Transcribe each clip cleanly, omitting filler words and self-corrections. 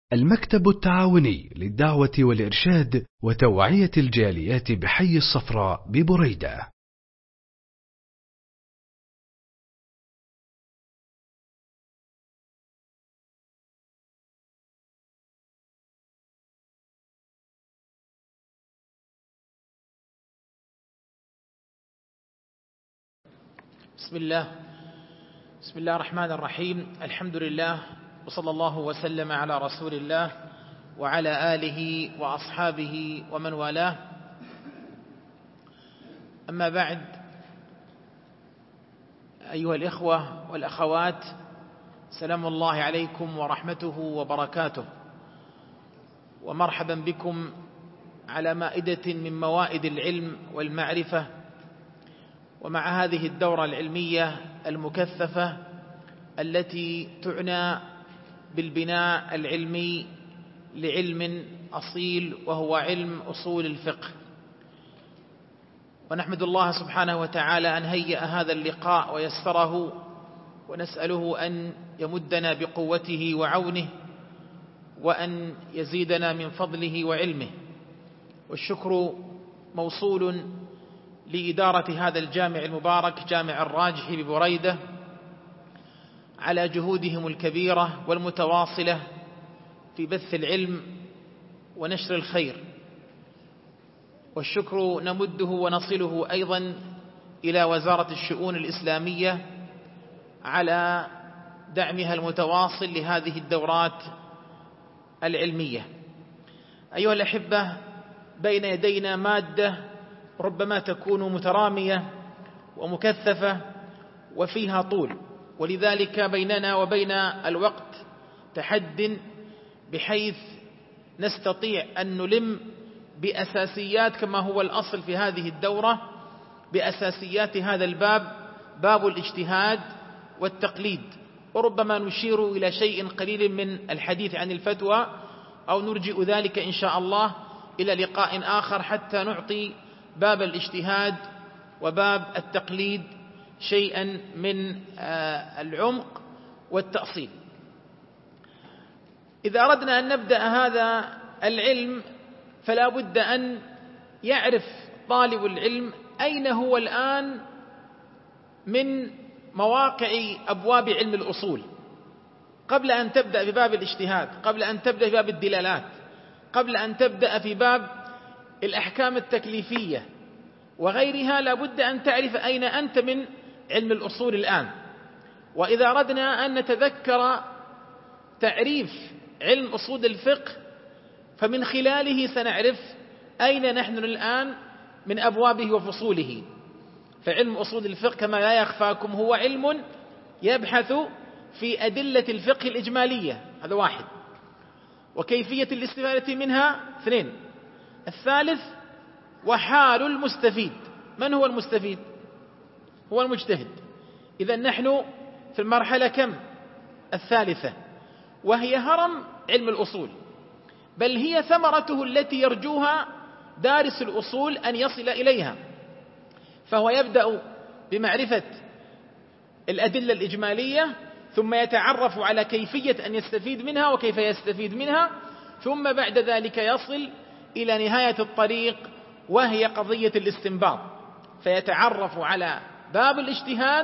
المكتب التعاوني للدعوة والإرشاد وتوعية الجاليات بحي الصفراء ببريدة. بسم الله الرحمن الرحيم. الحمد لله، وصلى الله وسلم على رسول الله وعلى آله وأصحابه ومن والاه. أما بعد، أيها الإخوة والأخوات، سلام الله عليكم ورحمته وبركاته، ومرحبا بكم على مائدة من موائد العلم والمعرفة، ومع هذه الدورة العلمية المكثفة التي تعنى بالبناء العلمي لعلم أصيل وهو علم أصول الفقه. ونحمد الله سبحانه وتعالى أن هيأ هذا اللقاء ويسره، ونسأله أن يمدنا بقوته وعونه، وأن يزيدنا من فضله وعلمه. والشكر موصول لإدارة هذا الجامع المبارك، جامع الراجح ببريدة، على جهودهم الكبيرة والمتواصلة في بث العلم ونشر الخير. والشكر نمده ونصله أيضا إلى وزارة الشؤون الإسلامية على دعمها المتواصل لهذه الدورات العلمية. أيها الأحبة، بين يدينا مادة ربما تكون مترامية ومكثفة وفيها طول، ولذلك بيننا وبين الوقت تحد، بحيث نستطيع أن نلم بأساسيات كما هو الأصل في هذه الدورة، بأساسيات هذا الباب، باب الاجتهاد والتقليد. وربما نشير إلى شيء قليل من الحديث عن الفتوى، أو نرجئ ذلك إن شاء الله إلى لقاء آخر، حتى نعطي باب الاجتهاد وباب التقليد شيئا من العمق والتأصيل. إذا أردنا أن نبدأ هذا العلم فلا بد أن يعرف طالب العلم أين هو الآن من مواقع أبواب علم الأصول، قبل أن تبدأ في باب الاجتهاد، قبل أن تبدأ في باب الدلالات، قبل أن تبدأ في باب الأحكام التكليفية وغيرها. لا بد أن تعرف أين أنت من علم الأصول الآن. وإذا أردنا أن نتذكر تعريف علم أصول الفقه فمن خلاله سنعرف أين نحن الآن من أبوابه وفصوله. فعلم أصول الفقه كما لا يخفاكم هو علم يبحث في أدلة الفقه الإجمالية، هذا واحد، وكيفية الاستفادة منها اثنين، الثالث وحال المستفيد. من هو المستفيد؟ هو المجتهد. إذن نحن في المرحلة كم؟ الثالثة، وهي هرم علم الأصول، بل هي ثمرته التي يرجوها دارس الأصول أن يصل إليها. فهو يبدأ بمعرفة الأدلة الإجمالية، ثم يتعرف على كيفية أن يستفيد منها وكيف يستفيد منها، ثم بعد ذلك يصل إلى نهاية الطريق وهي قضية الاستنباط، فيتعرف على باب الاجتهاد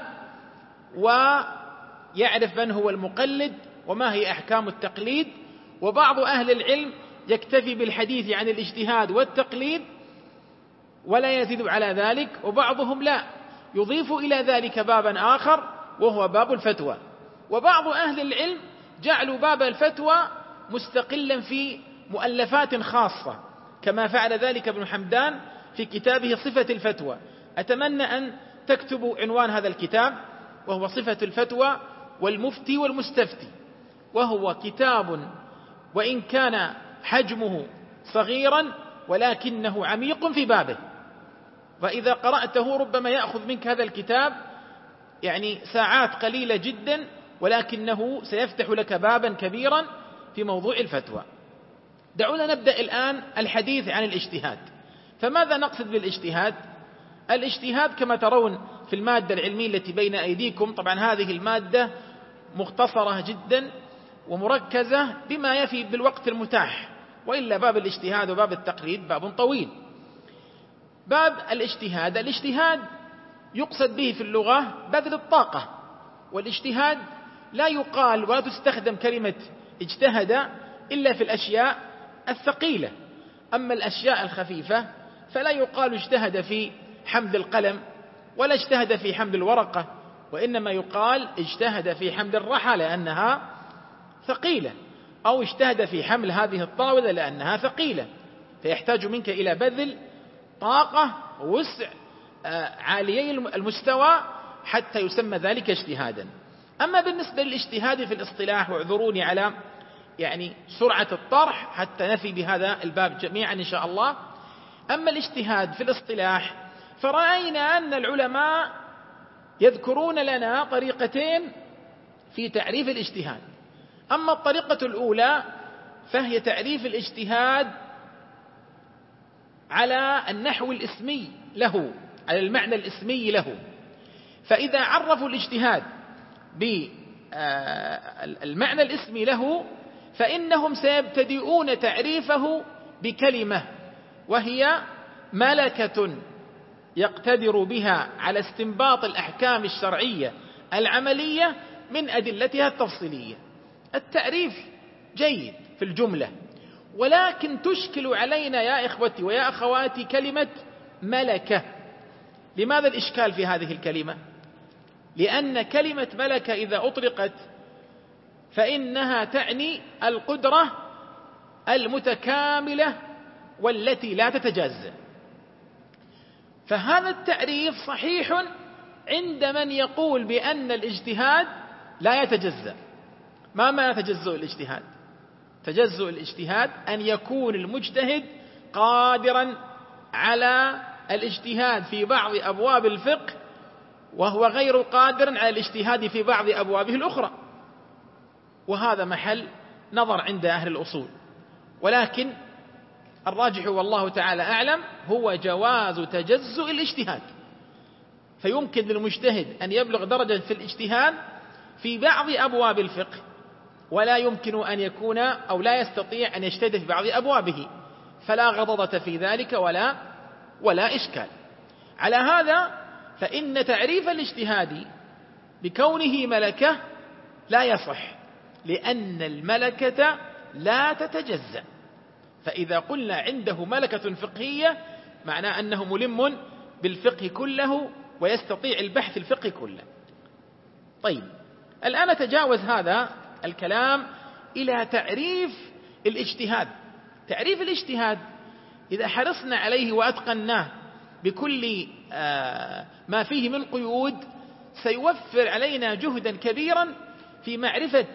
ويعرف من هو المقلد وما هي أحكام التقليد. وبعض أهل العلم يكتفي بالحديث عن الاجتهاد والتقليد ولا يزيد على ذلك، وبعضهم لا، يضيف إلى ذلك بابا آخر وهو باب الفتوى. وبعض أهل العلم جعلوا باب الفتوى مستقلا في مؤلفات خاصة، كما فعل ذلك ابن حمدان في كتابه صفة الفتوى. أتمنى أن تكتبوا عنوان هذا الكتاب، وهو صفة الفتوى والمفتي والمستفتي، وهو كتاب وإن كان حجمه صغيرا ولكنه عميق في بابه، فإذا قرأته ربما يأخذ منك هذا الكتاب يعني ساعات قليلة جدا، ولكنه سيفتح لك بابا كبيرا في موضوع الفتوى. دعونا نبدأ الآن الحديث عن الاجتهاد. فماذا نقصد بالاجتهاد؟ الاجتهاد كما ترون في المادة العلمية التي بين أيديكم، طبعا هذه المادة مختصرة جدا ومركزة بما يفي بالوقت المتاح، وإلا باب الاجتهاد وباب التقليد باب طويل. باب الاجتهاد يقصد به في اللغة بذل الطاقة، والاجتهاد لا يقال ولا تستخدم كلمة اجتهد إلا في الأشياء الثقيلة، أما الأشياء الخفيفة فلا يقال اجتهد في حمل القلم ولا اجتهد في حمل الورقة، وإنما يقال اجتهد في حمل الرحى لأنها ثقيلة، أو اجتهد في حمل هذه الطاولة لأنها ثقيلة، فيحتاج منك إلى بذل طاقة ووسع عاليي المستوى حتى يسمى ذلك اجتهادا. أما بالنسبة للاجتهاد في الاصطلاح، واعذروني على سرعة الطرح حتى نفي بهذا الباب جميعا إن شاء الله. أما الاجتهاد في الاصطلاح فرأينا أن العلماء يذكرون لنا طريقتين في تعريف الاجتهاد. أما الطريقة الأولى فهي تعريف الاجتهاد على النحو الاسمي له، على المعنى الاسمي له. فإذا عرفوا الاجتهاد بالمعنى الاسمي له فإنهم سيبتدئون تعريفه بكلمة، وهي ملكة يقتدر بها على استنباط الأحكام الشرعية العملية من أدلتها التفصيلية. التعريف جيد في الجملة، ولكن تشكل علينا يا إخوتي ويا أخواتي كلمة ملكة. لماذا الإشكال في هذه الكلمة؟ لأن كلمة ملكة إذا أطلقت فإنها تعني القدرة المتكاملة والتي لا تتجزأ. فهذا التعريف صحيح عند من يقول بأن الاجتهاد لا يتجزأ. ما معنى تجزؤ الاجتهاد؟ تجزؤ الاجتهاد أن يكون المجتهد قادرا على الاجتهاد في بعض أبواب الفقه وهو غير قادر على الاجتهاد في بعض أبوابه الأخرى، وهذا محل نظر عند أهل الأصول. ولكن الراجح والله تعالى أعلم هو جواز تجزؤ الاجتهاد، فيمكن للمجتهد أن يبلغ درجة في الاجتهاد في بعض أبواب الفقه، ولا يمكن أن يكون أو لا يستطيع أن يجتهد في بعض أبوابه، فلا غضضة في ذلك ولا إشكال. على هذا فإن تعريف الاجتهاد بكونه ملكة لا يصح، لأن الملكة لا تتجزأ. فإذا قلنا عنده ملكة فقهية معناه أنه ملم بالفقه كله ويستطيع البحث الفقه كله. طيب، الآن نتجاوز هذا الكلام إلى تعريف الاجتهاد. تعريف الاجتهاد إذا حرصنا عليه وأتقناه بكل ما فيه من قيود سيوفر علينا جهدا كبيرا في معرفة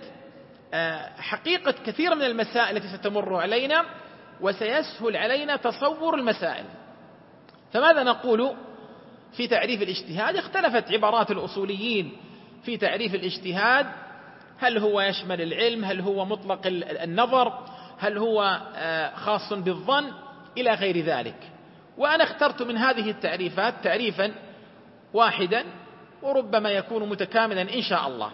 حقيقة كثير من المسائل التي ستمر علينا، وسيسهل علينا تصور المسائل. فماذا نقول في تعريف الاجتهاد؟ اختلفت عبارات الأصوليين في تعريف الاجتهاد، هل هو يشمل العلم، هل هو مطلق النظر، هل هو خاص بالظن، إلى غير ذلك. وأنا اخترت من هذه التعريفات تعريفا واحدا وربما يكون متكاملا إن شاء الله،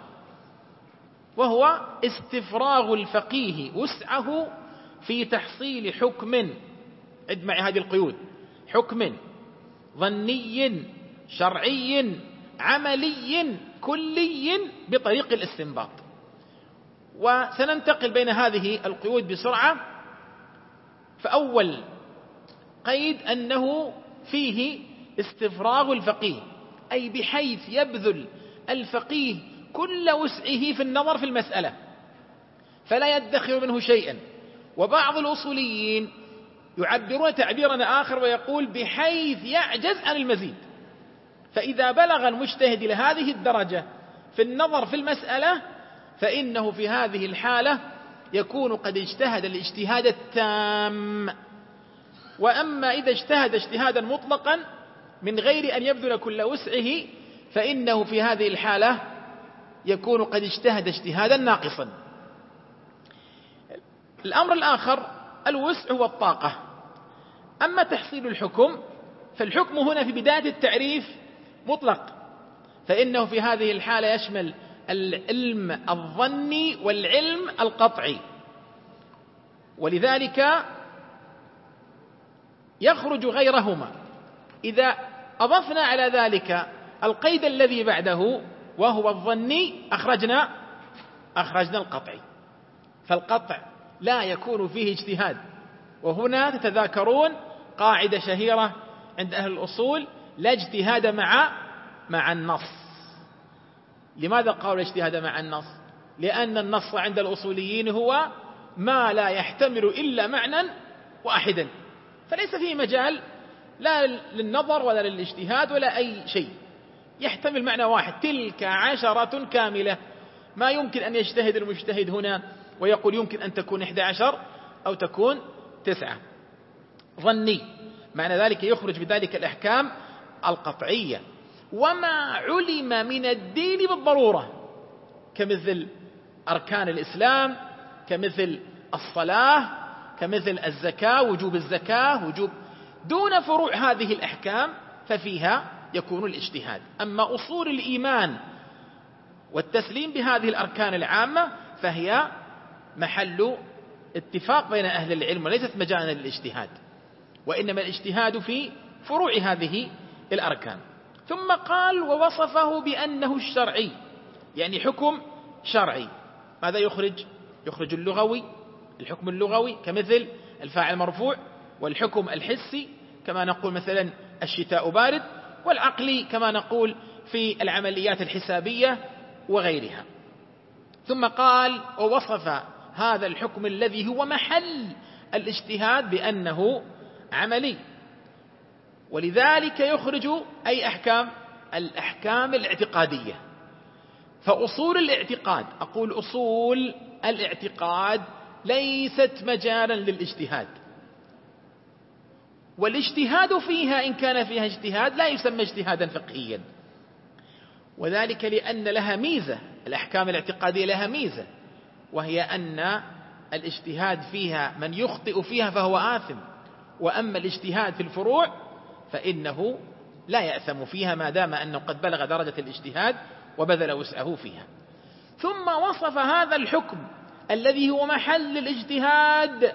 وهو استفراغ الفقيه وسعه في تحصيل حكم، عد معي هذه القيود، حكم ظني شرعي عملي كلي بطريق الاستنباط. وسننتقل بين هذه القيود بسرعة. فأول قيد أنه فيه استفراغ الفقيه، أي بحيث يبذل الفقيه كل وسعه في النظر في المسألة فلا يدخر منه شيئا. وبعض الأصوليين يعبرون تعبيرا آخر ويقول بحيث يعجز عن المزيد. فإذا بلغ المجتهد إلى هذه الدرجة في النظر في المسألة فإنه في هذه الحالة يكون قد اجتهد الاجتهاد التام. وأما إذا اجتهد اجتهادا مطلقا من غير أن يبذل كل وسعه فإنه في هذه الحالة يكون قد اجتهد اجتهادا ناقصا. الأمر الآخر الوسع والطاقة. أما تحصيل الحكم فالحكم هنا في بداية التعريف مطلق، فإنه في هذه الحالة يشمل العلم الظني والعلم القطعي، ولذلك يخرج غيرهما. إذا أضفنا على ذلك القيد الذي بعده وهو الظني أخرجنا القطعي، فالقطع لا يكون فيه اجتهاد. وهنا تتذاكرون قاعدة شهيرة عند أهل الأصول: لا اجتهاد مع النص. لماذا قالوا اجتهاد مع النص؟ لأن النص عند الأصوليين هو ما لا يحتمل إلا معنى واحدا، فليس فيه مجال لا للنظر ولا للاجتهاد ولا أي شيء، يحتمل معنى واحد. تلك 10 كاملة، ما يمكن أن يجتهد المجتهد هنا ويقول يمكن أن تكون 11 أو تكون 9. ظني معنى ذلك يخرج بذلك الأحكام القطعية. وما علم من الدين بالضرورة، كمثل أركان الإسلام، كمثل الصلاة، كمثل الزكاة، وجوب الزكاة، دون فروع هذه الأحكام ففيها يكون الاجتهاد. أما أصول الإيمان والتسليم بهذه الأركان العامة فهي محل اتفاق بين أهل العلم وليست مجالا للاجتهاد، وإنما الاجتهاد في فروع هذه الأركان. ثم قال: ووصفه بأنه الشرعي، يعني حكم شرعي. ماذا يخرج اللغوي، الحكم اللغوي كمثل الفاعل مرفوع، والحكم الحسي كما نقول مثلا الشتاء بارد، والعقلي كما نقول في العمليات الحسابية وغيرها. ثم قال: ووصف هذا الحكم الذي هو محل الاجتهاد بأنه عملي، ولذلك يخرج أي أحكام؟ الأحكام الاعتقادية. فأصول الاعتقاد، أقول أصول الاعتقاد ليست مجالا للاجتهاد، والاجتهاد فيها إن كان فيها اجتهاد لا يسمى اجتهادا فقهيا، وذلك لأن لها ميزة. الأحكام الاعتقادية لها ميزة، وهي أن الاجتهاد فيها من يخطئ فيها فهو آثم، وأما الاجتهاد في الفروع فإنه لا يأثم فيها ما دام أنه قد بلغ درجة الاجتهاد وبذل وسعه فيها. ثم وصف هذا الحكم الذي هو محل الاجتهاد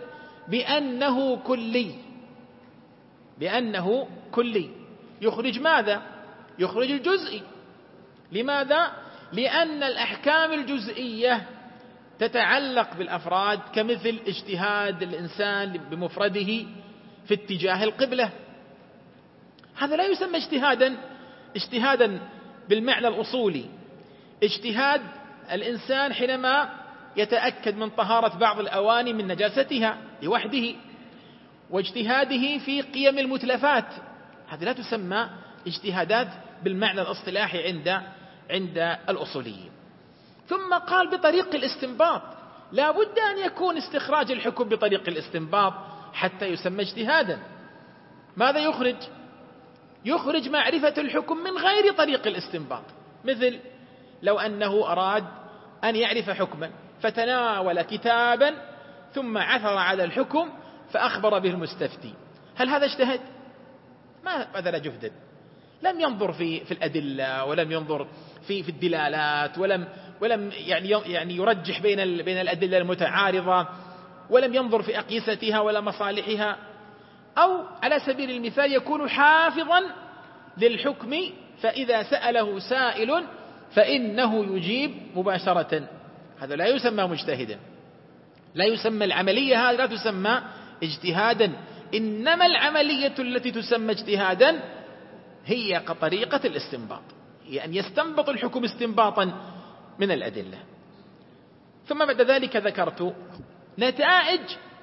بأنه كلي. يخرج ماذا؟ يخرج الجزئي. لماذا؟ لأن الأحكام الجزئية تتعلق بالأفراد، كمثل اجتهاد الإنسان بمفرده في اتجاه القبلة، هذا لا يسمى اجتهادا بالمعنى الأصولي. اجتهاد الإنسان حينما يتأكد من طهارة بعض الأواني من نجاستها لوحده، واجتهاده في قيم المتلفات، هذه لا تسمى اجتهادات بالمعنى الاصطلاحي عند الأصوليين. ثم قال: بطريق الاستنباط، لا بد أن يكون استخراج الحكم بطريق الاستنباط حتى يسمى اجتهادا. ماذا يخرج معرفة الحكم من غير طريق الاستنباط، مثل لو أنه أراد أن يعرف حكما فتناول كتابا ثم عثر على الحكم فأخبر به المستفتي، هل هذا اجتهد؟ ما بذل جهدا، لم ينظر في الأدلة، ولم ينظر في الدلالات، ولم يعني يرجح بين الأدلة المتعارضة، ولم ينظر في أقيستها ولا مصالحها. أو على سبيل المثال يكون حافظا للحكم، فإذا سأله سائل فإنه يجيب مباشرة، هذا لا يسمى مجتهدا، لا يسمى العملية، هذا لا تسمى اجتهادا. إنما العملية التي تسمى اجتهادا هي كطريقة الاستنباط، هي أن يستنبط الحكم استنباطا من الأدلة. ثم بعد ذلك ذكرت نتائج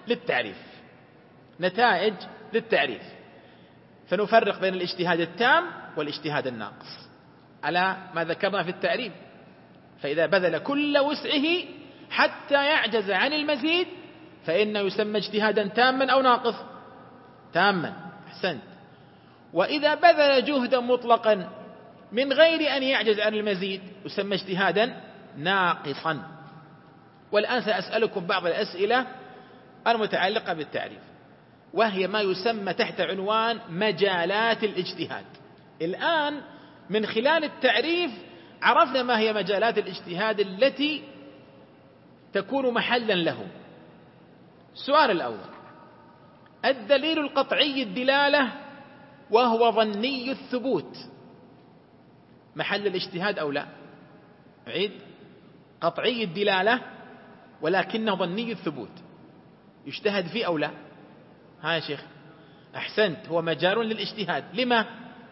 للتعريف، فنفرق بين الاجتهاد التام والاجتهاد الناقص على ما ذكرنا في التعريف. فإذا بذل كل وسعه حتى يعجز عن المزيد فإنه يسمى اجتهادا تاما أو ناقص. تاما، أحسنت. وإذا بذل جهدا مطلقا من غير أن يعجز عن المزيد يسمى اجتهادا ناقصا. والآن سأسألكم بعض الأسئلة المتعلقة بالتعريف، وهي ما يسمى تحت عنوان مجالات الاجتهاد. الآن من خلال التعريف عرفنا ما هي مجالات الاجتهاد التي تكون محلا له. السؤال الأول: الدليل القطعي الدلالة وهو ظني الثبوت محل الاجتهاد أو لا؟ عيد: قطعي الدلالة ولكنه ظني الثبوت، يجتهد فيه أو لا؟ ها يا شيخ. أحسنت، هو مجال للاجتهاد. لما؟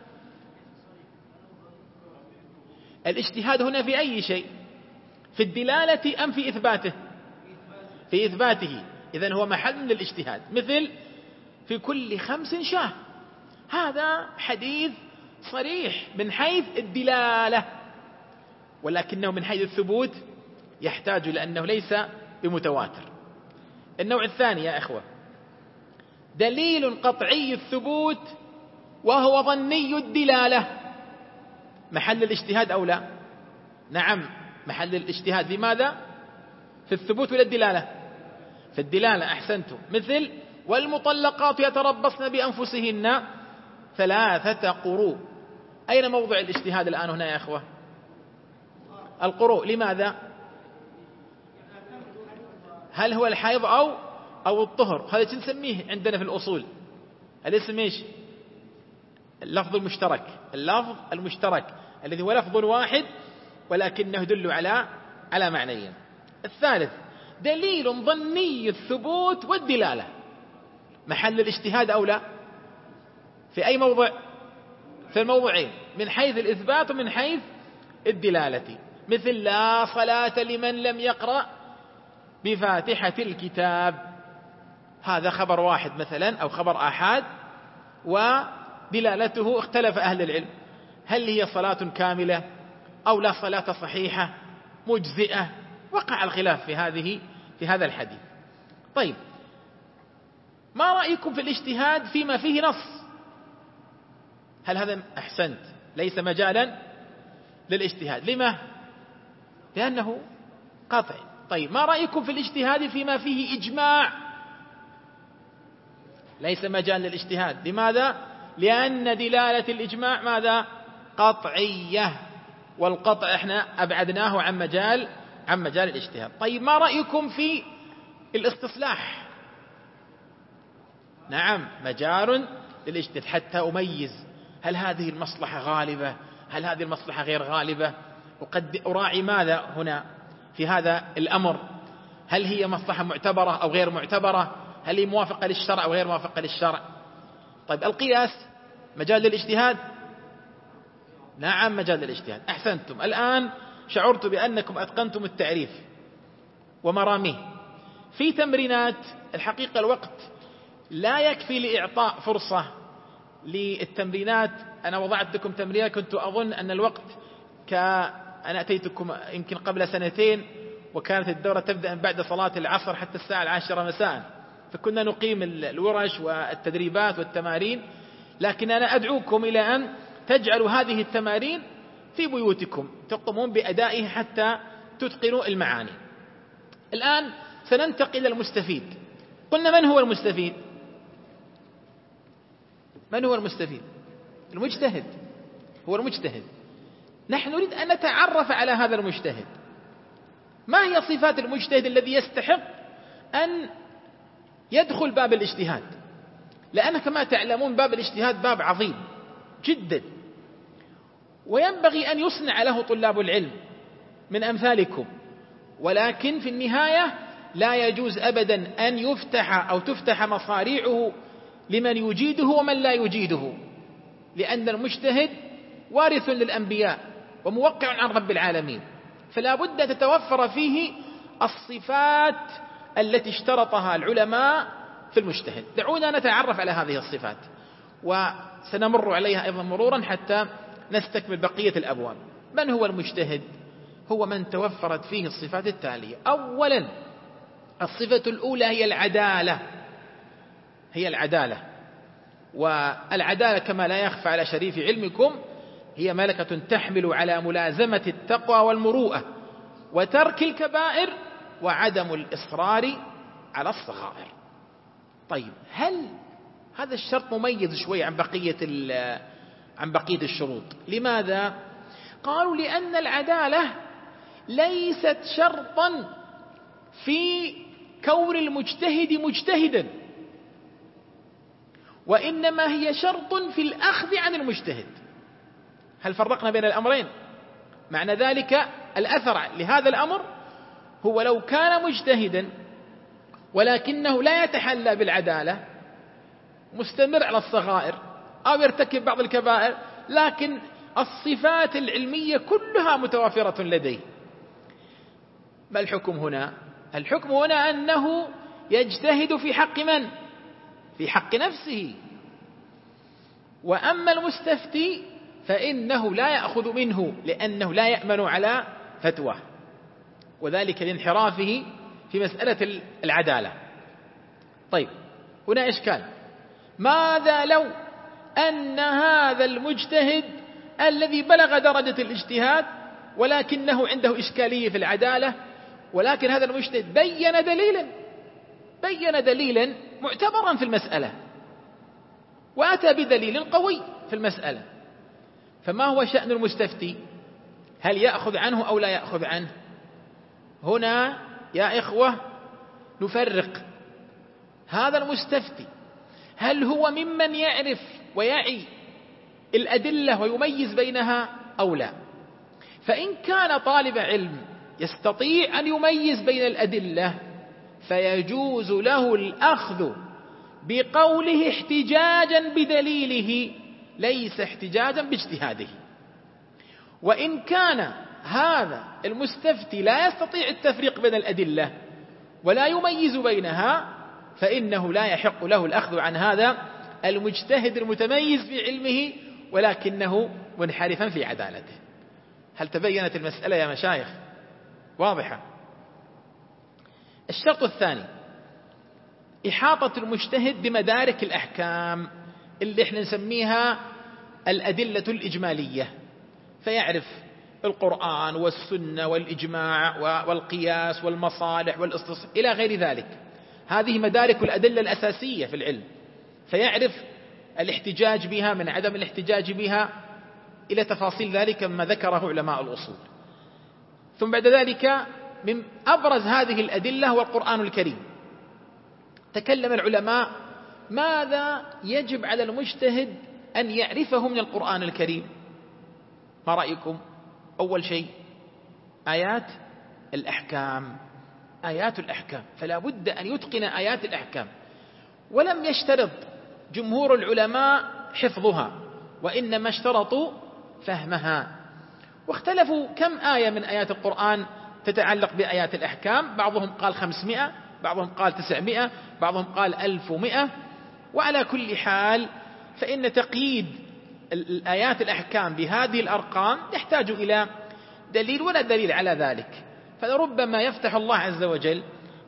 الاجتهاد هنا في أي شيء؟ في الدلالة أم في إثباته؟ في إثباته. إذن هو محل للاجتهاد. مثل في كل 5 شاة، هذا حديث صريح من حيث الدلالة، ولكنه من حيث الثبوت يحتاج لأنه ليس بمتواتر. النوع الثاني يا أخوة: دليل قطعي الثبوت وهو ظني الدلالة محل الاجتهاد أو لا؟ نعم، محل الاجتهاد. لماذا؟ في الثبوت ولا الدلالة؟ في الدلالة. أحسنتم. مثل: والمطلقات يتربصن بأنفسهن 3 قروء. أين موضع الاجتهاد الآن هنا يا أخوة؟ القروء. لماذا؟ هل هو الحيض أو الطهر؟ هذا نسميه عندنا في الأصول الاسم إيش؟ اللفظ المشترك. اللفظ المشترك الذي هو لفظ واحد ولكنه يدل على معنيين. الثالث: دليل ظني الثبوت والدلالة محل الاجتهاد أو لا؟ في أي موضع؟ في الموضعين، من حيث الإثبات ومن حيث الدلالة. مثل: لا صلاة لمن لم يقرأ بفاتحة الكتاب. هذا خبر واحد مثلا أو خبر آحاد، ودلالته اختلف أهل العلم، هل هي صلاة كاملة أو لا صلاة صحيحة مجزئة؟ وقع الخلاف في هذا الحديث. طيب، ما رأيكم في الاجتهاد فيما فيه نص؟ هل هذا؟ أحسنت، ليس مجالا للاجتهاد. لما؟ لأنه قطع. طيب، ما رأيكم في الاجتهاد فيما فيه إجماع؟ ليس مجال للاجتهاد. لماذا؟ لأن دلالة الإجماع ماذا؟ قطعية، والقطع احنا أبعدناه عن مجال الاجتهاد. طيب، ما رأيكم في الاستصلاح؟ نعم، مجال للاجتهاد حتى أميز هل هذه المصلحة غالبة، هل هذه المصلحة غير غالبة، وقد أراعي ماذا هنا في هذا الأمر، هل هي مصلحة معتبرة أو غير معتبرة، هل هي موافقة للشرع أو غير موافقة للشرع. طيب، القياس مجال للاجتهاد؟ نعم، مجال للاجتهاد. أحسنتم، الآن شعرت بأنكم أتقنتم التعريف ومراميه. في تمرينات الحقيقة الوقت لا يكفي لإعطاء فرصة للتمرينات. أنا وضعت لكم تمرينات كنت أظن أن الوقت أنا أتيتكم يمكن قبل 2 وكانت الدورة تبدأ بعد صلاة العصر حتى الساعة 10 مساء، فكنا نقيم الورش والتدريبات والتمارين. لكن أنا أدعوكم إلى أن تجعلوا هذه التمارين في بيوتكم، تقومون بأدائها حتى تتقنوا المعاني. الآن سننتقل إلى المستفيد. قلنا من هو المستفيد؟ من هو المستفيد؟ المجتهد، هو المجتهد. نحن نريد أن نتعرف على هذا المجتهد. ما هي صفات المجتهد الذي يستحق أن يدخل باب الاجتهاد؟ لأن كما تعلمون باب الاجتهاد باب عظيم جدا، وينبغي أن يصنع له طلاب العلم من أمثالكم، ولكن في النهاية لا يجوز أبدا أن يفتح أو تفتح مصاريعه لمن يجيده ومن لا يجيده، لأن المجتهد وارث للأنبياء وموقع عن رب العالمين، فلا بد تتوفر فيه الصفات التي اشترطها العلماء في المجتهد. دعونا نتعرف على هذه الصفات، وسنمر عليها أيضا مرورا حتى نستكمل بقية الأبواب. من هو المجتهد؟ هو من توفرت فيه الصفات التالية. أولا، الصفة الأولى هي العدالة. هي العدالة، والعدالة كما لا يخفى على شريف علمكم هي ملكة تحمل على ملازمة التقوى والمروءة وترك الكبائر وعدم الإصرار على الصغائر. طيب، هل هذا الشرط مميز شوي عن بقية الشروط؟ لماذا؟ قالوا لأن العدالة ليست شرطا في كون المجتهد مجتهدا، وإنما هي شرط في الأخذ عن المجتهد. هل فرقنا بين الأمرين؟ معنى ذلك الأثر لهذا الأمر هو لو كان مجتهدا ولكنه لا يتحلى بالعدالة، مستمر على الصغائر أو يرتكب بعض الكبائر، لكن الصفات العلمية كلها متوافرة لديه، ما الحكم هنا؟ الحكم هنا أنه يجتهد في حق من؟ في حق نفسه. وأما المستفتي فإنه لا يأخذ منه لأنه لا يأمن على فتوى، وذلك لانحرافه في مسألة العدالة. طيب، هنا إشكال: ماذا لو أن هذا المجتهد الذي بلغ درجة الاجتهاد ولكنه عنده إشكالية في العدالة، ولكن هذا المجتهد بين دليلا معتبرا في المسألة وأتى بدليل قوي في المسألة، فما هو شأن المستفتي؟ هل يأخذ عنه أو لا يأخذ عنه؟ هنا يا إخوة نفرق. هذا المستفتي هل هو ممن يعرف ويعي الأدلة ويميز بينها أو لا؟ فإن كان طالب علم يستطيع أن يميز بين الأدلة فيجوز له الأخذ بقوله احتجاجا بدليله ليس احتجاجا باجتهاده. وإن كان هذا المستفتي لا يستطيع التفريق بين الأدلة ولا يميز بينها فإنه لا يحق له الأخذ عن هذا المجتهد المتميز في علمه ولكنه منحرفا في عدالته. هل تبينت المسألة يا مشايخ؟ واضحة. الشرط الثاني إحاطة المجتهد بمدارك الأحكام اللي احنا نسميها الأدلة الإجمالية، فيعرف القرآن والسنة والإجماع والقياس والمصالح والاستصحاب إلى غير ذلك. هذه مدارك الأدلة الأساسية في العلم، فيعرف الاحتجاج بها من عدم الاحتجاج بها إلى تفاصيل ذلك مما ذكره علماء الأصول. ثم بعد ذلك من أبرز هذه الأدلة هو القرآن الكريم. تكلم العلماء ماذا يجب على المجتهد أن يعرفه من القرآن الكريم. ما رأيكم؟ أول شيء آيات الأحكام. آيات الأحكام، فلا بد أن يتقن آيات الأحكام، ولم يشترط جمهور العلماء حفظها وإنما اشترطوا فهمها، واختلفوا كم آية من آيات القرآن تتعلق بآيات الأحكام. بعضهم قال 500، بعضهم قال 900، بعضهم قال 1100. وعلى كل حال فإن تقييد الآيات الأحكام بهذه الأرقام يحتاج إلى دليل ولا دليل على ذلك، فلربما يفتح الله عز وجل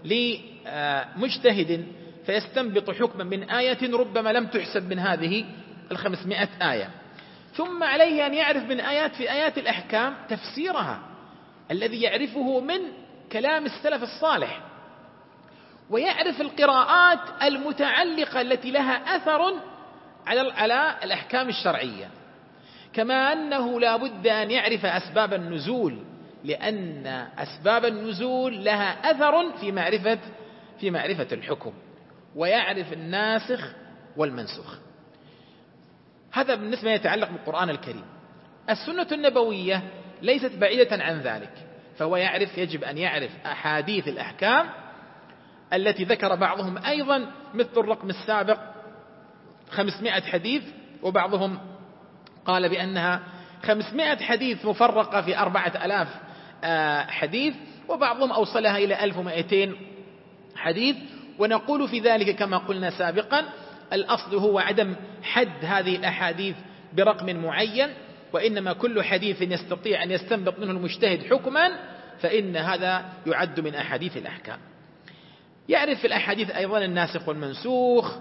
لمجتهد فيستنبط حكما من آية ربما لم تحسب من هذه 500 آية. ثم عليه أن يعرف من في آيات الأحكام تفسيرها الذي يعرفه من كلام السلف الصالح، ويعرف القراءات المتعلقة التي لها أثر على الأحكام الشرعية، كما أنه لا بد أن يعرف أسباب النزول، لأن أسباب النزول لها أثر في معرفة الحكم، ويعرف الناسخ والمنسوخ. هذا بالنسبة يتعلق بالقرآن الكريم. السنة النبوية ليست بعيدة عن ذلك، فهو يجب أن يعرف أحاديث الأحكام التي ذكر بعضهم أيضا مثل الرقم السابق 500 حديث، وبعضهم قال بأنها 500 حديث مفرقة في 4000 حديث، وبعضهم أوصلها إلى 1200 حديث. ونقول في ذلك كما قلنا سابقا الأصل هو عدم حد هذه الأحاديث برقم معين، وإنما كل حديث يستطيع أن يستنبط منه المجتهد حكما فإن هذا يعد من أحاديث الأحكام. يعرف في الأحاديث أيضا الناسخ والمنسوخ،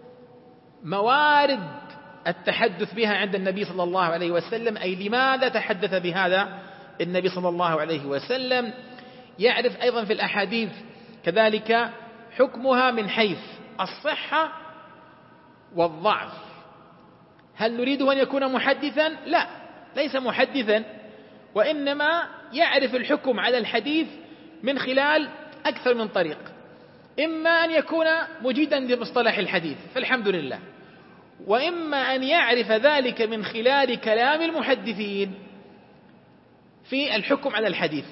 موارد التحدث بها عند النبي صلى الله عليه وسلم، أي لماذا تحدث بهذا النبي صلى الله عليه وسلم. يعرف أيضا في الأحاديث كذلك حكمها من حيث الصحة والضعف. هل نريده أن يكون محدثا؟ لا، ليس محدثا، وإنما يعرف الحكم على الحديث من خلال أكثر من طريق، إما أن يكون مجيدا لمصطلح الحديث فالحمد لله، وإما أن يعرف ذلك من خلال كلام المحدثين في الحكم على الحديث،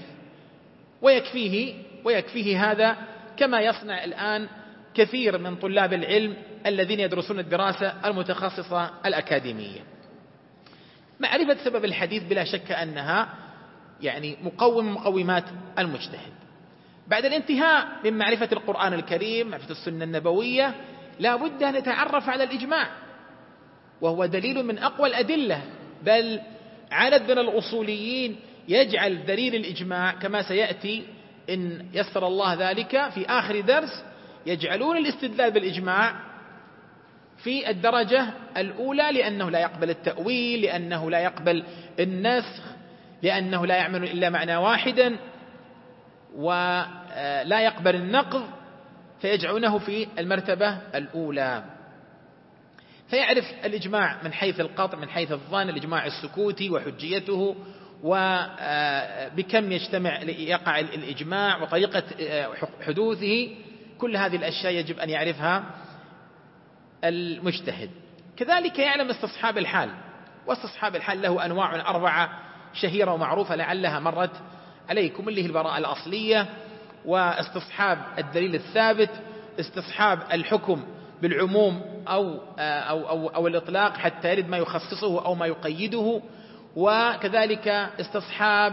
ويكفيه هذا، كما يصنع الآن كثير من طلاب العلم الذين يدرسون الدراسة المتخصصة الأكاديمية. معرفة سبب الحديث بلا شك أنها يعني مقومات المجتهد. بعد الانتهاء من معرفة القرآن الكريم، معرفة السنة النبوية، لا بد أن يتعرف على الإجماع، وهو دليل من أقوى الأدلة، بل عدد من الأصوليين يجعل دليل الإجماع كما سيأتي إن يسر الله ذلك في آخر درس، يجعلون الاستدلال بالإجماع في الدرجة الأولى، لأنه لا يقبل التأويل، لأنه لا يقبل النسخ، لأنه لا يعمل إلا معنى واحدا، ولا يقبل النقض، فيجعلونه في المرتبة الأولى. فيعرف الإجماع من حيث القطع، من حيث الظن، الإجماع السكوتي وحجيته، وبكم يقع الإجماع، وطريقة حدوثه. كل هذه الأشياء يجب أن يعرفها المجتهد. كذلك يعلم استصحاب الحال، واستصحاب الحال له أنواع 4 شهيرة ومعروفة لعلها مرت عليكم، اللي هي البراءة الأصلية، واستصحاب الدليل الثابت، استصحاب الحكم بالعموم أو الإطلاق حتى يرد ما يخصصه أو ما يقيده، وكذلك استصحاب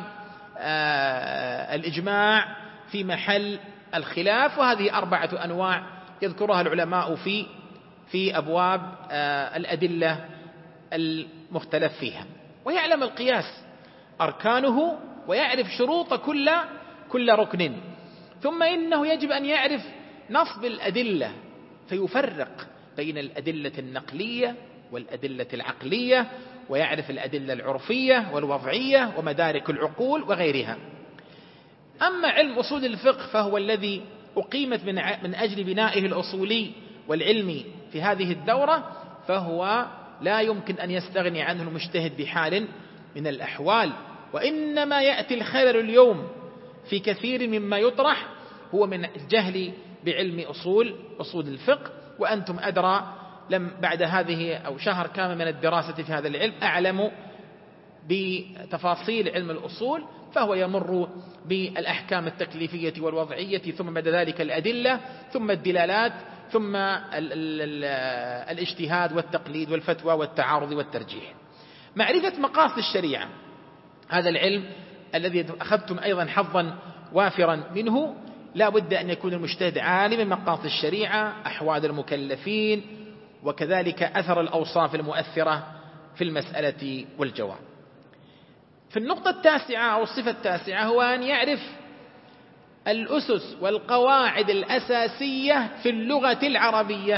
الإجماع في محل الخلاف. وهذه 4 أنواع يذكرها العلماء في أبواب الأدلة المختلف فيها. ويعلم القياس أركانه، ويعرف شروط كل ركن. ثم إنه يجب أن يعرف نصب الأدلة، فيفرق بين الأدلة النقلية والأدلة العقلية، ويعرف الأدلة العرفية والوضعية ومدارك العقول وغيرها. أما علم أصول الفقه فهو الذي أقيمت من أجل بنائه الأصولي والعلمي في هذه الدورة، فهو لا يمكن أن يستغني عنه المجتهد بحال من الأحوال. وإنما يأتي الخلل اليوم في كثير مما يطرح هو من الجهل بعلم أصول الفقه، وأنتم أدرى، لم بعد هذه أو شهر كامل من الدراسة في هذا العلم أعلم بتفاصيل علم الأصول، فهو يمر بالأحكام التكليفية والوضعية، ثم بعد ذلك الأدلة، ثم الدلالات، ثم الاجتهاد والتقليد والفتوى والتعارض والترجيح. معرفة مقاصد الشريعة، هذا العلم الذي أخذتم أيضا حظا وافرا منه، لا بد أن يكون المجتهد عالما بمقاصد الشريعة، أحوال المكلفين، وكذلك أثر الأوصاف المؤثرة في المسألة والجواب. في النقطة التاسعة أو الصفة التاسعة هو أن يعرف الأسس والقواعد الأساسية في اللغة العربية.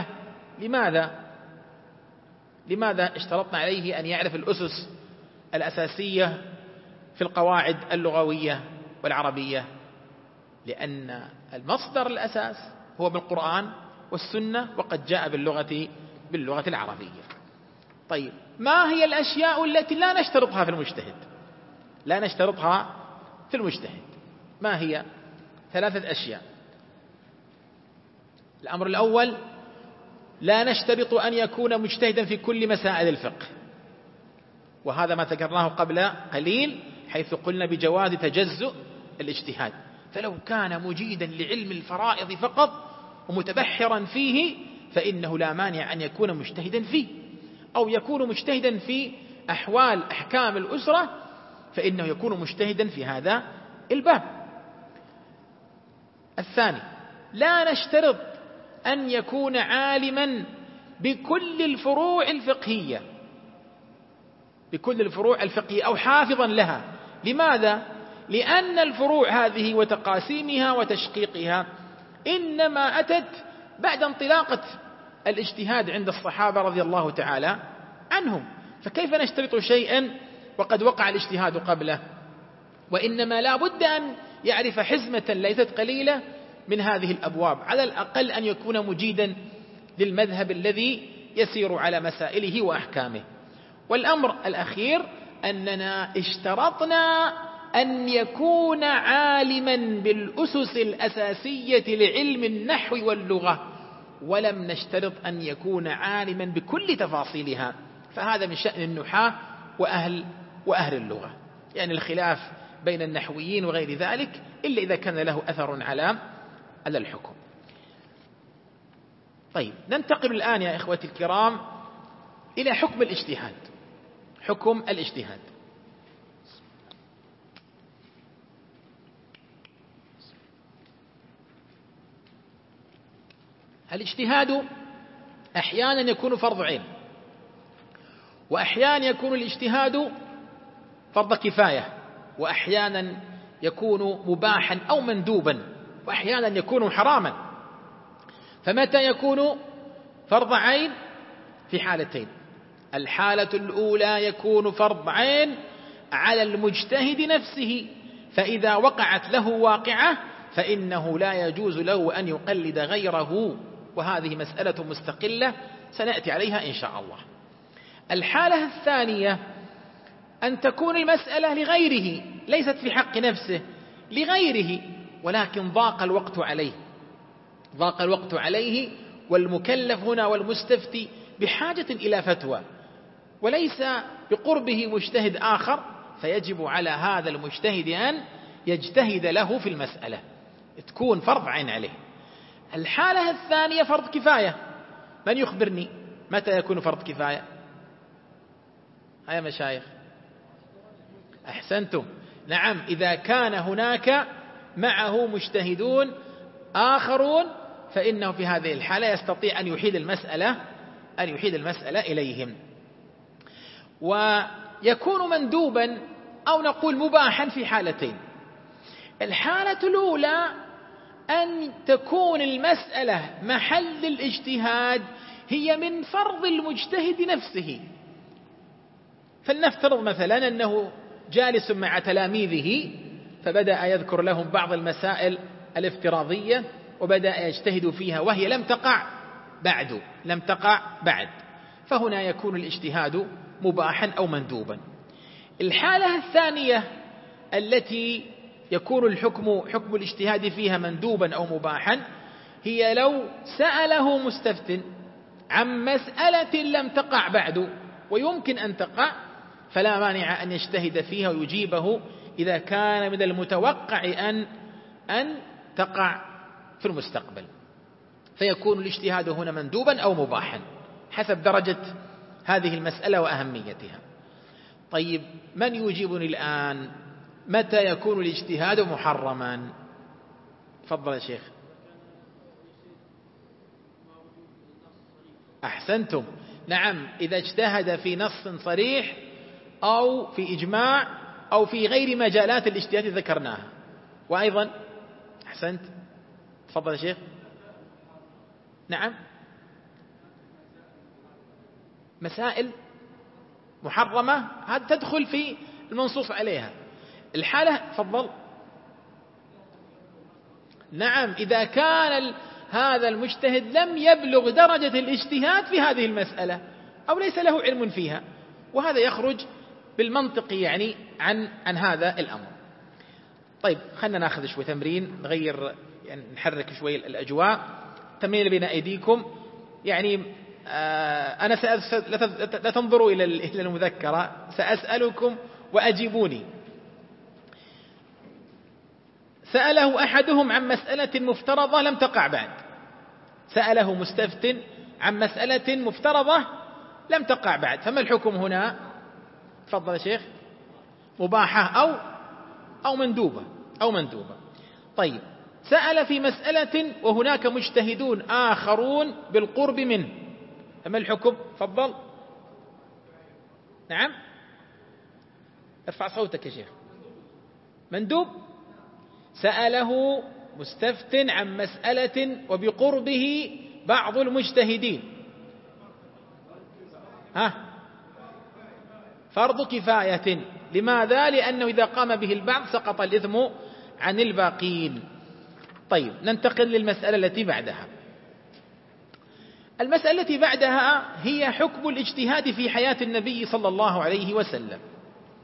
لماذا اشترطنا عليه أن يعرف الأسس الأساسية في القواعد اللغوية والعربية؟ لأن المصدر الأساس هو بالقرآن والسنة، وقد جاء باللغة العربية. طيب، ما هي الأشياء التي لا نشترطها في المجتهد؟ ما هي؟ 3 أشياء. الأمر الأول: لا نشترط أن يكون مجتهدا في كل مسائل الفقه، وهذا ما ذكرناه قبل قليل حيث قلنا بجواز تجزؤ الاجتهاد. فلو كان مجيدا لعلم الفرائض فقط ومتبحرا فيه فإنه لا مانع أن يكون مجتهدا فيه، أو يكون مجتهدا في أحكام الأسرة، فإنه يكون مجتهدا في هذا الباب. الثاني: لا نشترط أن يكون عالما بكل الفروع الفقهية أو حافظا لها. لماذا؟ لأن الفروع هذه وتقاسيمها وتشقيقها إنما أتت بعد انطلاقة الاجتهاد عند الصحابة رضي الله تعالى عنهم، فكيف نشترط شيئا وقد وقع الاجتهاد قبله؟ وإنما لا بد أن يعرف حزمة ليست قليلة من هذه الأبواب، على الأقل أن يكون مجيدا للمذهب الذي يسير على مسائله وأحكامه. والأمر الأخير: أننا اشترطنا أن يكون عالما بالأسس الأساسية لعلم النحو واللغة، ولم نشترط أن يكون عالما بكل تفاصيلها، فهذا من شأن النحاة وأهل اللغة، يعني الخلاف بين النحويين وغير ذلك، إلا إذا كان له أثر على الحكم. طيب، ننتقل الآن يا إخوتي الكرام إلى حكم الاجتهاد. حكم الاجتهاد. الاجتهاد أحيانا يكون فرض عين، وأحيانا يكون الاجتهاد فرض كفاية، وأحيانا يكون مباحا أو مندوبا، وأحيانا يكون حراما. فمتى يكون فرض عين؟ في حالتين. الحالة الأولى يكون فرض عين على المجتهد نفسه، فإذا وقعت له واقعة فإنه لا يجوز له أن يقلد غيره، وهذه مسألة مستقلة سنأتي عليها إن شاء الله. الحالة الثانية أن تكون المسألة لغيره، ليست في حق نفسه، لغيره، ولكن ضاق الوقت عليه، والمكلف هنا والمستفتي بحاجة إلى فتوى، وليس بقربه مجتهد آخر، فيجب على هذا المجتهد أن يجتهد له في المسألة، تكون فرض عين عليه. الحالة الثانية فرض كفاية. من يخبرني متى يكون فرض كفاية؟ هيا مشايخ، أحسنتم، نعم، إذا كان هناك معه مجتهدون آخرون فإنه في هذه الحالة يستطيع أن يحيل المسألة إليهم. ويكون مندوبا أو نقول مباحا في حالتين. الحالة الأولى أن تكون المسألة محل الاجتهاد هي من فرض المجتهد نفسه، فلنفترض مثلا أنه جالس مع تلاميذه فبدأ يذكر لهم بعض المسائل الافتراضية وبدأ يجتهد فيها وهي لم تقع بعد، فهنا يكون الاجتهاد مباحا أو مندوبا. الحالة الثانية التي يكون حكم الاجتهاد فيها مندوبا أو مباحا هي لو سأله مستفت عن مسألة لم تقع بعد ويمكن أن تقع، فلا مانع أن يجتهد فيها ويجيبه إذا كان من المتوقع أن تقع في المستقبل، فيكون الاجتهاد هنا مندوبا أو مباحا حسب درجة هذه المسألة وأهميتها. طيب، من يجيبني الآن متى يكون الاجتهاد محرما؟ تفضل يا شيخ. أحسنتم، نعم، إذا اجتهد في نص صريح أو في إجماع أو في غير مجالات الاجتهاد ذكرناها. وأيضا أحسنت، تفضل يا شيخ. نعم، مسائل محرمة هذا تدخل في المنصوص عليها. الحالة تفضل. نعم، إذا كان هذا المجتهد لم يبلغ درجة الاجتهاد في هذه المسألة أو ليس له علم فيها، وهذا يخرج بالمنطق يعني عن هذا الأمر. طيب، خلنا ناخذ شوي تمرين، نغير يعني نحرك شوي الأجواء. تمرين بين أيديكم، يعني أنا لا تنظروا إلى المذكرة، سأسألكم وأجيبوني. سأله أحدهم عن مسألة مفترضة لم تقع بعد، سأله مستفت عن مسألة مفترضة لم تقع بعد، فما الحكم هنا؟ تفضل يا شيخ. مباحة أو مندوبة. طيب، سأل في مسألة وهناك مجتهدون آخرون بالقرب منه، فما الحكم؟ تفضل. نعم، ارفع صوتك يا شيخ. مندوب. سأله مستفت عن مسألة وبقربه بعض المجتهدين، فرض كفاية. لماذا؟ لأنه إذا قام به البعض سقط الإثم عن الباقين. طيب، ننتقل للمسألة التي بعدها. المسألة التي بعدها هي حكم الاجتهاد في حياة النبي صلى الله عليه وسلم.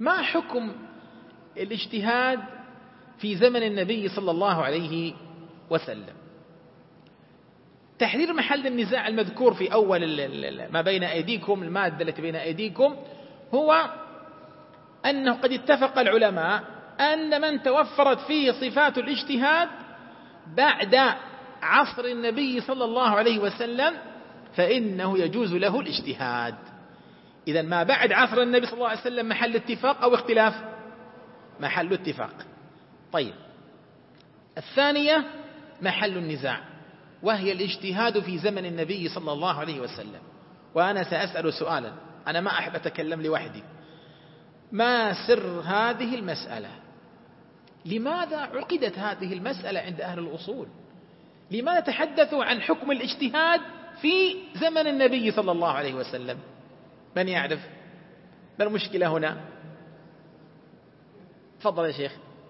ما حكم الاجتهاد في زمن النبي صلى الله عليه وسلم؟ تحرير محل النزاع المذكور في أول ما بين أيديكم، المادة التي بين أيديكم، هو أنه قد اتفق العلماء أن من توفرت فيه صفات الاجتهاد بعد عصر النبي صلى الله عليه وسلم فإنه يجوز له الاجتهاد. إذا ما بعد عصر النبي صلى الله عليه وسلم محل اتفاق أو اختلاف؟ محل اتفاق. طيب، الثانية محل النزاع، وهي الاجتهاد في زمن النبي صلى الله عليه وسلم. وأنا سأسأل سؤالا، أنا ما أحب أتكلم لوحدي. ما سر هذه المسألة؟ لماذا عقدت هذه المسألة عند أهل الأصول؟ لماذا تحدثوا عن حكم الاجتهاد في زمن النبي صلى الله عليه وسلم؟ من يعرف ما المشكلة هنا؟ تفضل يا شيخ.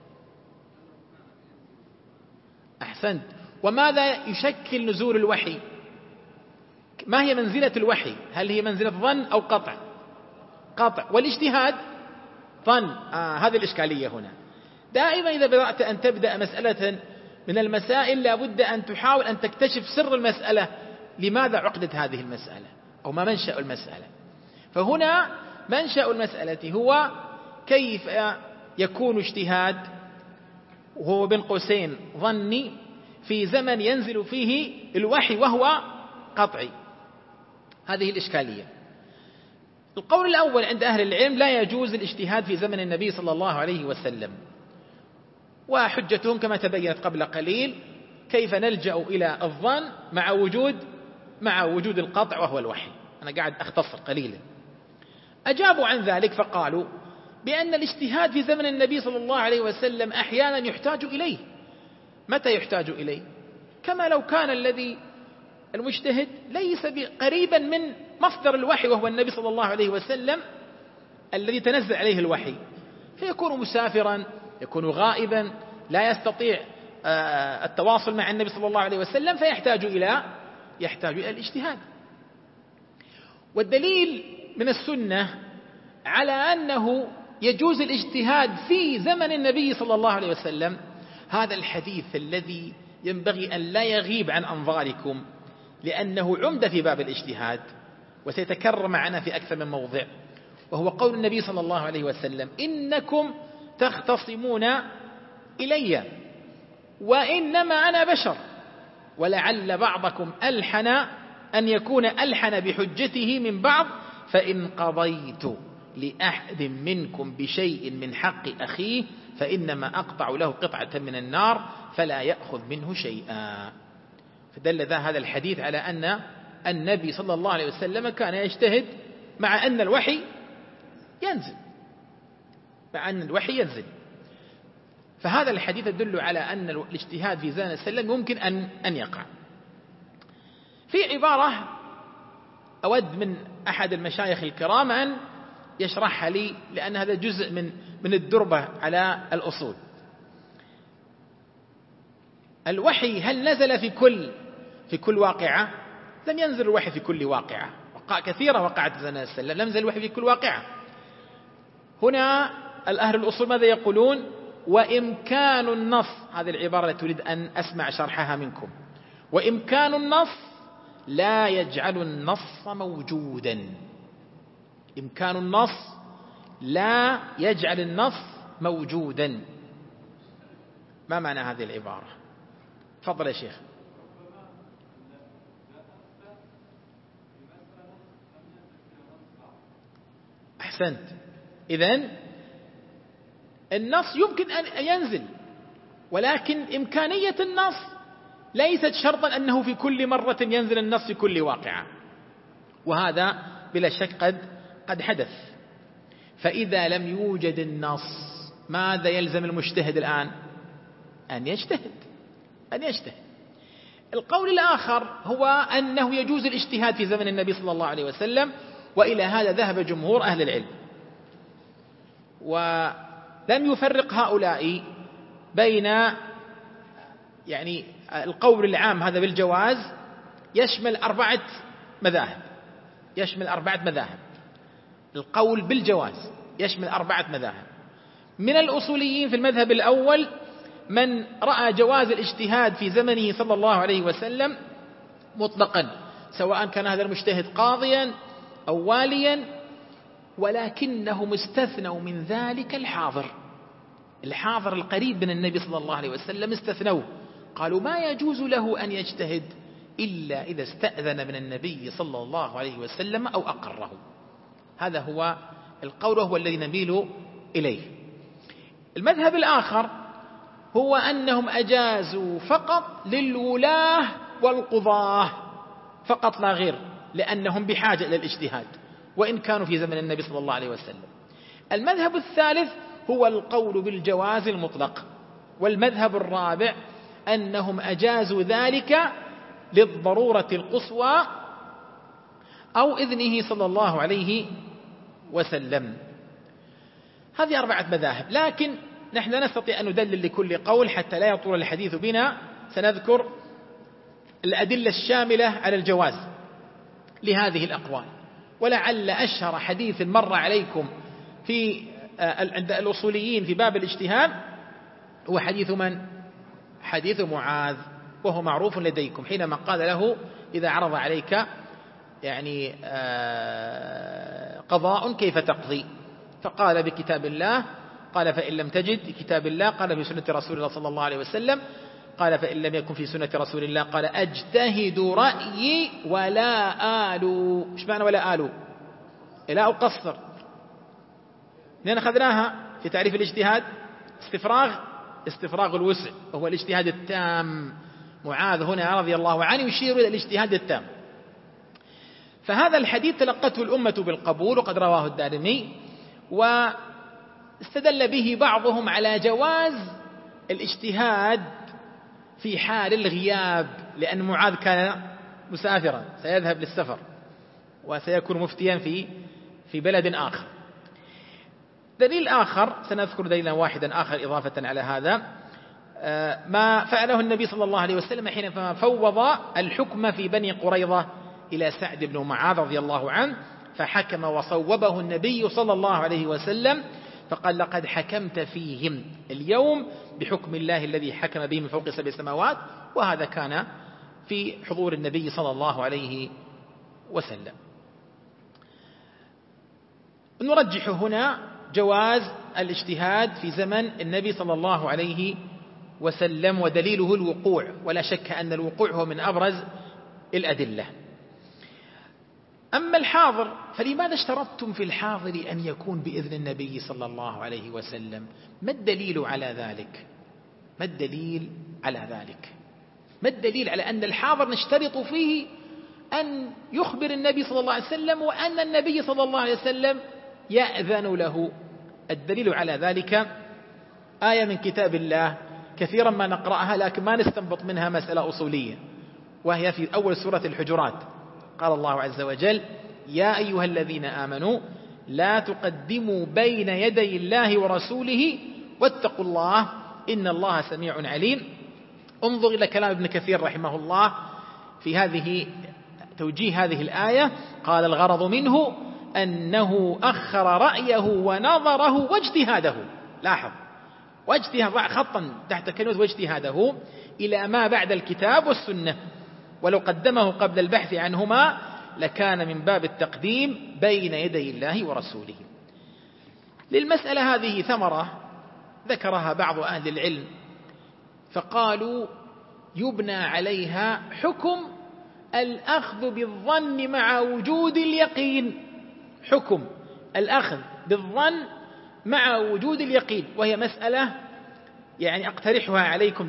أحسنت. وماذا يشكل نزول الوحي؟ ما هي منزلة الوحي؟ هل هي منزلة ظن أو قطع؟ قطع. والاجتهاد ظن. هذه الإشكالية هنا. دائما إذا بدأت أن تبدأ مسألة من المسائل لابد أن تحاول أن تكتشف سر المسألة، لماذا عقدت هذه المسألة أو ما منشأ المسألة. فهنا منشأ المسألة هو كيف يكون اجتهاد وهو بين قوسين ظني في زمن ينزل فيه الوحي وهو قطعي. هذه الإشكالية. القول الأول عند أهل العلم لا يجوز الاجتهاد في زمن النبي صلى الله عليه وسلم، وحجتهم كما تبينت قبل قليل كيف نلجأ إلى الظن مع وجود القطع وهو الوحي. أنا قاعد أختصر قليلا. أجابوا عن ذلك فقالوا بأن الاجتهاد في زمن النبي صلى الله عليه وسلم أحيانا يحتاج إليه. متى يحتاج إليه؟ كما لو كان الذي المجتهد ليس قريبا من مصدر الوحي وهو النبي صلى الله عليه وسلم الذي تنزل عليه الوحي، فيكون مسافرا، يكون غائبا، لا يستطيع التواصل مع النبي صلى الله عليه وسلم، فيحتاج إلى الاجتهاد. والدليل من السنة على أنه يجوز الاجتهاد في زمن النبي صلى الله عليه وسلم هذا الحديث الذي ينبغي أن لا يغيب عن أنظاركم، لأنه عمدة في باب الاجتهاد وسيتكرر معنا في أكثر من موضع، وهو قول النبي صلى الله عليه وسلم: إنكم تختصمون إلي وإنما أنا بشر ولعل بعضكم ألحن أن يكون ألحن بحجته من بعض، فإن قضيت لأحد منكم بشيء من حق أخيه فإنما أقطع له قطعة من النار فلا يأخذ منه شيئا. فدل هذا الحديث على أن النبي صلى الله عليه وسلم كان يجتهد مع أن الوحي ينزل. فهذا الحديث يدل على أن الاجتهاد في زمن السلام ممكن أن يقع. في عبارة أود من أحد المشايخ الكرام أن يشرحها لي، لأن هذا جزء من الدربة على الأصول. الوحي هل نزل في كل واقعة؟ لم ينزل الوحي في كل واقعة. كثيرة وقعت زمن السلام لم ينزل الوحي في كل واقعة. هنا الأهل الأصول ماذا يقولون؟ وإمكان النص، هذه العبارة التي تريد أن أسمع شرحها منكم، وإمكان النص لا يجعل النص موجودا. إمكان النص لا يجعل النص موجودا. ما معنى هذه العبارة؟ تفضل يا شيخ. أحسنت. إذن النص يمكن أن ينزل، ولكن إمكانية النص ليست شرطا أنه في كل مرة ينزل النص في كل واقعة، وهذا بلا شك قد حدث. فإذا لم يوجد النص ماذا يلزم المجتهد الآن؟ أن يجتهد. القول الآخر هو أنه يجوز الاجتهاد في زمن النبي صلى الله عليه وسلم، وإلى هذا ذهب جمهور أهل العلم، ولم يفرق هؤلاء بين القول العام هذا بالجواز يشمل أربعة مذاهب. القول بالجواز يشمل 4 مذاهب. من الأصوليين في المذهب الأول من رأى جواز الاجتهاد في زمنه صلى الله عليه وسلم مطلقا، سواء كان هذا المجتهد قاضيا أو واليا، ولكنهم استثنوا من ذلك الحاضر القريب من النبي صلى الله عليه وسلم، استثنوه، قالوا ما يجوز له أن يجتهد إلا إذا استأذن من النبي صلى الله عليه وسلم أو أقره. هذا هو القول وهو الذي نميل إليه. المذهب الآخر هو أنهم أجازوا فقط للولاة والقضاة فقط لا غير، لأنهم بحاجة إلى الاجتهاد وإن كانوا في زمن النبي صلى الله عليه وسلم. المذهب الثالث هو القول بالجواز المطلق. والمذهب الرابع أنهم أجازوا ذلك للضرورة القصوى أو إذنه صلى الله عليه وسلم. هذه 4 مذاهب، لكن نحن لا نستطيع أن ندلل لكل قول حتى لا يطول الحديث بنا. سنذكر الأدلة الشاملة على الجواز لهذه الأقوال. ولعل أشهر حديث مر عليكم عند الأصوليين في باب الاجتهاد هو حديث من؟ حديث معاذ، وهو معروف لديكم حينما قال له إذا عرض عليك يعني قضاء كيف تقضي؟ فقال بكتاب الله، قال فإن لم تجد كتاب الله، قال في سنة رسول الله صلى الله عليه وسلم، قال فإن لم يكن في سنة رسول الله، قال أجتهد رأيي ولا آلو. إيش معنى ولا آلو؟ لا أقصر. لأن أخذناها في تعريف الاجتهاد استفراغ الوسع، وهو الاجتهاد التام. معاذ هنا رضي الله عنه يشير إلى الاجتهاد التام. فهذا الحديث تلقته الأمة بالقبول، وقد رواه الدارمي، واستدل به بعضهم على جواز الاجتهاد في حال الغياب، لأن معاذ كان مسافرا سيذهب للسفر وسيكون مفتيا في بلد آخر. دليل آخر، سنذكر دليلا واحدا آخر إضافة على هذا، ما فعله النبي صلى الله عليه وسلم حينما فوض الحكم في بني قريظة إلى سعد بن معاذ رضي الله عنه، فحكم وصوبه النبي صلى الله عليه وسلم، فقال لقد حكمت فيهم اليوم بحكم الله الذي حكم به من فوق 7 سماوات. وهذا كان في حضور النبي صلى الله عليه وسلم. نرجح هنا جواز الاجتهاد في زمن النبي صلى الله عليه وسلم، ودليله الوقوع، ولا شك أن الوقوع هو من أبرز الأدلة. أما الحاضر فلماذا اشترطتم في الحاضر أن يكون بإذن النبي صلى الله عليه وسلم؟ ما الدليل على ذلك؟ ما الدليل على ذلك؟ ما الدليل على أن الحاضر نشترط فيه أن يخبر النبي صلى الله عليه وسلم، وأن النبي صلى الله عليه وسلم يأذن له؟ الدليل على ذلك آية من كتاب الله كثيرا ما نقرأها لكن ما نستنبط منها مسألة أصولية، وهي في أول سورة الحجرات. قال الله عز وجل: يا أيها الذين آمنوا لا تقدموا بين يدي الله ورسوله واتقوا الله إن الله سميع عليم. انظر إلى كلام ابن كثير رحمه الله في هذه توجيه هذه الآية، قال: الغرض منه أنه أخر رأيه ونظره واجتهاده. لاحظ، واجتهاد خطا تحت كلمة واجتهاده إلى ما بعد الكتاب والسنة، ولو قدمه قبل البحث عنهما لكان من باب التقديم بين يدي الله ورسوله. للمسألة هذه ثمرة ذكرها بعض أهل العلم، فقالوا يبنى عليها حكم الأخذ بالظن مع وجود اليقين. حكم الأخذ بالظن مع وجود اليقين، وهي مسألة يعني أقترحها عليكم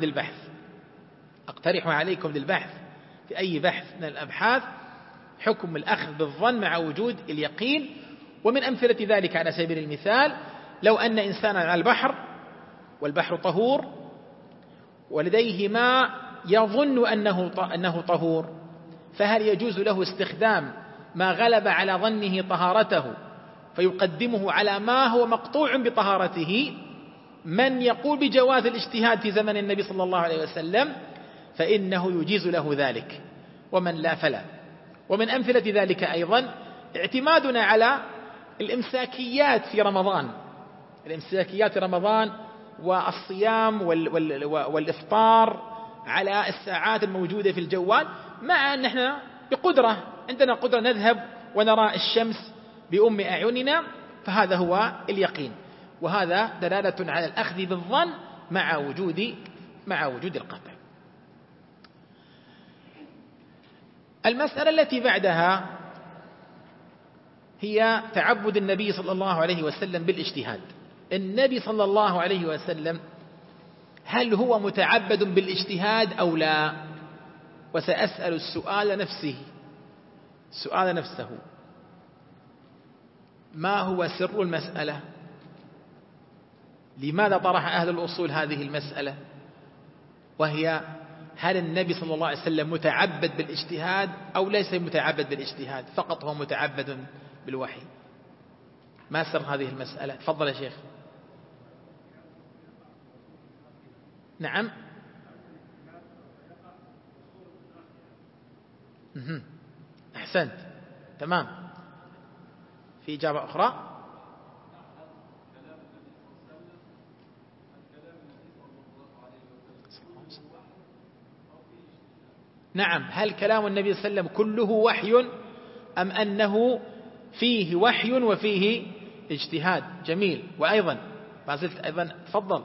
للبحث في أي بحث من الأبحاث، حكم الأخذ بالظن مع وجود اليقين. ومن أمثلة ذلك على سبيل المثال، لو أن إنسانا على البحر والبحر طهور ولديه ماء يظن أنه طهور، فهل يجوز له استخدام ما غلب على ظنه طهارته فيقدمه على ما هو مقطوع بطهارته؟ من يقول بجواز الاجتهاد في زمن النبي صلى الله عليه وسلم فإنه يجيز له ذلك، ومن لا فلا. ومن أمثلة ذلك أيضا اعتمادنا على الإمساكيات في رمضان، الإمساكيات في رمضان والصيام والإفطار على الساعات الموجودة في الجوال، مع أن احنا بقدرة عندنا قدرة نذهب ونرى الشمس بأم أعيننا، فهذا هو اليقين، وهذا دلالة على الأخذ بالظن مع وجود القطع. المسألة التي بعدها هي تعبد النبي صلى الله عليه وسلم بالاجتهاد. النبي صلى الله عليه وسلم هل هو متعبد بالاجتهاد أو لا؟ وسأسأل السؤال نفسه، ما هو سر المسألة؟ لماذا طرح أهل الأصول هذه المسألة؟ وهي هل النبي صلى الله عليه وسلم متعبد بالاجتهاد أو ليس متعبد بالاجتهاد، فقط هو متعبد بالوحي؟ ما سر هذه المسألة؟ تفضل يا شيخ. نعم. أحسنت، تمام. في إجابة أخرى؟ نعم. هل كلام النبي صلى الله عليه وسلم كله وحي أم أنه فيه وحي وفيه اجتهاد؟ جميل. وأيضا ما زلت أيضا، تفضل.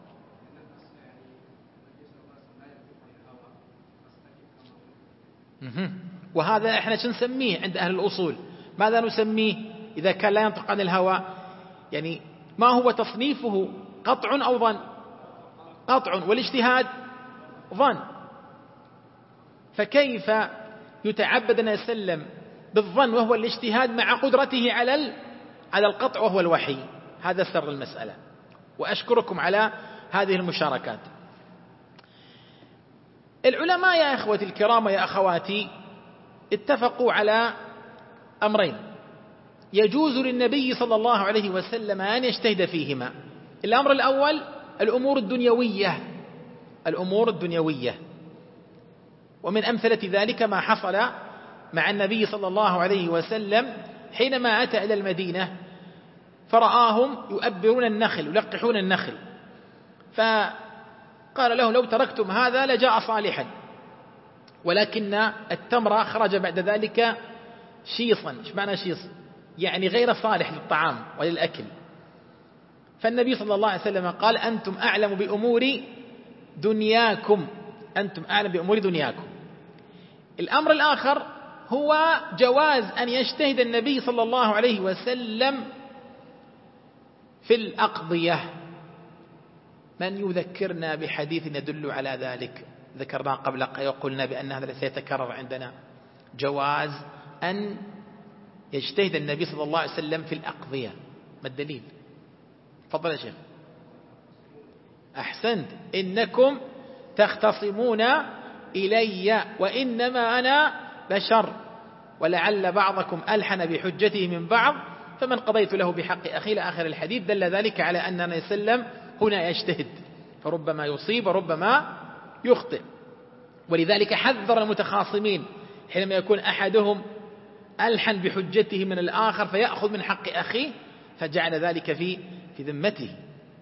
وهذا احنا شو نسميه عند أهل الأصول؟ ماذا نسميه إذا كان لا ينطق عن الهوى؟ يعني ما هو تصنيفه؟ قطع أو ظن؟ قطع، والاجتهاد ظن. فكيف يتعبد النبي صلى الله عليه وسلم بالظن وهو الاجتهاد مع قدرته على القطع وهو الوحي؟ هذا سر المسألة، وأشكركم على هذه المشاركات. العلماء يا إخوتي الكرام ويا أخواتي اتفقوا على أمرين يجوز للنبي صلى الله عليه وسلم أن يجتهد فيهما. الأمر الأول الأمور الدنيوية، ومن أمثلة ذلك ما حصل مع النبي صلى الله عليه وسلم حينما أتى إلى المدينة فرآهم يؤبرون النخل، يلقحون النخل، فقال له لو تركتم هذا لجاء صالحا، ولكن التمر خرج بعد ذلك شيصا. ايش معنى شيص؟ يعني غير صالح للطعام وللأكل. فالنبي صلى الله عليه وسلم قال أنتم أعلم بأمور دنياكم، أنتم أعلم بأمور دنياكم. الأمر الآخر هو جواز أن يجتهد النبي صلى الله عليه وسلم في الأقضية. من يذكرنا بحديث يدل على ذلك؟ ذكرنا قبل وقلنا بأن هذا سيتكرر عندنا، جواز أن يجتهد النبي صلى الله عليه وسلم في الأقضية. ما الدليل؟ تفضل يا شيخ. أحسنت، إنكم تختصمون إلي وإنما أنا بشر ولعل بعضكم ألحن بحجته من بعض فمن قضيت له بحق أخي إلى آخر الحديث. دل ذلك على أن النبي صلى الله عليه وسلم هنا يجتهد، فربما يصيب وربما يخطئ. ولذلك حذر المتخاصمين حينما يكون أحدهم ألحن بحجته من الآخر فيأخذ من حق أخيه، فجعل ذلك في ذمته.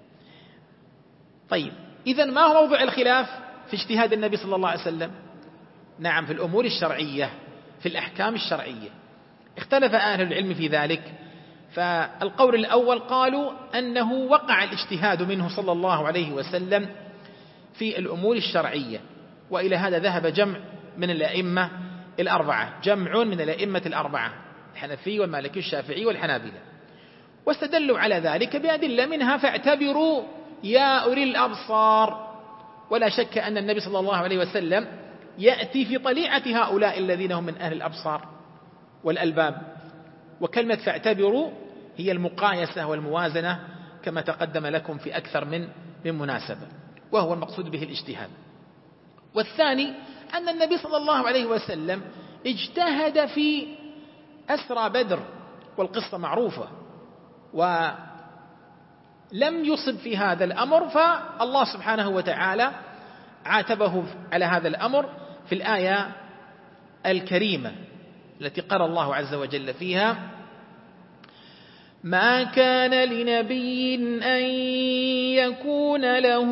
طيب، إذن ما هو موضوع الخلاف في اجتهاد النبي صلى الله عليه وسلم؟ نعم، في الأمور الشرعية، في الأحكام الشرعية. اختلف أهل العلم في ذلك، فالقول الأول قالوا أنه وقع الاجتهاد منه صلى الله عليه وسلم في الأمور الشرعية، وإلى هذا ذهب جمع من الأئمة الأربعة، جمع من الأئمة الأربعة، الحنفي والمالكي والشافعي والحنابلة، واستدلوا على ذلك بأدلة منها فاعتبروا يا أولي الأبصار. ولا شك أن النبي صلى الله عليه وسلم يأتي في طليعة هؤلاء الذين هم من أهل الأبصار والألباب. وكلمة فاعتبروا هي المقايسة والموازنة كما تقدم لكم في أكثر من مناسبة، وهو المقصود به الاجتهاد. والثاني أن النبي صلى الله عليه وسلم اجتهد في أسرى بدر، والقصة معروفة، ولم يصب في هذا الأمر، فالله سبحانه وتعالى عاتبه على هذا الأمر في الآية الكريمة التي قال الله عز وجل فيها ما كان لنبي أن يكون له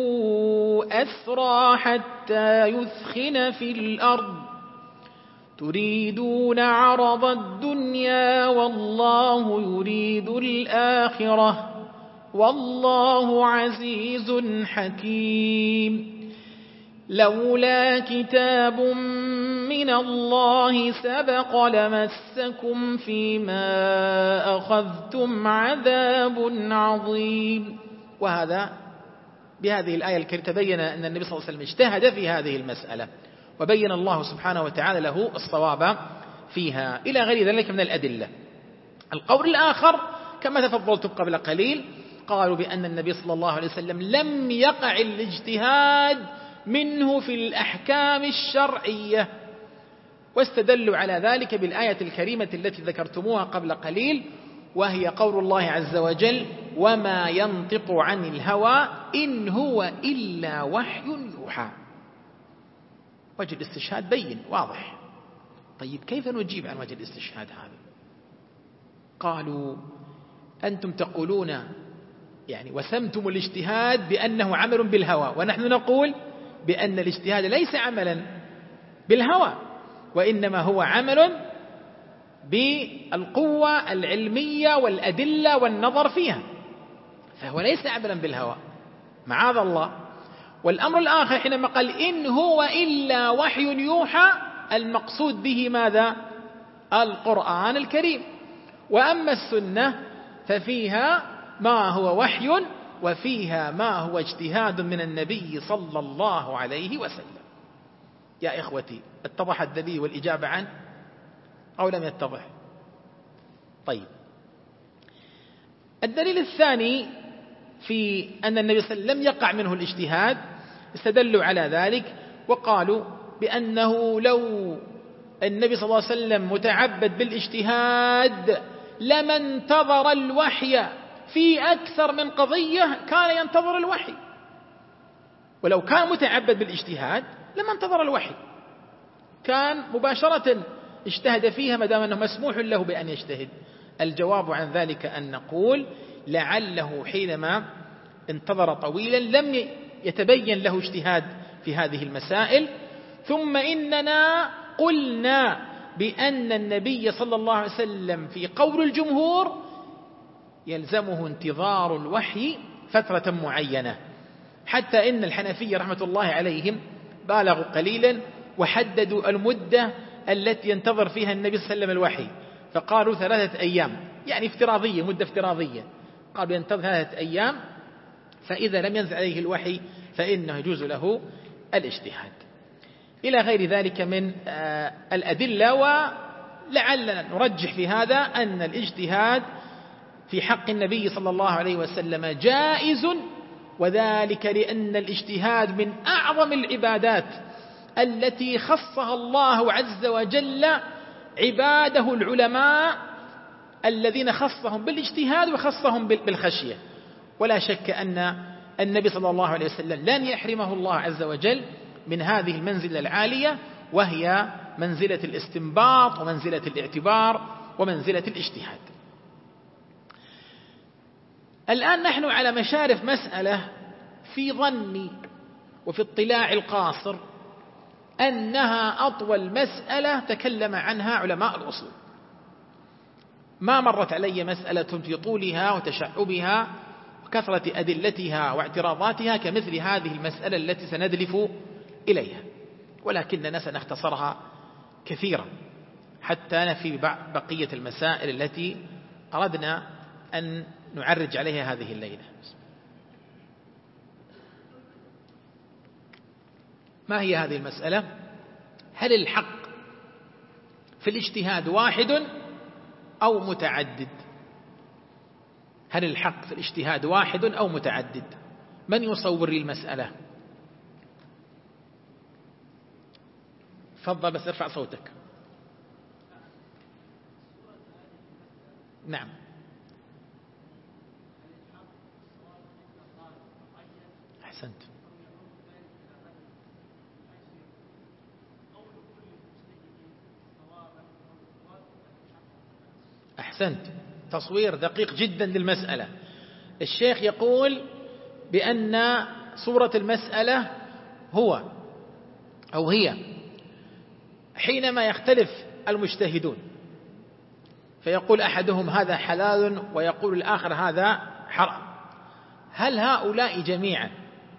أسرى حتى يثخن في الأرض تريدون عرض الدنيا والله يريد الآخرة والله عزيز حكيم لولا كتاب من الله سبق لمسكم فيما أخذتم عذاب عظيم. وهذا بهذه الآية الكريمة تبين أن النبي صلى الله عليه وسلم اجتهد في هذه المسألة وبين الله سبحانه وتعالى له الصواب فيها إلى غير ذلك من الأدلة. القول الآخر كما تفضلت قبل قليل قالوا بأن النبي صلى الله عليه وسلم لم يقع الاجتهاد منه في الأحكام الشرعية، واستدلوا على ذلك بالآية الكريمة التي ذكرتموها قبل قليل، وهي قول الله عز وجل: وما ينطق عن الهوى إن هو إلا وحي يوحى. وجه الاستشهاد بين واضح. طيب كيف نجيب عن وجه الاستشهاد هذا؟ قالوا: أنتم تقولون وسمتم الاجتهاد بأنه عمل بالهوى، ونحن نقول بأن الاجتهاد ليس عملا بالهوى، وإنما هو عمل بالقوة العلمية والأدلة والنظر فيها، فهو ليس عملا بالهوى معاذ الله. والأمر الآخر حينما قال إن هو إلا وحي يوحى، المقصود به ماذا؟ القرآن الكريم. وأما السنة ففيها ما هو وحي وفيها ما هو اجتهاد من النبي صلى الله عليه وسلم. يا إخوتي، اتضح الدليل والإجابة عنه أو لم يتضح؟ طيب، الدليل الثاني في أن النبي صلى الله عليه وسلم لم يقع منه الاجتهاد، استدلوا على ذلك وقالوا بأنه لو النبي صلى الله عليه وسلم متعبد بالاجتهاد لما انتظر الوحي في أكثر من قضية كان ينتظر الوحي، ولو كان متعبد بالاجتهاد لما انتظر الوحي، كان مباشرة اجتهد فيها ما دام أنه مسموح له بأن يجتهد. الجواب عن ذلك أن نقول لعله حينما انتظر طويلا لم يتبين له اجتهاد في هذه المسائل. ثم إننا قلنا بأن النبي صلى الله عليه وسلم في قول الجمهور يلزمه انتظار الوحي فترة معينة، حتى إن الحنفية رحمة الله عليهم بالغوا قليلا وحددوا المدة التي ينتظر فيها النبي صلى الله عليه وسلم الوحي، فقالوا 3 أيام، افتراضية، مدة افتراضية، قالوا ينتظر 3 أيام، فإذا لم ينزل عليه الوحي فإنه يجوز له الاجتهاد إلى غير ذلك من الأدلة. ولعلنا نرجح في هذا أن الاجتهاد في حق النبي صلى الله عليه وسلم جائز، وذلك لأن الاجتهاد من أعظم العبادات التي خصها الله عز وجل عباده العلماء الذين خصهم بالاجتهاد وخصهم بالخشية. ولا شك أن النبي صلى الله عليه وسلم لن يحرمه الله عز وجل من هذه المنزلة العالية، وهي منزلة الاستنباط ومنزلة الاعتبار ومنزلة الاجتهاد. الآن نحن على مشارف مسألة في ظني وفي اطلاع القاصر أنها أطول مسألة تكلم عنها علماء الأصول. ما مرت علي مسألة في طولها وتشعبها وكثرة أدلتها واعتراضاتها كمثل هذه المسألة التي سندلف إليها، ولكننا سنختصرها كثيرا حتى نفي بقية المسائل التي أردنا أن نعرج عليها هذه الليلة. ما هي هذه المسألة؟ هل الحق في الاجتهاد واحد أو متعدد؟ هل الحق في الاجتهاد واحد أو متعدد؟ من يصور لي المسألة؟ تفضل بس ارفع صوتك. نعم. أحسنت. أحسنت. تصوير دقيق جدا للمسألة. الشيخ يقول بأن صورة المسألة هي حينما يختلف المجتهدون فيقول أحدهم هذا حلال ويقول الآخر هذا حرام، هل هؤلاء جميعا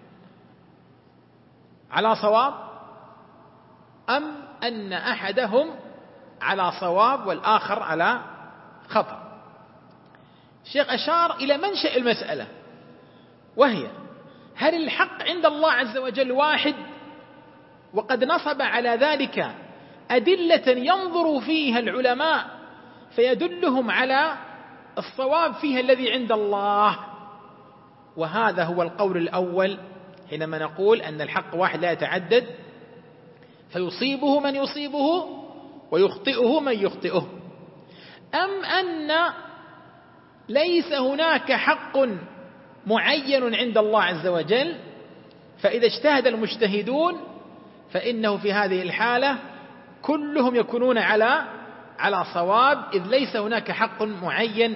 على صواب أم أن أحدهم على صواب والآخر على خطأ؟ الشيخ أشار إلى منشأ المسألة، وهي هل الحق عند الله عز وجل واحد، وقد نصب على ذلك أدلة ينظر فيها العلماء فيدلهم على الصواب فيها الذي عند الله. وهذا هو القول الأول حينما نقول أن الحق واحد لا يتعدد، فيصيبه من يصيبه ويخطئه من يخطئه، أم أن ليس هناك حق معين عند الله عز وجل، فإذا اجتهد المجتهدون فإنه في هذه الحالة كلهم يكونون على صواب، إذ ليس هناك حق معين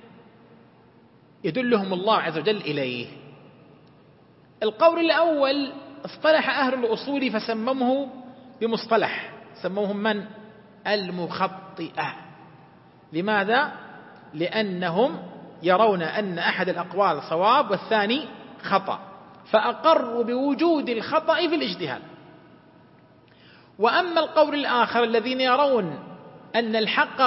يدلهم الله عز وجل إليه. القول الأول اصطلح أهل الأصول فسممه بمصطلح سموهم من؟ المخطئة. لماذا؟ لأنهم يرون أن أحد الأقوال صواب والثاني خطأ، فأقروا بوجود الخطأ في الاجتهاد. وأما القول الآخر الذين يرون أن الحق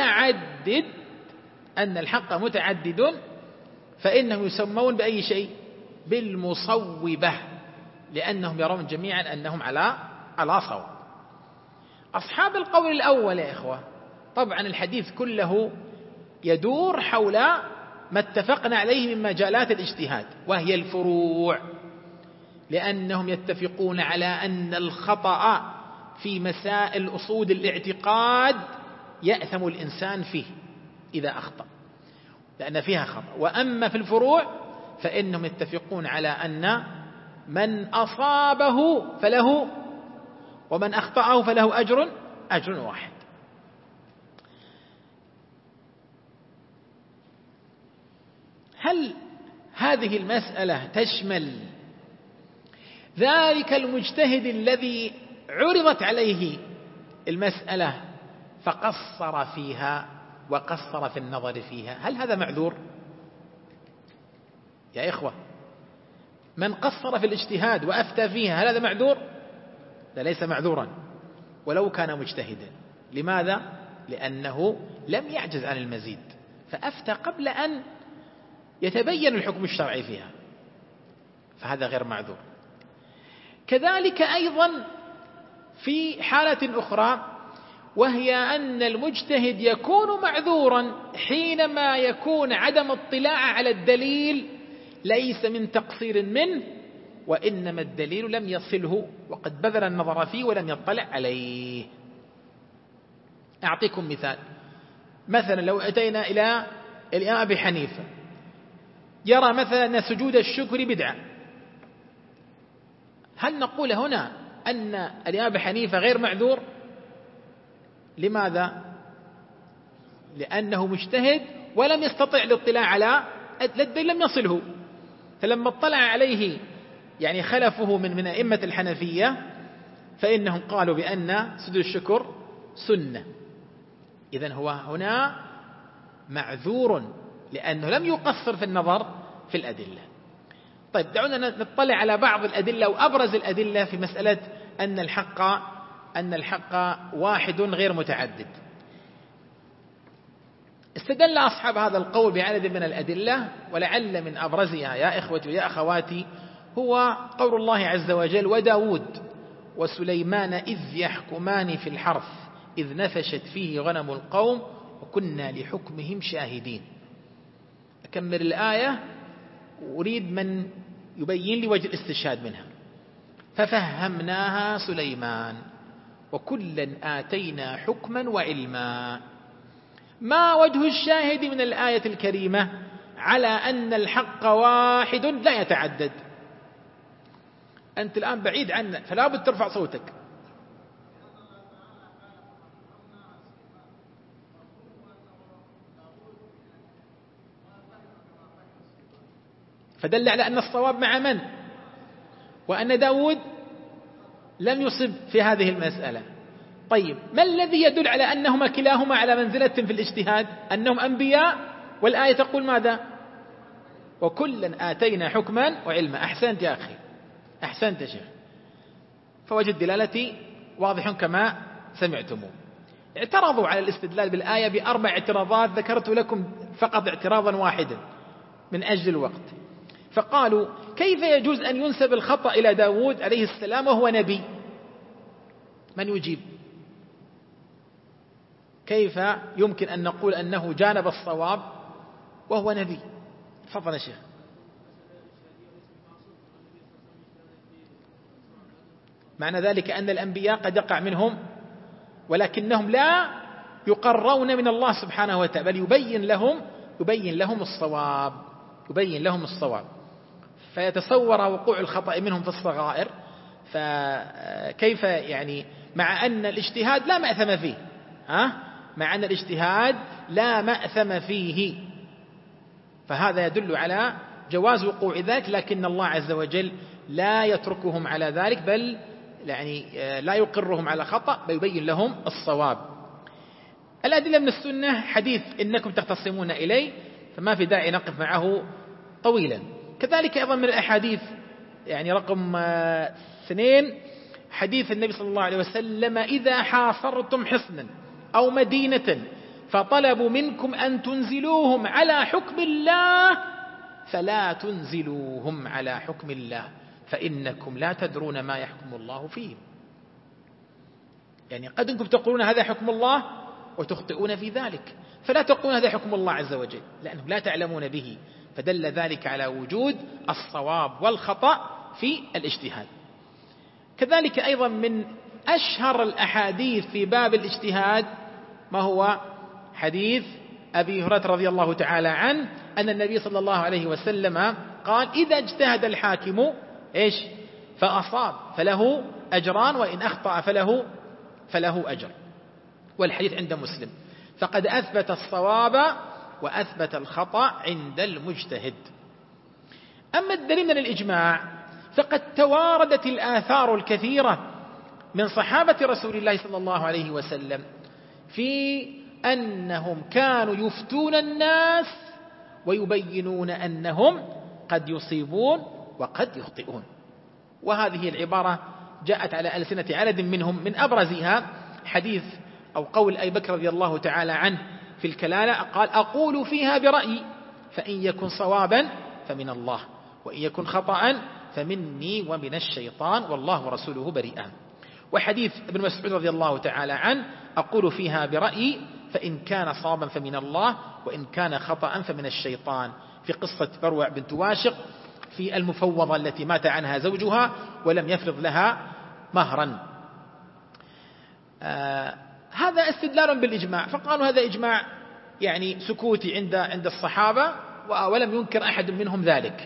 متعدد فإنهم يسمون بأي شيء؟ بالمصوبة، لأنهم يرون جميعا أنهم على صواب. أصحاب القول الأول يا إخوة طبعا الحديث كله يدور حول ما اتفقنا عليه من مجالات الاجتهاد وهي الفروع، لأنهم يتفقون على أن الخطأ في مسائل أصول الاعتقاد يأثم الإنسان فيه إذا أخطأ لأن فيها خطأ. وأما في الفروع فإنهم يتفقون على أن من أصابه فله ومن أخطأه فله أجر واحد. هل هذه المسألة تشمل ذلك المجتهد الذي عرضت عليه المسألة فقصر فيها وقصر في النظر فيها؟ هل هذا معذور يا إخوة؟ من قصر في الاجتهاد وأفتى فيها هل هذا معذور؟ لا، ليس معذورا ولو كان مجتهدا. لماذا؟ لأنه لم يعجز عن المزيد فأفتى قبل أن يتبين الحكم الشرعي فيها، فهذا غير معذور. كذلك أيضا في حالة أخرى وهي أن المجتهد يكون معذورا حينما يكون عدم اطلاع على الدليل ليس من تقصير منه، وإنما الدليل لم يصله وقد بذل النظر فيه ولم يطلع عليه. أعطيكم مثلا لو أتينا إلى الإمام أبي حنيفة يرى مثلا أن سجود الشكر بدعة، هل نقول هنا أن الإمام أبي حنيفة غير معذور؟ لماذا؟ لأنه مجتهد ولم يستطع الاطلاع على الدليل، لم يصله، فلما اطلع عليه يعني خلفه من أئمة الحنفية فإنهم قالوا بأن سجود الشكر سنة. إذن هو هنا معذور لأنه لم يقصر في النظر في الأدلة. طيب دعونا نطلع على بعض الأدلة وأبرز الأدلة في مسألة أن الحق واحد غير متعدد. استدل أصحاب هذا القول بعدد من الأدلة، ولعل من أبرزها يا إخوتي ويا أخواتي هو قول الله عز وجل: وداود وسليمان إذ يحكمان في الحرث إذ نفشت فيه غنم القوم وكنا لحكمهم شاهدين. أكمل الآية أريد من يبين لي وجه الاستشهاد منها. ففهمناها سليمان وكلا آتينا حكما وعلما. ما وجه الشاهد من الآية الكريمة على أن الحق واحد لا يتعدد؟ أنت الآن بعيد عنه فلا بد ترفع صوتك. فدل على أن الصواب مع من؟ وأن داود لم يصب في هذه المسألة. طيب ما الذي يدل على أنهما كلاهما على منزلة في الاجتهاد؟ أنهم أنبياء، والآية تقول ماذا؟ وكلا آتينا حكما وعلما. أحسنت يا أخي، أحسنت يا شيخ. فوجه الدلالة واضح كما سمعتموه. اعترضوا على الاستدلال بالآية ب4 اعتراضات، ذكرت لكم فقط اعتراضا واحدا من أجل الوقت. فقالوا كيف يجوز أن ينسب الخطأ إلى داود عليه السلام وهو نبي؟ من يجيب؟ كيف يمكن أن نقول أنه جانب الصواب وهو نبي؟ تفضل يا شيخ. معنى ذلك أن الأنبياء قد يقع منهم، ولكنهم لا يقرون من الله سبحانه وتعالى، بل يبين لهم الصواب، فيتصور وقوع الخطأ منهم في الصغائر. فكيف يعني مع أن الاجتهاد لا مأثم فيه، مع أن الاجتهاد لا مأثم فيه، فهذا يدل على جواز وقوع ذلك، لكن الله عز وجل لا يتركهم على ذلك، بل يعني لا يقرهم على خطأ، بل يبين لهم الصواب. الأدلة من السنة حديث إنكم تختصمون إلي، فما في داعي نقف معه طويلا. كذلك أيضا من الأحاديث يعني رقم 2 حديث النبي صلى الله عليه وسلم: إذا حاصرتم حصنا أو مدينة فطلبوا منكم أن تنزلوهم على حكم الله فلا تنزلوهم على حكم الله فإنكم لا تدرون ما يحكم الله فيه. يعني قد أنكم تقولون هذا حكم الله وتخطئون في ذلك، فلا تقولون هذا حكم الله عز وجل لأنهم لا تعلمون به، فدل ذلك على وجود الصواب والخطأ في الاجتهاد. كذلك أيضا من أشهر الأحاديث في باب الاجتهاد ما هو حديث أبي هريرة رضي الله تعالى عنه أن النبي صلى الله عليه وسلم قال: إذا اجتهد الحاكم فأصاب فله أجران، وإن أخطأ فله أجر. والحديث عند مسلم. فقد أثبت الصواب وأثبت الخطأ عند المجتهد. أما الدليل من الإجماع فقد تواردت الآثار الكثيرة من صحابة رسول الله صلى الله عليه وسلم في أنهم كانوا يفتون الناس ويبينون أنهم قد يصيبون وقد يخطئون. وهذه العبارة جاءت على ألسنة عدد منهم، من أبرزها حديث أو قول أبي بكر رضي الله تعالى عنه في الكلالة، قال: أقول فيها برأيي فإن يكن صوابا فمن الله وإن يكن خطأ فمني ومن الشيطان والله ورسوله بريئان. وحديث ابن مسعود رضي الله تعالى عنه: أقول فيها برأيي فإن كان صوابا فمن الله وإن كان خطأ فمن الشيطان، في قصة بروع بنت واشق في المفوضة التي مات عنها زوجها ولم يفرض لها مهرا. هذا استدلال بالإجماع، فقالوا هذا إجماع يعني سكوتي عند الصحابة ولم ينكر أحد منهم ذلك.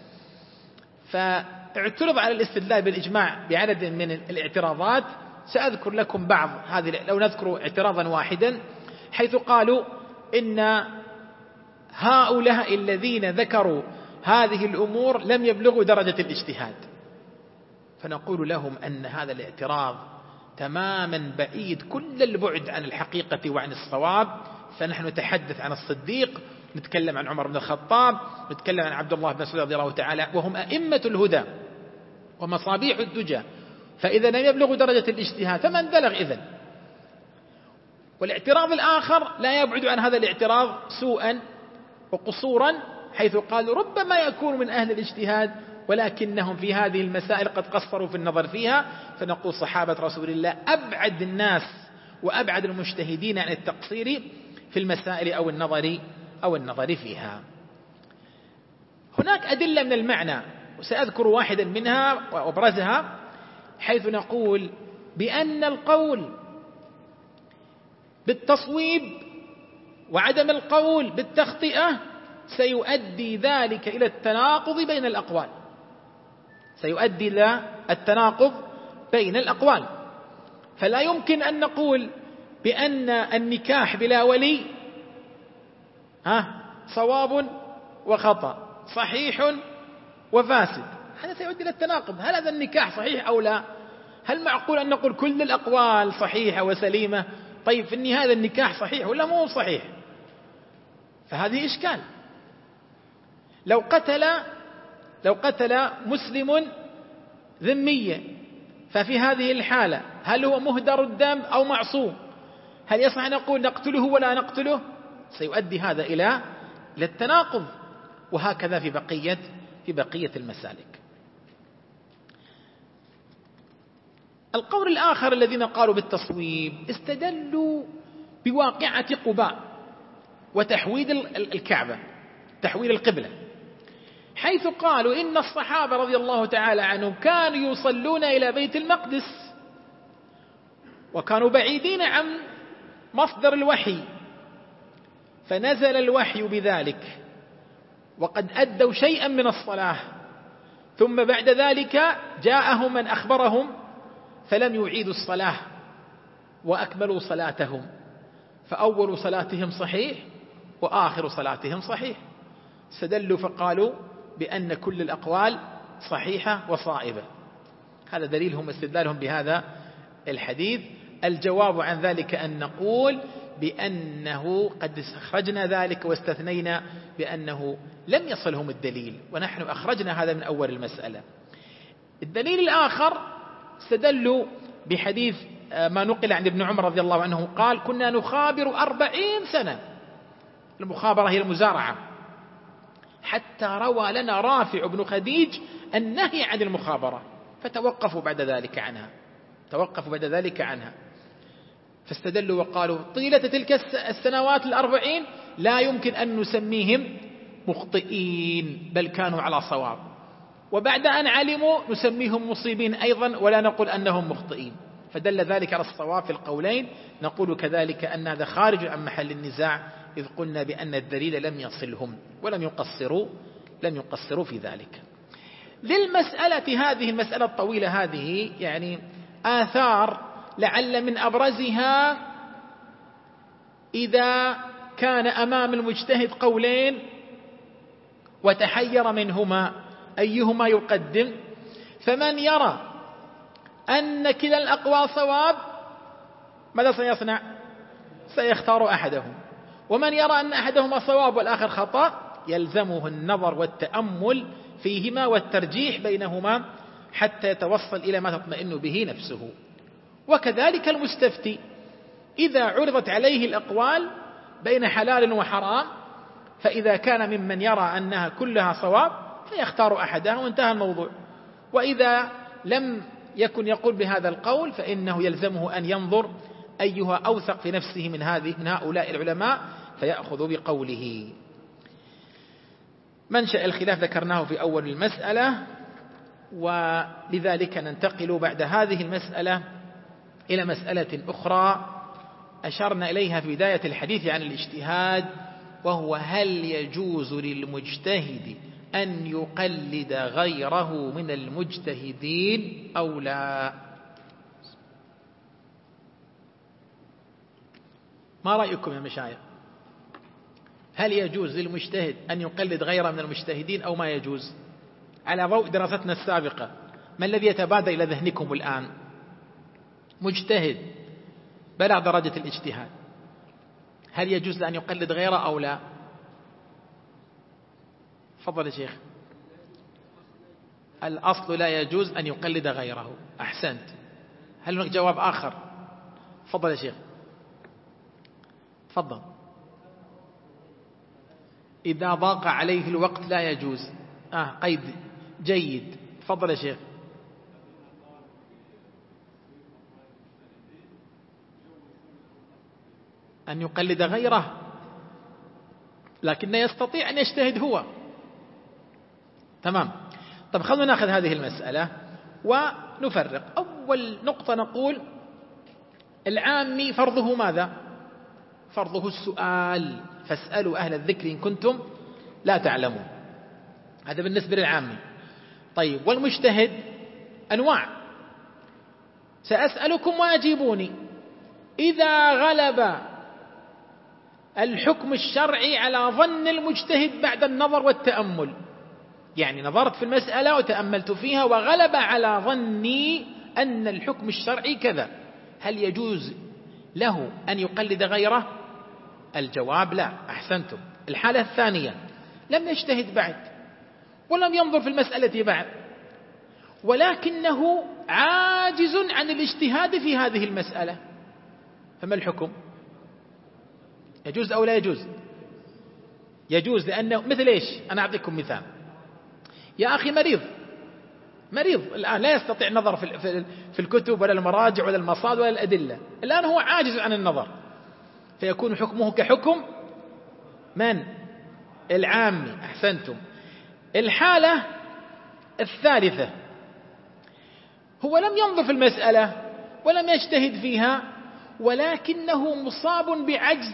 فاعترض على الاستدلال بالإجماع بعدد من الاعتراضات، سأذكر لكم بعض هذه، لو نذكر اعتراضا واحدا، حيث قالوا إن هؤلاء الذين ذكروا هذه الأمور لم يبلغوا درجة الاجتهاد. فنقول لهم أن هذا الاعتراض تماما بعيد كل البعد عن الحقيقة وعن الصواب. فنحن نتحدث عن الصديق، نتكلم عن عمر بن الخطاب، نتكلم عن عبد الله بن مسعود رضي الله تعالى، وهم أئمة الهدى ومصابيح الدجى، فإذا لم يبلغوا درجة الاجتهاد فمن بلغ إذن؟ والاعتراض الآخر لا يبعد عن هذا الاعتراض سوءا وقصورا، حيث قالوا ربما يكون من أهل الاجتهاد ولكنهم في هذه المسائل قد قصروا في النظر فيها. فنقول صحابة رسول الله أبعد الناس وأبعد المجتهدين عن التقصير في المسائل أو النظر فيها. هناك أدلة من المعنى، وسأذكر واحدا منها وأبرزها، حيث نقول بأن القول بالتصويب وعدم القول بالتخطئة سيؤدي ذلك إلى التناقض بين الأقوال، سيؤدي إلى التناقض بين الأقوال. فلا يمكن أن نقول بأن النكاح بلا ولي صواب وخطأ، صحيح وفاسد، هذا سيؤدي إلى التناقض. هل هذا النكاح صحيح أو لا؟ هل معقول أن نقول كل الأقوال صحيحة وسليمة؟ طيب في النهاية هذا النكاح صحيح ولا مو صحيح؟ فهذه إشكال. لو قتل مسلم ذميا، ففي هذه الحالة هل هو مهدر الدم أو معصوم؟ هل يصح أن نقول نقتله ولا نقتله؟ سيؤدي هذا إلى التناقض. وهكذا في بقية المسالك. القول الآخر الذين قالوا بالتصويب استدلوا بواقعة قباء وتحويل الكعبة، تحويل القبلة، حيث قالوا إن الصحابة رضي الله تعالى عنهم كانوا يصلون إلى بيت المقدس وكانوا بعيدين عن مصدر الوحي، فنزل الوحي بذلك وقد أدوا شيئا من الصلاة، ثم بعد ذلك جاءهم من أخبرهم فلم يعيدوا الصلاة وأكملوا صلاتهم، فأول صلاتهم صحيح وآخر صلاتهم صحيح. استدلوا فقالوا بأن كل الأقوال صحيحة وصائبة. هذا دليلهم استدلالهم بهذا الحديث. الجواب عن ذلك أن نقول بأنه قد أخرجنا ذلك واستثنينا بأنه لم يصلهم الدليل، ونحن أخرجنا هذا من أول المسألة. الدليل الآخر استدلوا بحديث ما نقل عن ابن عمر رضي الله عنه قال: كنا نخابر 40 سنة، المخابرة هي المزارعة، حتى روى لنا رافع بن خديج النهي عن المخابرة، فتوقفوا بعد ذلك عنها. فاستدلوا وقالوا طيلة تلك السنوات 40 لا يمكن أن نسميهم مخطئين، بل كانوا على صواب، وبعد أن علموا نسميهم مصيبين أيضا ولا نقول أنهم مخطئين. فدل ذلك على الصواب في القولين. نقول كذلك أن هذا خارج عن محل النزاع، إذ قلنا بأن الدليل لم يصلهم ولم يقصروا في ذلك. للمسألة هذه، المسألة الطويلة هذه، يعني آثار لعل من أبرزها إذا كان أمام المجتهد قولين وتحير منهما أيهما يقدم، فمن يرى أن كلا الأقوال صواب ماذا سيصنع؟ سيختار أحدهم. ومن يرى أن أحدهما صواب والآخر خطأ يلزمه النظر والتأمل فيهما والترجيح بينهما حتى يتوصل إلى ما تطمئن به نفسه. وكذلك المستفتي إذا عرضت عليه الأقوال بين حلال وحرام، فإذا كان ممن يرى أنها كلها صواب فيختار أحدها وانتهى الموضوع. وإذا لم يكن يقول بهذا القول فإنه يلزمه أن ينظر أيها أوثق في نفسه من هؤلاء العلماء فيأخذ بقوله. منشأ الخلاف ذكرناه في أول المسألة، ولذلك ننتقل بعد هذه المسألة إلى مسألة أخرى أشرنا إليها في بداية الحديث عن الاجتهاد، وهو هل يجوز للمجتهد أن يقلد غيره من المجتهدين أو لا؟ ما رأيكم يا مشايخ؟ هل يجوز للمجتهد أن يقلد غيره من المجتهدين أو ما يجوز؟ على ضوء دراستنا السابقة، ما الذي يتبادر إلى ذهنكم الآن؟ مجتهد بلغ درجة الاجتهاد، هل يجوز له أن يقلد غيره أو لا؟ تفضل يا شيخ. الأصل لا يجوز أن يقلد غيره. أحسنت. هل هناك جواب آخر؟ تفضل يا شيخ. تفضل. إذا ضاق عليه الوقت لا يجوز. قيد جيد. تفضل يا شيخ. أن يقلد غيره لكنه يستطيع أن يجتهد هو. تمام. طب خلونا نأخذ هذه المسألة ونفرق. أول نقطة نقول العامي فرضه ماذا؟ فرضه السؤال، فاسألوا أهل الذكر إن كنتم لا تعلمون. هذا بالنسبة للعامي. طيب والمجتهد أنواع، سأسألكم وأجيبوني. إذا غلب الحكم الشرعي على ظن المجتهد بعد النظر والتأمل، يعني نظرت في المسألة وتأملت فيها وغلب على ظني أن الحكم الشرعي كذا، هل يجوز له أن يقلد غيره؟ الجواب لا. أحسنتم. الحالة الثانية، لم يجتهد بعد ولم ينظر في المسألة بعد، ولكنه عاجز عن الاجتهاد في هذه المسألة، فما الحكم؟ يجوز أو لا يجوز؟ يجوز، لأنه مثل إيش؟ أنا أعطيكم مثال. يا أخي مريض الآن لا يستطيع النظر في الكتب ولا المراجع ولا المصادر ولا الأدلة، الآن هو عاجز عن النظر، فيكون حكمه كحكم من؟ العامي. أحسنتم. الحالة الثالثة، هو لم ينظر في المسألة ولم يجتهد فيها، ولكنه مصاب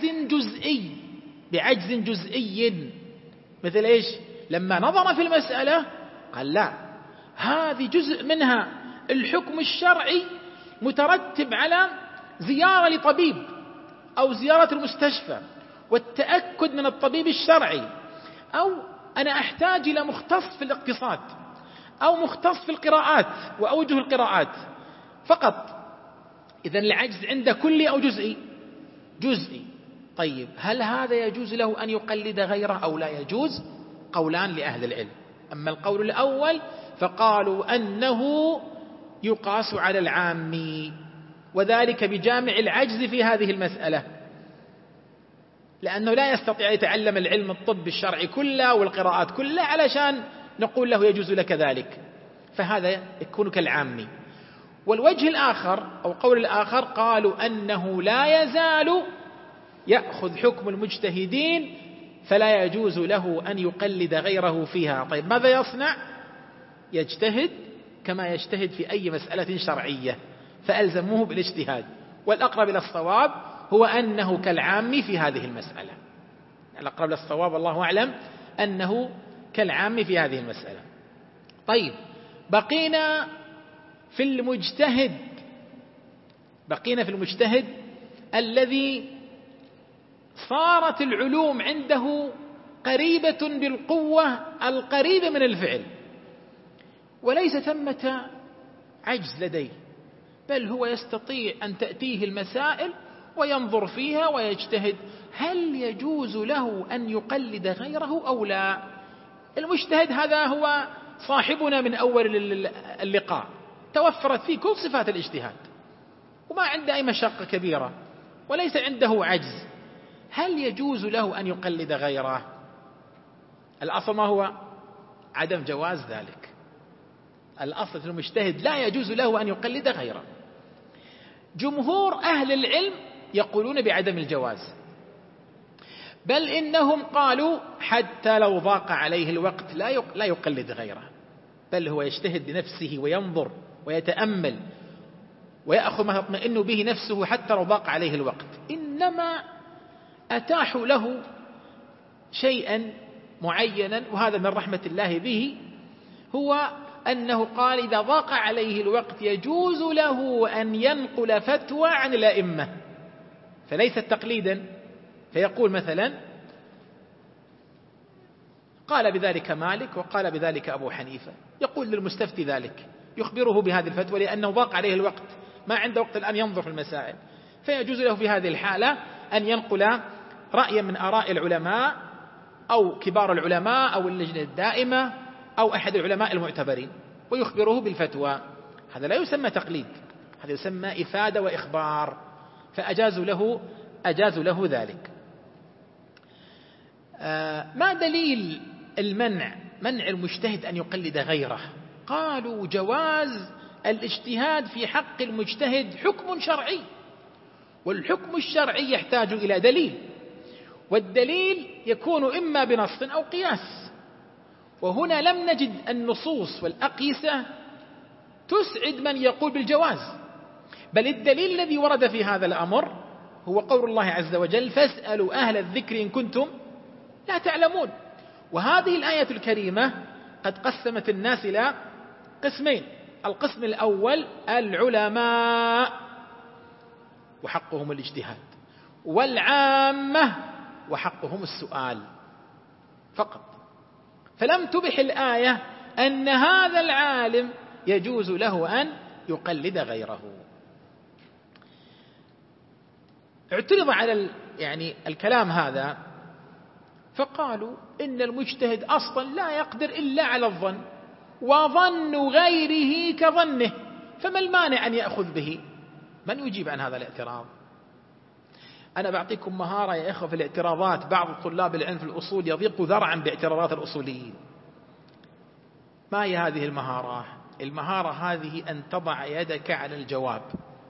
بعجز جزئي. مثل إيش؟ لما نظر في المسألة قال لا، هذه جزء منها الحكم الشرعي مترتب على زيارة لطبيب أو زيارة المستشفى والتأكد من الطبيب الشرعي، أو أنا أحتاج إلى مختص في الاقتصاد أو مختص في القراءات وأوجه القراءات فقط. إذن العجز عنده كلي أو جزئي. طيب هل هذا يجوز له أن يقلد غيره أو لا يجوز؟ قولان لأهل العلم. أما القول الأول فقالوا أنه يقاس على العامي، وذلك بجامع العجز في هذه المسألة، لأنه لا يستطيع يتعلم العلم الطب الشرعي كله والقراءات كلها علشان نقول له يجوز لك ذلك، فهذا يكون كالعامي. والوجه الآخر أو قول الآخر قالوا أنه لا يزال يأخذ حكم المجتهدين، فلا يجوز له أن يقلد غيره فيها. طيب ماذا يصنع؟ يجتهد كما يجتهد في أي مسألة شرعية، فألزموه بالاجتهاد. والأقرب إلى الصواب هو أنه كالعام في هذه المسألة، الأقرب إلى الصواب والله أعلم أنه كالعام في هذه المسألة. طيب بقينا في المجتهد الذي صارت العلوم عنده قريبة بالقوة القريبة من الفعل، وليس ثمة عجز لديه، بل هو يستطيع أن تأتيه المسائل وينظر فيها ويجتهد. هل يجوز له أن يقلد غيره أو لا؟ المجتهد هذا هو صاحبنا من أول اللقاء، توفرت فيه كل صفات الاجتهاد وما عنده أي مشقة كبيرة وليس عنده عجز، هل يجوز له أن يقلد غيره؟ الأصل ما هو؟ عدم جواز ذلك. الأصل في المجتهد لا يجوز له أن يقلد غيره. جمهور أهل العلم يقولون بعدم الجواز، بل إنهم قالوا حتى لو ضاق عليه الوقت لا يقلد غيره، بل هو يجتهد بنفسه وينظر ويتأمل ويأخذ ما تطمئن به نفسه حتى لو ضاق عليه الوقت. إنما أتاحوا له شيئا معينا، وهذا من رحمة الله به، هو أنه قال إذا ضاق عليه الوقت يجوز له أن ينقل فتوى عن الأئمة، فليست تقليدا، فيقول مثلا قال بذلك مالك وقال بذلك أبو حنيفة، يقول للمستفتي ذلك، يخبره بهذه الفتوى لأنه ضاق عليه الوقت، ما عنده وقت الآن ينظر في المسائل، فيجوز له في هذه الحالة أن ينقل رأيا من آراء العلماء أو كبار العلماء أو اللجنة الدائمة أو أحد العلماء المعتبرين ويخبره بالفتوى. هذا لا يسمى تقليد، هذا يسمى إفادة وإخبار، أجازوا له ذلك. ما دليل منع المجتهد أن يقلد غيره؟ قالوا جواز الاجتهاد في حق المجتهد حكم شرعي، والحكم الشرعي يحتاج إلى دليل، والدليل يكون إما بنص أو قياس، وهنا لم نجد النصوص والأقيسة تسعد من يقول بالجواز، بل الدليل الذي ورد في هذا الأمر هو قول الله عز وجل فاسألوا أهل الذكر إن كنتم لا تعلمون. وهذه الآية الكريمة قد قسمت الناس إلى قسمين: القسم الأول العلماء وحقهم الاجتهاد، والعامة وحقهم السؤال فقط. فلم تبح الآية أن هذا العالم يجوز له أن يقلد غيره. اعترض على الكلام هذا، فقالوا إن المجتهد أصلا لا يقدر إلا على الظن، وظن غيره كظنه، فما المانع أن يأخذ به؟ من يجيب عن هذا الاعتراض؟ أنا بعطيكم مهارة يا إخوة في الاعتراضات. بعض طلاب العلم في الأصول يضيق ذرعا باعتراضات الأصوليين. ما هي هذه المهارة؟ المهارة هذه أن تضع يدك على الجواب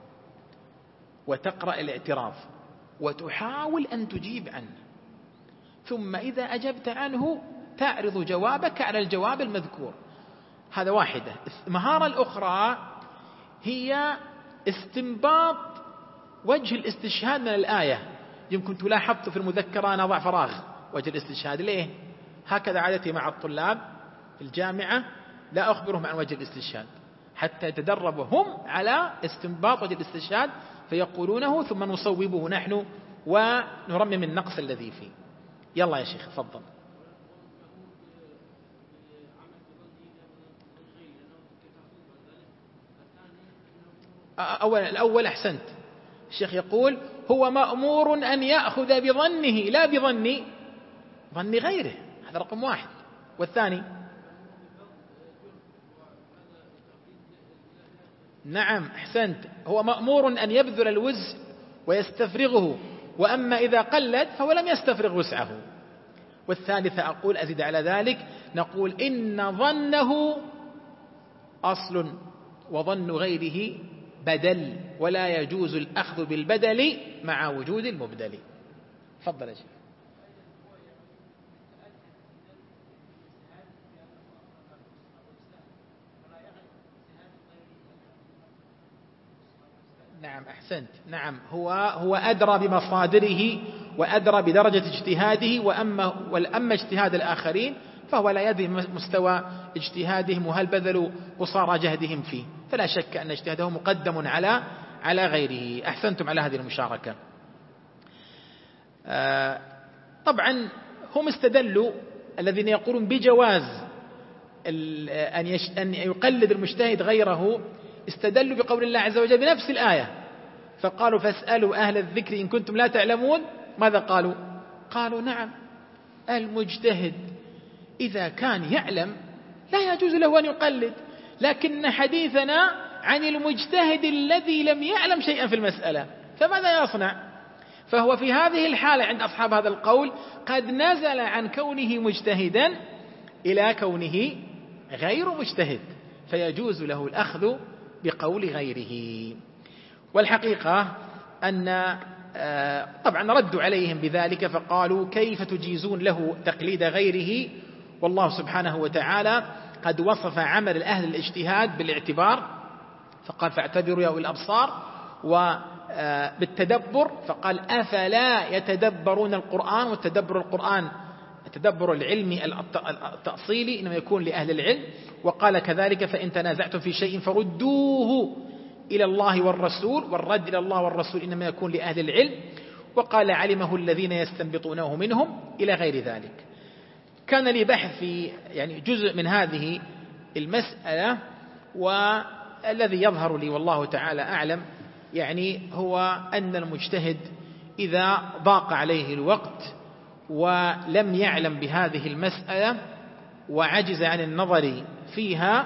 وتقرأ الاعتراض وتحاول أن تجيب عنه، ثم إذا أجبت عنه تعرض جوابك على الجواب المذكور. هذا واحدة. المهارة الأخرى هي استنباط وجه الاستشهاد من الآية. يمكن تلاحظت في المذكرة أنا أضع فراغ وجه الاستشهاد. ليه؟ هكذا عادتي مع الطلاب في الجامعة، لا أخبرهم عن وجه الاستشهاد حتى يتدربوا هم على استنباط وجه الاستشهاد فيقولونه، ثم نصوبه نحن ونرمم النقص الذي فيه. يلا يا شيخ تفضل. الأول أحسنت. الشيخ يقول هو مأمور أن يأخذ بظنه لا ظن غيره، هذا رقم واحد. والثاني نعم أحسنت، هو مأمور أن يبذل الوسع ويستفرغه، وأما إذا قلد فهو لم يستفرغ وسعه. والثالثة أقول أزيد على ذلك، نقول إن ظنه أصل وظن غيره بدل، ولا يجوز الأخذ بالبدل مع وجود المبدل. تفضل يا شيخ. نعم أحسنت. نعم هو أدرى بمصادره وأدرى بدرجة اجتهاده، وأما اجتهاد الآخرين فهو لا يدري مستوى اجتهادهم وهل بذلوا قصارى جهدهم فيه، فلا شك أن اجتهاده مقدم على غيره. أحسنتم على هذه المشاركة. طبعا هم استدلوا الذين يقولون بجواز أن يقلد المجتهد غيره، استدلوا بقول الله عز وجل بنفس الآية، فقالوا فاسألوا أهل الذكر إن كنتم لا تعلمون. ماذا قالوا؟ قالوا نعم المجتهد إذا كان يعلم لا يجوز له أن يقلد، لكن حديثنا عن المجتهد الذي لم يعلم شيئا في المسألة، فماذا يصنع؟ فهو في هذه الحالة عند أصحاب هذا القول قد نزل عن كونه مجتهدا إلى كونه غير مجتهد، فيجوز له الأخذ بقول غيره. والحقيقة أن طبعا ردوا عليهم بذلك، فقالوا كيف تجيزون له تقليد غيره، والله سبحانه وتعالى قد وصف عمل أهل الاجتهاد بالاعتبار، فقال فاعتبروا يا أولي الأبصار، وبالتدبر فقال أفلا يتدبرون القرآن، والتدبر القرآن التدبر العلمي التأصيلي إنما يكون لأهل العلم، وقال كذلك فإن تنازعتم في شيء فردوه إلى الله والرسول، والرد إلى الله والرسول إنما يكون لأهل العلم، وقال علمه الذين يستنبطونه منهم إلى غير ذلك. كان لي بحث في جزء من هذه المسألة، والذي يظهر لي والله تعالى أعلم هو أن المجتهد إذا ضاق عليه الوقت ولم يعلم بهذه المسألة وعجز عن النظر فيها،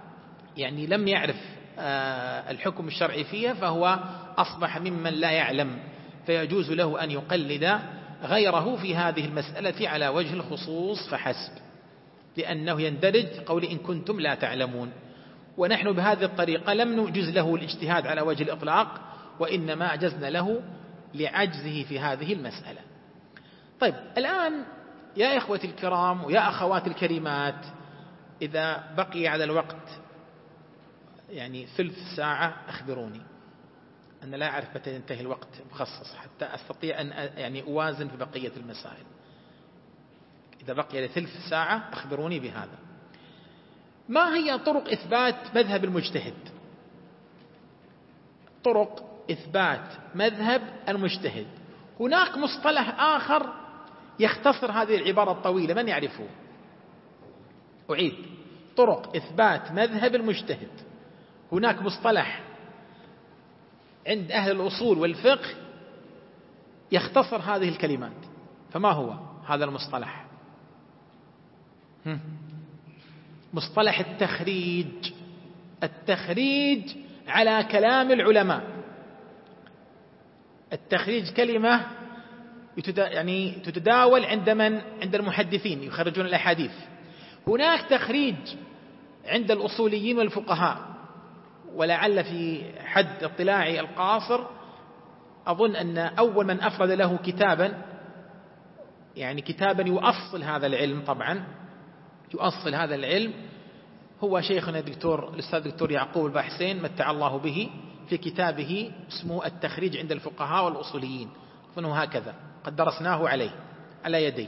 لم يعرف الحكم الشرعي فيها، فهو أصبح ممن لا يعلم، فيجوز له أن يقلد غيره في هذه المسألة على وجه الخصوص فحسب، لأنه يندرج قول إن كنتم لا تعلمون. ونحن بهذه الطريقة لم نجز له الاجتهاد على وجه الإطلاق، وإنما أجزنا له لعجزه في هذه المسألة. طيب الآن يا إخوتي الكرام ويا أخواتي الكريمات، إذا بقي على الوقت ثلث ساعة أخبروني، أنا لا أعرف متى ينتهي الوقت مخصص حتى أستطيع أن أوازن في بقية المسائل. إذا بقي ثلث ساعة أخبروني بهذا. ما هي طرق إثبات مذهب المجتهد؟ طرق إثبات مذهب المجتهد. هناك مصطلح آخر يختصر هذه العبارة الطويلة، من يعرفه؟ أعيد: طرق إثبات مذهب المجتهد. هناك مصطلح عند أهل الأصول والفقه يختصر هذه الكلمات، فما هو هذا المصطلح؟ مصطلح التخريج. التخريج على كلام العلماء. التخريج كلمة يعني تتداول عند المحدثين يخرجون الأحاديث. هناك تخريج عند الأصوليين والفقهاء، ولعل في حد اطلاعي القاصر أظن أن أول من أفرد له كتابا، يعني كتابا يؤصل هذا العلم، طبعا يؤصل هذا العلم، هو شيخنا الأستاذ الدكتور يعقوب الباحسين متع الله به، في كتابه اسمه التخريج عند الفقهاء والأصوليين، أظنه هكذا، قد درسناه على يدي.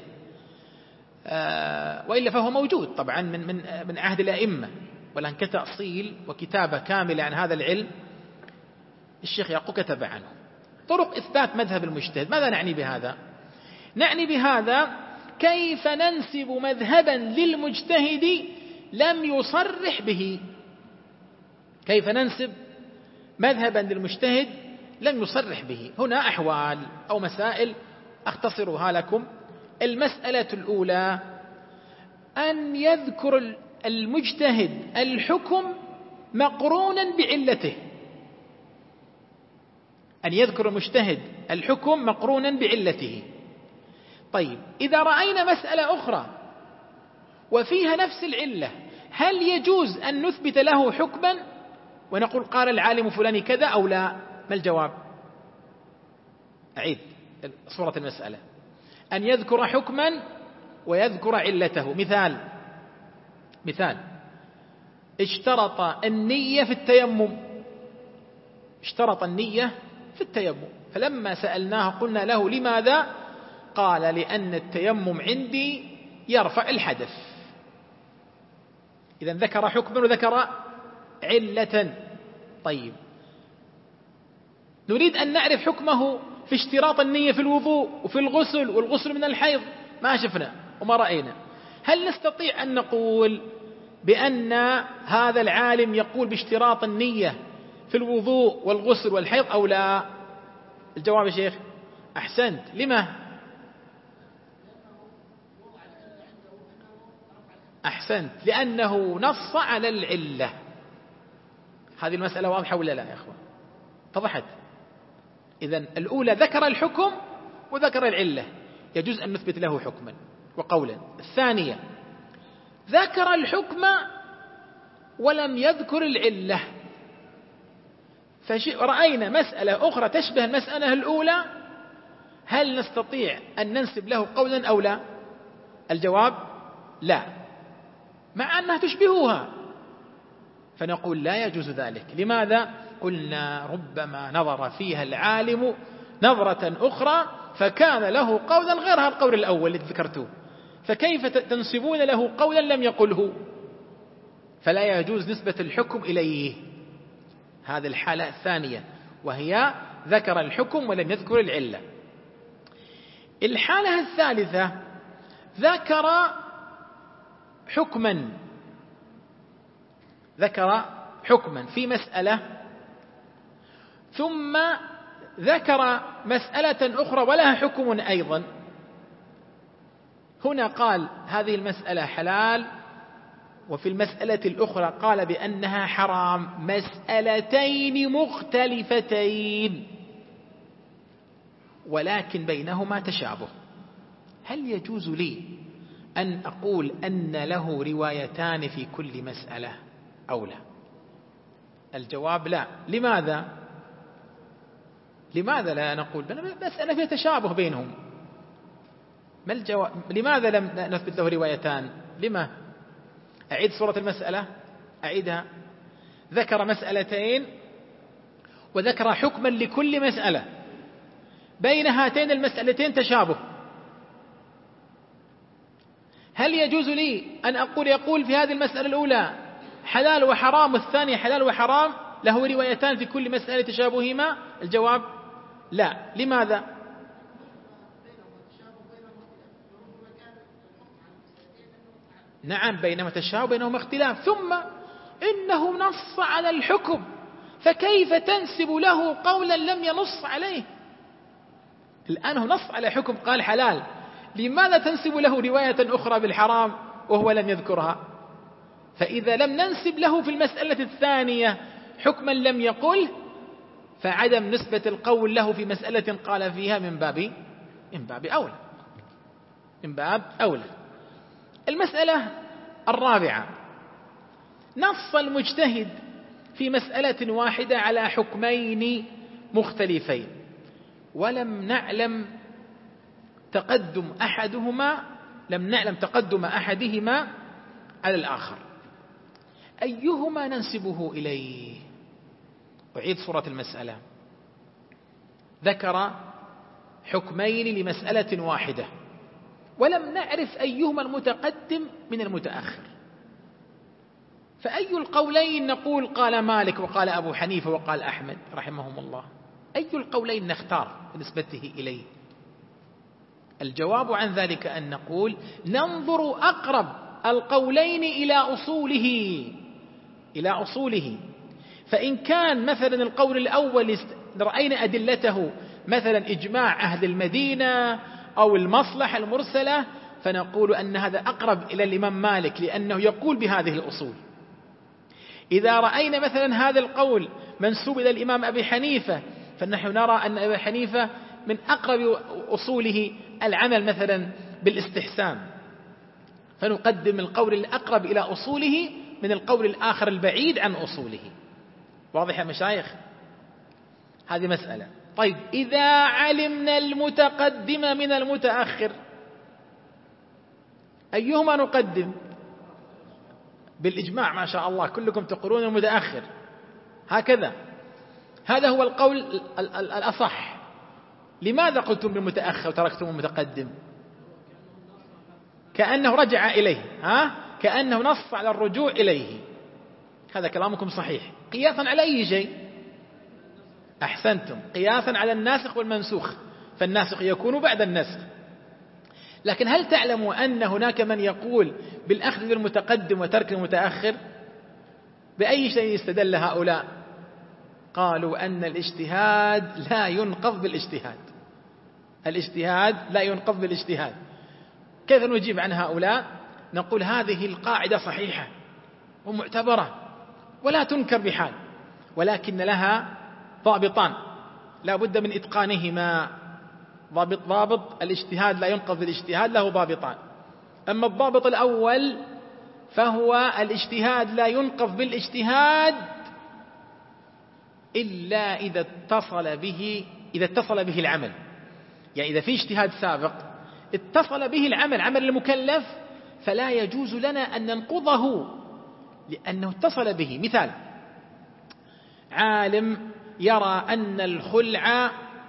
وإلا فهو موجود طبعا من عهد الأئمة، ولكن كتأصيل وكتابة كاملة عن هذا العلم الشيخ يعقوب كتب عنه. طرق إثبات مذهب المجتهد، ماذا نعني بهذا؟ نعني بهذا كيف ننسب مذهبا للمجتهد لم يصرح به. كيف ننسب مذهبا للمجتهد لم يصرح به. هنا أحوال أو مسائل أختصرها لكم. المسألة الأولى: أن يذكر المجتهد الحكم مقرونا بعلته. أن يذكر المجتهد الحكم مقرونا بعلته. طيب، إذا رأينا مسألة أخرى وفيها نفس العلة، هل يجوز أن نثبت له حكما ونقول قال العالم فلان كذا أو لا؟ ما الجواب؟ أعيد صورة المسألة: أن يذكر حكما ويذكر علته. مثال: اشترط النية في التيمم. اشترط النية في التيمم، فلما سألناه قلنا له: لماذا؟ قال: لأن التيمم عندي يرفع الحدث. إذن ذكر حكما وذكر علة. طيب، نريد أن نعرف حكمه في اشتراط النية في الوضوء وفي الغسل والغسل من الحيض، ما شفنا وما رأينا. هل نستطيع أن نقول بأن هذا العالم يقول باشتراط النية في الوضوء والغسل والحيض أو لا؟ الجواب يا شيخ. أحسنت. لما؟ أحسنت، لأنه نص على العلة. هذه المسألة واضحة ولا لا يا أخوان؟ اتضحت؟ إذن الأولى ذكر الحكم وذكر العلة، يجوز أن نثبت له حكما وقولا. الثانية: ذكر الحكم ولم يذكر العلة، فرأينا مسألة أخرى تشبه المسألة الأولى، هل نستطيع أن ننسب له قولا أو لا؟ الجواب: لا، مع أنها تشبهها، فنقول لا يجوز ذلك. لماذا؟ قلنا: ربما نظر فيها العالم نظرة أخرى فكان له قولا غير هذا القول الأول الذي ذكرته، فكيف تنسبون له قولا لم يقله؟ فلا يجوز نسبة الحكم إليه. هذه الحالة الثانية، وهي ذكر الحكم ولم يذكر العلة. الحالة الثالثة: ذكر حكما في مسألة، ثم ذكر مسألة أخرى ولها حكم أيضا. هنا قال هذه المسألة حلال، وفي المسألة الأخرى قال بأنها حرام. مسألتين مختلفتين ولكن بينهما تشابه. هل يجوز لي أن أقول أن له روايتان في كل مسألة أو لا؟ الجواب: لا. لماذا؟ لماذا لا نقول مسألة فيها تشابه بينهم؟ ما الجواب؟ لماذا لم نثبت له روايتان؟ لما؟ أعيد صورة المسألة، أعيدها. ذكر مسألتين وذكر حكما لكل مسألة، بين هاتين المسألتين تشابه. هل يجوز لي أن يقول في هذه المسألة الأولى حلال وحرام، والثانية حلال وحرام، له روايتان في كل مسألة تشابههما؟ الجواب: لا. لماذا؟ نعم بينهما تشابه بينهما اختلاف، ثم إنه نص على الحكم، فكيف تنسب له قولا لم ينص عليه؟ الآن هو نص على حكم قال حلال، لماذا تنسب له رواية أخرى بالحرام وهو لم يذكرها؟ فإذا لم ننسب له في المسألة الثانية حكما لم يقل، فعدم نسبة القول له في مسألة قال فيها من باب أولى. المسألة الرابعة: نص المجتهد في مسألة واحدة على حكمين مختلفين ولم نعلم تقدم أحدهما على الآخر، أيهما ننسبه إليه؟ أعيد صورة المسألة. ذكر حكمين لمسألة واحدة ولم نعرف أيهما المتقدم من المتأخر، فأي القولين نقول قال مالك وقال أبو حنيفة وقال أحمد رحمهم الله؟ أي القولين نختار بنسبته إليه؟ الجواب عن ذلك أن نقول ننظر أقرب القولين إلى أصوله، فإن كان مثلا القول الأول رأينا أدلته مثلا إجماع أهل المدينة أو المصلحة المرسلة، فنقول أن هذا أقرب إلى الإمام مالك لأنه يقول بهذه الأصول. إذا رأينا مثلا هذا القول منسوب إلى الإمام أبي حنيفة، فنحن نرى أن أبي حنيفة من أقرب أصوله العمل مثلا بالاستحسان، فنقدم القول الأقرب إلى أصوله من القول الآخر البعيد عن أصوله. واضح يا مشايخ؟ هذه مسألة. طيب، إذا علمنا المتقدم من المتأخر أيهما نقدم؟ بالإجماع ما شاء الله كلكم تقولون المتأخر، هكذا، هذا هو القول الأصح. لماذا قلتم بالمتأخر وتركتم المتقدم؟ كأنه رجع إليه، كأنه نص على الرجوع إليه. هذا كلامكم صحيح. قياسا على أي شيء؟ أحسنتم، قياسا على الناسخ والمنسوخ، فالناسخ يكون بعد النسخ. لكن هل تعلموا أن هناك من يقول بالأخذ بالمتقدم وترك المتأخر؟ بأي شيء استدل هؤلاء؟ قالوا أن الاجتهاد لا ينقض بالاجتهاد. الاجتهاد لا ينقض بالاجتهاد. كيف نجيب عن هؤلاء؟ نقول هذه القاعدة صحيحة ومعتبرة ولا تنكر بحال، ولكن لها ضابطان لا بد من إتقانهما. ضابط الاجتهاد لا ينقض بالاجتهاد له ضابطان. أما الضابط الأول فهو الاجتهاد لا ينقض بالاجتهاد إلا إذا اتصل به العمل. يعني إذا في اجتهاد سابق اتصل به العمل، عمل المكلف، فلا يجوز لنا أن ننقضه لأنه اتصل به. مثال: عالم يرى أن الخلع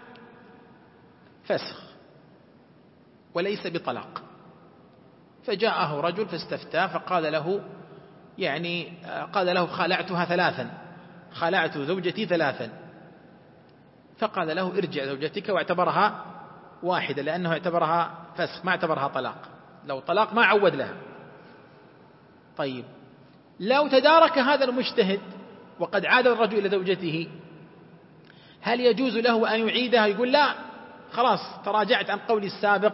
فسخ وليس بطلاق، فجاءه رجل فاستفتى فقال له قال له خلعتها ثلاثا، خلعت زوجتي ثلاثا، فقال له ارجع زوجتك، واعتبرها واحدة لأنه اعتبرها فسخ ما اعتبرها طلاق، لو طلاق ما عود لها. طيب، لو تدارك هذا المجتهد وقد عاد الرجل إلى زوجته، هل يجوز له أن يعيدها؟ يقول لا، خلاص تراجعت عن قولي السابق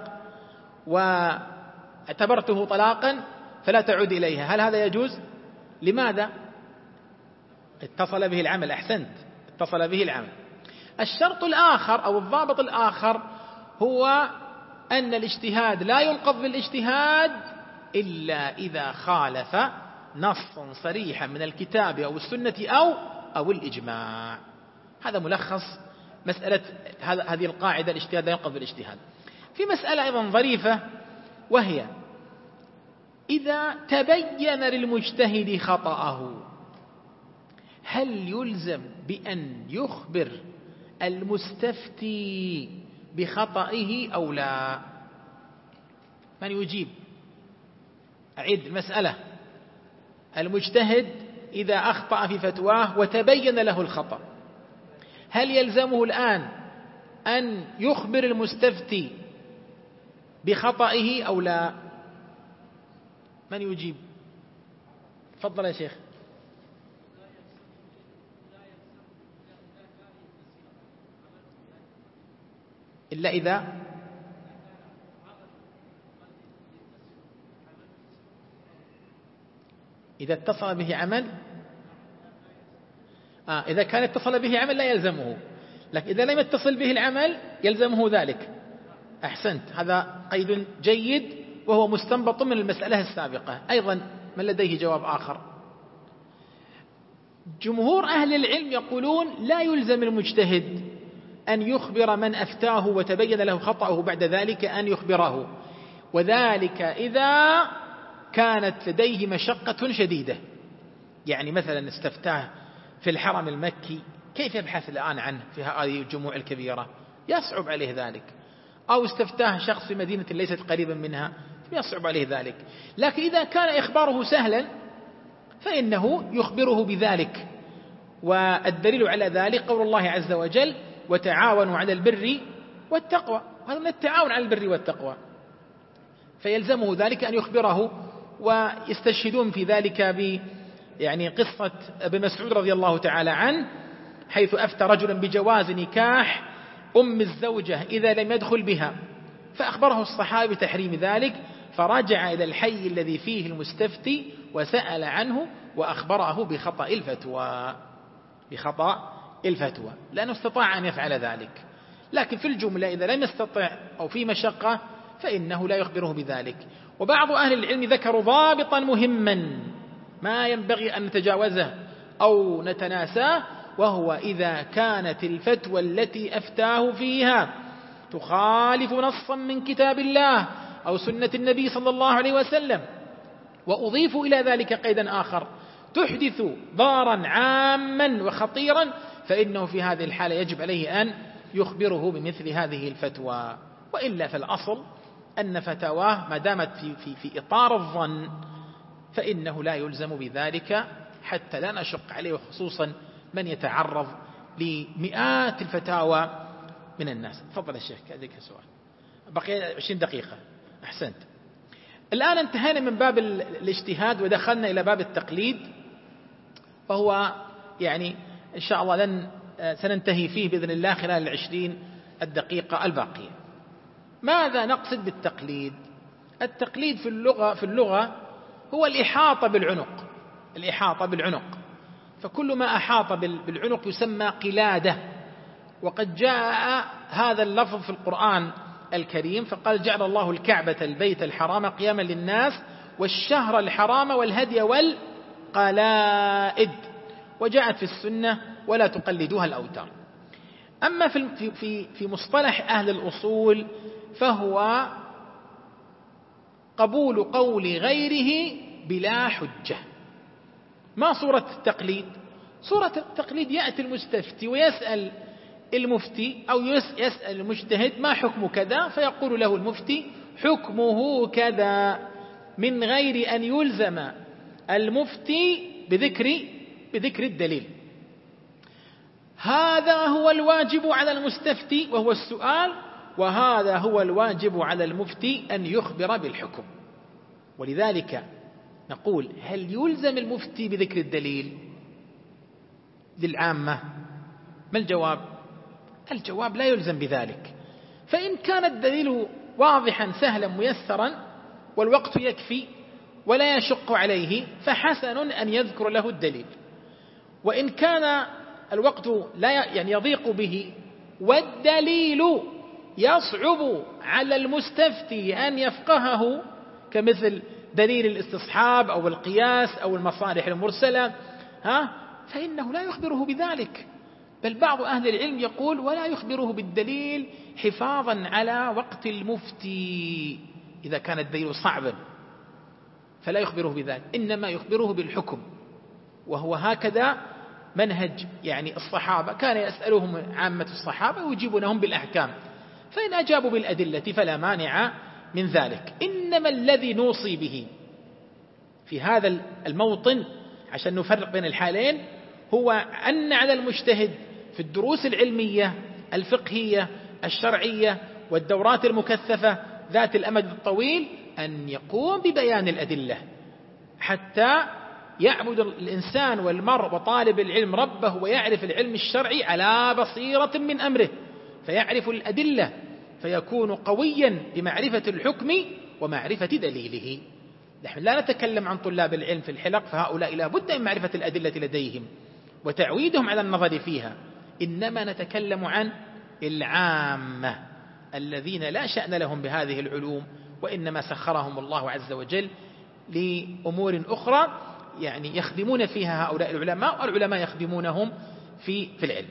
واعتبرته طلاقا فلا تعود إليها. هل هذا يجوز؟ لماذا؟ اتصل به العمل. أحسنت، اتصل به العمل. الشرط الآخر أو الضابط الآخر هو أن الاجتهاد لا ينقض بالاجتهاد إلا إذا خالف نصا صريحا من الكتاب أو السنة أو الإجماع. هذا ملخص مسألة هذه القاعدة، الاجتهاد لا ينقض بالاجتهاد. في مسألة أيضا ظريفة، وهي إذا تبين للمجتهد خطأه هل يلزم بأن يخبر المستفتي بخطئه أو لا؟ من يجيب؟ أعيد المسألة. المجتهد إذا أخطأ في فتواه وتبين له الخطأ، هل يلزمه الآن أن يخبر المستفتي بخطئه أو لا؟ من يجيب؟ تفضل يا شيخ. إلا إذا اتصل به عمل. إذا كان اتصل به عمل لا يلزمه، لكن إذا لم يتصل به العمل يلزمه ذلك. أحسنت، هذا قيد جيد وهو مستنبط من المسألة السابقة. أيضا من لديه جواب آخر؟ جمهور أهل العلم يقولون لا يلزم المجتهد أن يخبر من أفتاه وتبين له خطأه بعد ذلك أن يخبره، وذلك إذا كانت لديه مشقة شديدة. يعني مثلا استفتاه في الحرم المكي، كيف يبحث الآن عنه في هذه الجموع الكبيرة؟ يصعب عليه ذلك. أو استفتاه شخص في مدينة ليست قريبا منها، يصعب عليه ذلك. لكن إذا كان إخباره سهلا فإنه يخبره بذلك. والدليل على ذلك قول الله عز وجل: وتعاونوا على البر والتقوى. هذا من التعاون على البر والتقوى، فيلزمه ذلك أن يخبره. ويستشهدون في ذلك يعني قصة ابن مسعود رضي الله تعالى عنه، حيث أفتى رجلا بجواز نكاح أم الزوجة إذا لم يدخل بها، فأخبره الصحابي بتحريم ذلك، فرجع إلى الحي الذي فيه المستفتي وسأل عنه وأخبره بخطأ الفتوى، لأنه استطاع أن يفعل ذلك. لكن في الجملة إذا لم يستطع أو في مشقة فإنه لا يخبره بذلك. وبعض أهل العلم ذكروا ضابطا مهما ما ينبغي أن نتجاوزه أو نتناساه، وهو إذا كانت الفتوى التي أفتاه فيها تخالف نصا من كتاب الله أو سنة النبي صلى الله عليه وسلم، وأضيف إلى ذلك قيدا آخر تحدث ضارا عاما وخطيرا، فإنه في هذه الحالة يجب عليه أن يخبره بمثل هذه الفتوى. وإلا فالأصل أن فتواه ما دامت في إطار الظن فإنه لا يلزم بذلك، حتى لا نشق عليه، وخصوصا من يتعرض لمئات الفتاوى من الناس. تفضل الشيخ، كذلك سؤال. بقي 20 دقيقة. أحسنت. الآن انتهينا من باب الاجتهاد ودخلنا إلى باب التقليد، فهو يعني إن شاء الله سننتهي فيه بإذن الله خلال 20 الدقيقة الباقية. ماذا نقصد بالتقليد؟ التقليد في اللغة هو الإحاطة بالعنق، فكل ما أحاط بالعنق يسمى قلادة. وقد جاء هذا اللفظ في القرآن الكريم، فقال: جعل الله الكعبة البيت الحرام قياما للناس والشهر الحرام والهدي والقلائد. وجاءت في السنة: ولا تقلدوها الأوتار. أما في مصطلح أهل الأصول فهو قبول قول غيره بلا حجة. ما صورة التقليد؟ صورة التقليد يأتي المستفتي ويسأل المفتي أو يسأل المجتهد: ما حكم كذا؟ فيقول له المفتي: حكمه كذا، من غير أن يلزم المفتي بذكر الدليل. هذا هو الواجب على المستفتي وهو السؤال، وهذا هو الواجب على المفتي أن يخبر بالحكم. ولذلك نقول: هل يلزم المفتي بذكر الدليل للعامة؟ ما الجواب؟ الجواب: لا يلزم بذلك. فإن كان الدليل واضحا سهلا ميسرا والوقت يكفي ولا يشق عليه فحسن أن يذكر له الدليل. وإن كان الوقت لا يضيق به والدليل يصعب على المستفتي أن يفقهه، كمثل دليل الاستصحاب أو القياس أو المصالح المرسلة، فإنه لا يخبره بذلك. بل بعض أهل العلم يقول: ولا يخبره بالدليل حفاظا على وقت المفتي. إذا كان الدليل صعبا فلا يخبره بذلك، إنما يخبره بالحكم. وهو هكذا منهج يعني الصحابة، كان يسألهم عامة الصحابة ويجيبونهم بالأحكام، فإن أجابوا بالأدلة فلا مانع من ذلك. إنما الذي نوصي به في هذا الموطن عشان نفرق بين الحالين هو أن على المجتهد في الدروس العلمية الفقهية الشرعية والدورات المكثفة ذات الأمد الطويل أن يقوم ببيان الأدلة حتى يعبد الإنسان والمرء وطالب العلم ربه ويعرف العلم الشرعي على بصيرة من أمره، فيعرف الأدلة فيكون قويا بمعرفة الحكم ومعرفة دليله. نحن لا نتكلم عن طلاب العلم في الحلق، فهؤلاء لا بد من معرفة الأدلة لديهم وتعويدهم على النظر فيها، إنما نتكلم عن العامة الذين لا شأن لهم بهذه العلوم، وإنما سخرهم الله عز وجل لأمور أخرى يعني يخدمون فيها هؤلاء العلماء، والعلماء يخدمونهم في العلم.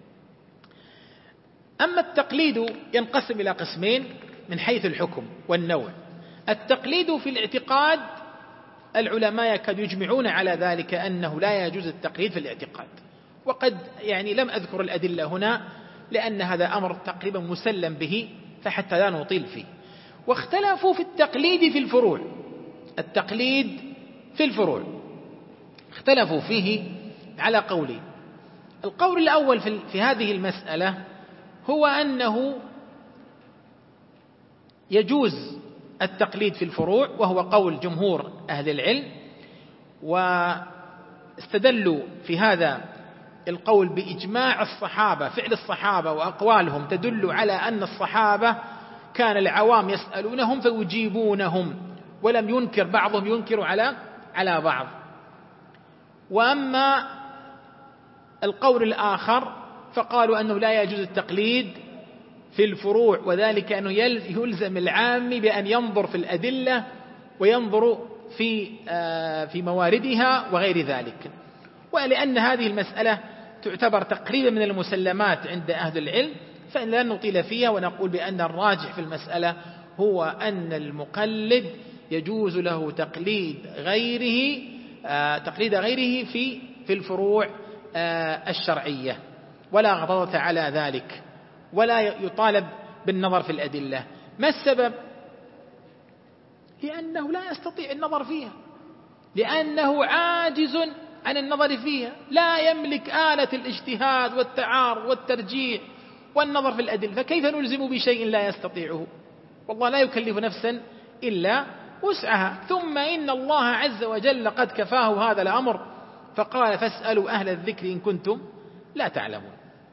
أما التقليد ينقسم إلى قسمين من حيث الحكم والنوع. التقليد في الاعتقاد العلماء يكاد يجمعون على ذلك أنه لا يجوز التقليد في الاعتقاد، وقد يعني لم أذكر الأدلة هنا لأن هذا أمر تقريبا مسلم به فحتى لا نطيل فيه. واختلفوا في التقليد في الفروع. التقليد في الفروع اختلفوا فيه على قولين. القول الأول في هذه المسألة هو أنه يجوز التقليد في الفروع، وهو قول جمهور أهل العلم، واستدلوا في هذا القول بإجماع الصحابة، فعل الصحابة وأقوالهم تدل على أن الصحابة كان العوام يسألونهم فيجيبونهم، ولم ينكر بعضهم ينكر على بعض. وأما القول الآخر فقالوا أنه لا يجوز التقليد في الفروع، وذلك أنه يلزم العام بأن ينظر في الأدلة وينظر في مواردها وغير ذلك. ولأن هذه المسألة تعتبر تقريبا من المسلمات عند أهل العلم فإن لا نطيل فيها، ونقول بأن الراجح في المسألة هو أن المقلد يجوز له تقليد غيره في الفروع الشرعية، ولا غضاضة على ذلك، ولا يطالب بالنظر في الأدلة. ما السبب؟ لأنه لا يستطيع النظر فيها، لأنه عاجز عن النظر فيها، لا يملك آلة الاجتهاد والتعارض والترجيح والنظر في الأدلة، فكيف نلزم بشيء لا يستطيعه؟ والله لا يكلف نفسا إلا وسعها. ثم إن الله عز وجل قد كفاه هذا الأمر فقال فاسألوا أهل الذكر إن كنتم لا تعلمون.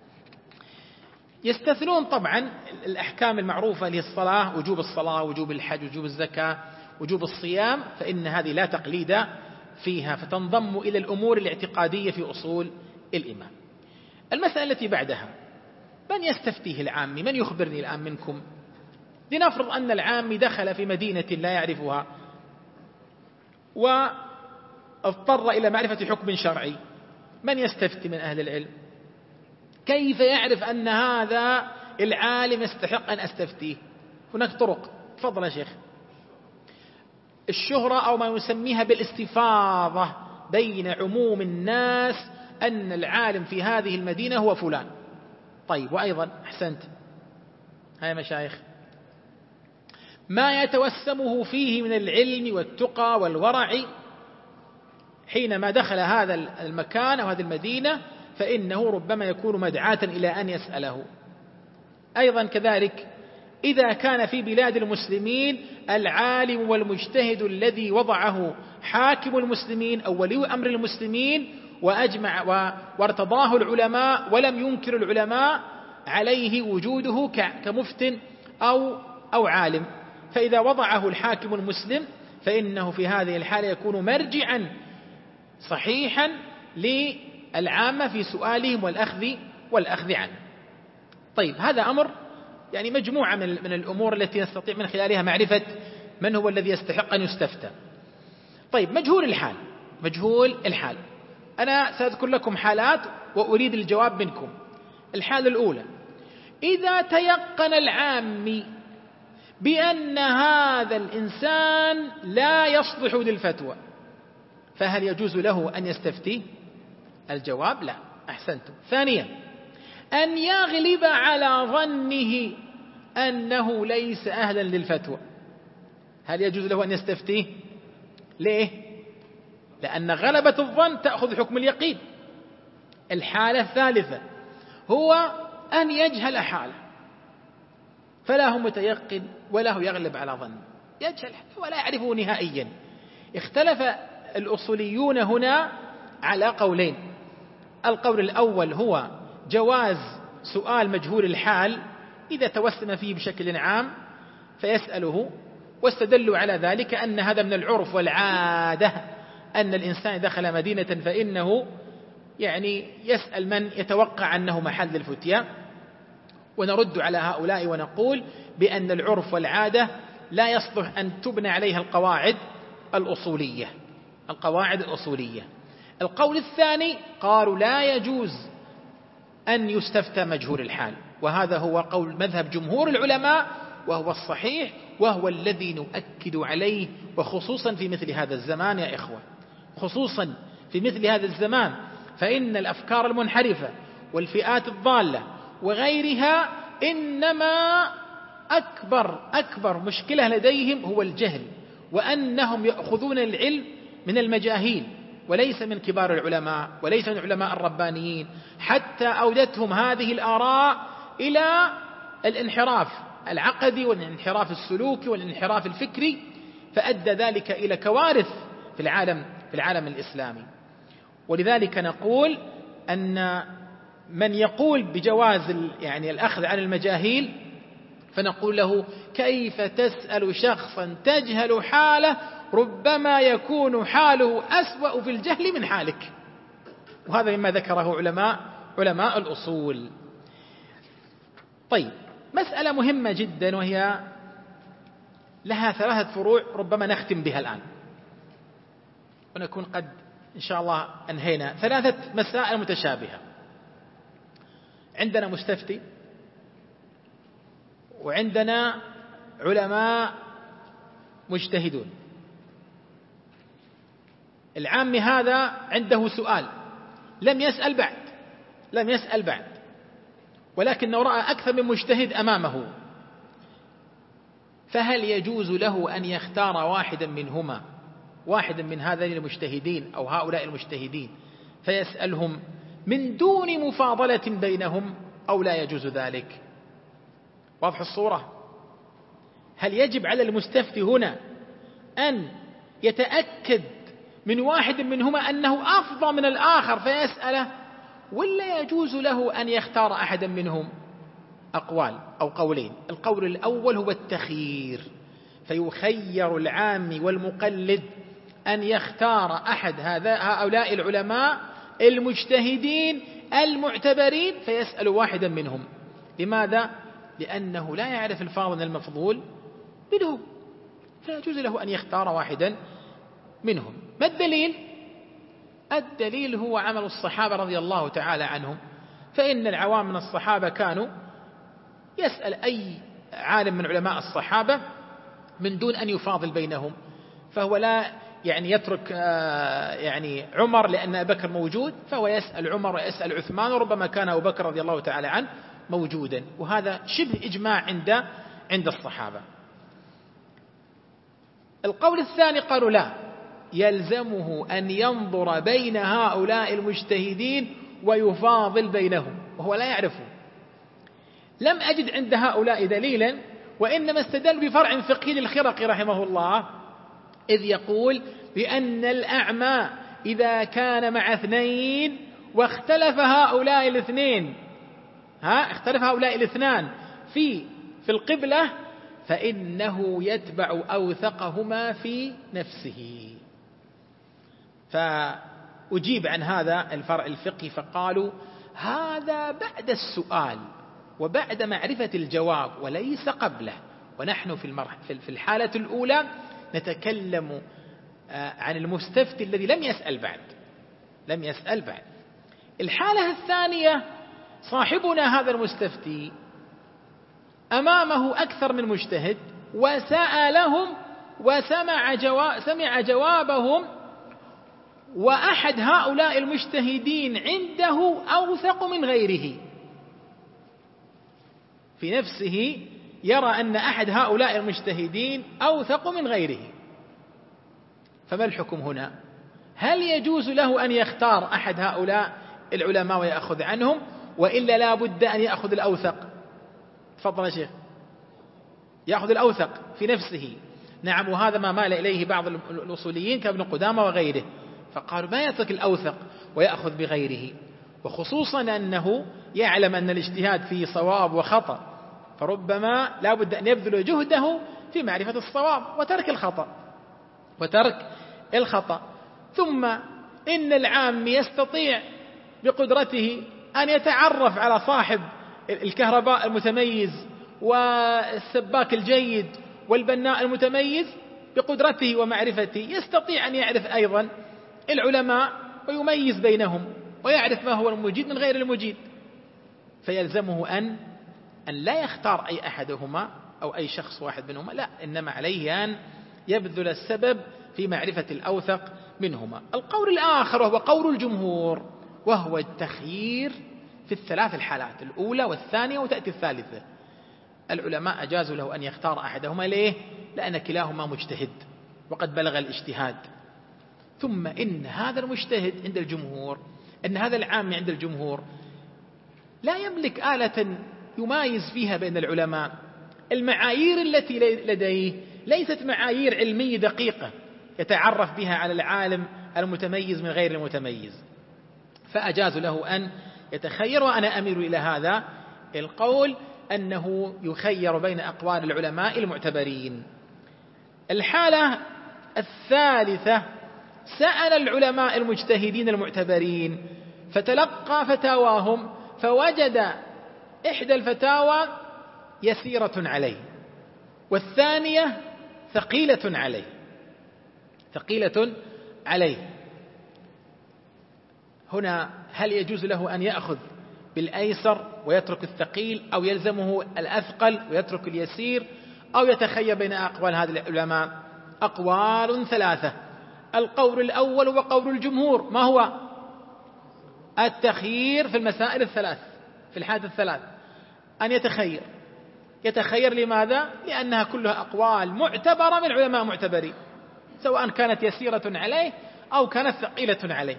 يستثنون طبعا الأحكام المعروفة للصلاة، وجوب الصلاة، وجوب الحج، وجوب الزكاة، وجوب الصيام، فإن هذه لا تقليد فيها، فتنضم إلى الأمور الاعتقادية في أصول الإيمان. المسألة التي بعدها، من يستفتيه العامي؟ من يخبرني الآن منكم؟ لنفرض أن العامي دخل في مدينة لا يعرفها واضطر إلى معرفة حكم شرعي، من يستفتي من أهل العلم؟ كيف يعرف أن هذا العالم يستحق أن أستفتيه؟ هناك طرق. تفضل يا شيخ. الشهرة أو ما يسميها بالاستفاضة بين عموم الناس أن العالم في هذه المدينة هو فلان. طيب، وأيضا أحسنت، هاي مشايخ، ما يتوسمه فيه من العلم والتقى والورع حينما دخل هذا المكان أو هذه المدينة، فإنه ربما يكون مدعاة إلى أن يسأله. أيضا كذلك إذا كان في بلاد المسلمين العالم والمجتهد الذي وضعه حاكم المسلمين أو ولي أمر المسلمين وأجمع وارتضاه العلماء ولم ينكر العلماء عليه وجوده كمفت أو عالم، فإذا وضعه الحاكم المسلم فإنه في هذه الحالة يكون مرجعا صحيحا للعامة في سؤالهم والأخذ عنه. طيب، هذا أمر يعني مجموعة من الأمور التي نستطيع من خلالها معرفة من هو الذي يستحق أن يستفتى. طيب، مجهول الحال، أنا سأذكر لكم حالات وأريد الجواب منكم. الحالة الأولى، إذا تيقن العامي بأن هذا الإنسان لا يصلح للفتوى، فهل يجوز له أن يستفتي؟ الجواب لا. أحسنتم. ثانيا، أن يغلب على ظنه أنه ليس أهلا للفتوى، هل يجوز له أن يستفتيه؟ ليه؟ لأن غلبة الظن تأخذ حكم اليقين. الحالة الثالثة هو أن يجهل حاله، فلا هو متيقن ولا هو يغلب على ظنه، يجهل ولا يعرفه نهائيا. اختلف الأصوليون هنا على قولين. القول الأول هو جواز سؤال مجهول الحال إذا توسم فيه بشكل عام فيسأله، واستدلوا على ذلك أن هذا من العرف والعادة، أن الإنسان دخل مدينة فإنه يسأل من يتوقع أنه محل الفتية. ونرد على هؤلاء ونقول بأن العرف والعادة لا يصلح أن تبنى عليها القواعد الأصولية. القول الثاني قالوا لا يجوز أن يستفتى مجهول الحال، وهذا هو قول مذهب جمهور العلماء، وهو الصحيح، وهو الذي نؤكد عليه، وخصوصا في مثل هذا الزمان يا إخوة، خصوصا في مثل هذا الزمان، فإن الأفكار المنحرفة والفئات الضالة وغيرها إنما أكبر مشكلة لديهم هو الجهل، وأنهم يأخذون العلم من المجاهيل وليس من كبار العلماء وليس من العلماء الربانيين، حتى أودتهم هذه الآراء إلى الانحراف العقدي والانحراف السلوكي والانحراف الفكري، فأدى ذلك إلى كوارث في العالم الإسلامي. ولذلك نقول أن من يقول بجواز الأخذ عن المجاهيل فنقول له: كيف تسأل شخصا تجهل حاله ربما يكون حاله أسوأ في الجهل من حالك؟ وهذا مما ذكره علماء الأصول. طيب، مسألة مهمة جدا وهي لها 3 فروع ربما نختم بها الآن ونكون قد إن شاء الله أنهينا 3 مسائل متشابهة. عندنا مستفتي، وعندنا علماء مجتهدون. العام هذا عنده سؤال لم يسأل بعد، ولكنه رأى أكثر من مجتهد أمامه، فهل يجوز له أن يختار واحدا من هذين المجتهدين أو هؤلاء المجتهدين فيسألهم من دون مفاضلة بينهم، أو لا يجوز ذلك؟ واضح الصورة؟ هل يجب على المستفتي هنا أن يتأكد من واحد منهما أنه أفضل من الآخر فيسأله، ولا يجوز له أن يختار أحدا منهم؟ أقوال أو قولين. القول الأول هو التخيير، فيخير العام والمقلد أن يختار أحد هؤلاء العلماء المجتهدين المعتبرين فيسأل واحدا منهم. لماذا؟ لأنه لا يعرف الفاضل من المفضول منهم، فيجوز له أن يختار واحدا منهم. ما الدليل؟ الدليل هو عمل الصحابة رضي الله تعالى عنهم، فإن العوام من الصحابة كانوا يسأل أي عالم من علماء الصحابة من دون أن يفاضل بينهم، فهو لا يترك عمر لأن أبا بكر موجود، فهو يسأل عمر ويسأل عثمان، وربما كان أبو بكر رضي الله تعالى عنه موجودا، وهذا شبه إجماع عند الصحابة. القول الثاني قالوا لا، يلزمه أن ينظر بين هؤلاء المجتهدين ويفاضل بينهم، وهو لا يعرفه. لم أجد عند هؤلاء دليلا، وإنما استدل بفرع فقهي للخرقي رحمه الله، إذ يقول بأن الأعمى إذا كان مع 2 واختلف هؤلاء الاثنان في القبلة فإنه يتبع أوثقهما في نفسه. فأجيب عن هذا الفرع الفقهي فقالوا هذا بعد السؤال وبعد معرفة الجواب وليس قبله، ونحن في الحالة الأولى نتكلم عن المستفتي الذي لم يسأل بعد. الحالة الثانية صاحبنا هذا المستفتي أمامه أكثر من مجتهد وسألهم سمع جوابهم، وأحد هؤلاء المجتهدين عنده أوثق من غيره، في نفسه يرى أن أحد هؤلاء المجتهدين أوثق من غيره، فما الحكم هنا؟ هل يجوز له أن يختار أحد هؤلاء العلماء ويأخذ عنهم، وإلا لا بد أن يأخذ الأوثق؟ تفضل يا شيخ. يأخذ الأوثق في نفسه، نعم، وهذا ما مال إليه بعض الأصوليين كابن قدامة وغيره، فقالوا ما يترك الأوثق ويأخذ بغيره، وخصوصا أنه يعلم أن الاجتهاد فيه صواب وخطأ، فربما لا بد أن يبذل جهده في معرفة الصواب وترك الخطأ. ثم إن العام يستطيع بقدرته أن يتعرف على صاحب الكهرباء المتميز والسباك الجيد والبناء المتميز، بقدرته ومعرفته يستطيع أن يعرف أيضا العلماء ويميز بينهم ويعرف ما هو المجيد من غير المجيد، فيلزمه أن لا يختار أي أحدهما أو أي شخص واحد منهما، لا، إنما عليه أن يبذل السبب في معرفة الأوثق منهما. القول الآخر وهو قول الجمهور، وهو التخيير في الثلاث الحالات، الأولى والثانية وتأتي الثالثة. العلماء أجازوا له أن يختار أحدهما، ليه؟ لأن كلاهما مجتهد وقد بلغ الاجتهاد. ثم إن هذا المجتهد عند الجمهور، إن هذا العام عند الجمهور لا يملك آلة يمايز فيها بين العلماء. المعايير التي لديه ليست معايير علمية دقيقة يتعرف بها على العالم المتميز من غير المتميز، فأجازوا له أن يتخير. وأنا أميل إلى هذا القول، أنه يخير بين أقوال العلماء المعتبرين. الحالة الثالثة، سأل العلماء المجتهدين المعتبرين فتلقى فتاواهم، فوجد إحدى الفتاوى يسيرة عليه والثانية ثقيلة عليه. هنا هل يجوز له أن يأخذ بالأيسر ويترك الثقيل، أو يلزمه الأثقل ويترك اليسير، أو يتخير بين أقوال هذه العلماء؟ أقوال ثلاثة. القول الأول وقول الجمهور، ما هو؟ التخيير في المسائل الثلاث، في الحالة الثلاث أن يتخير. لماذا؟ لأنها كلها أقوال معتبرة من علماء معتبرين، سواء كانت يسيرة عليه أو كانت ثقيلة عليه.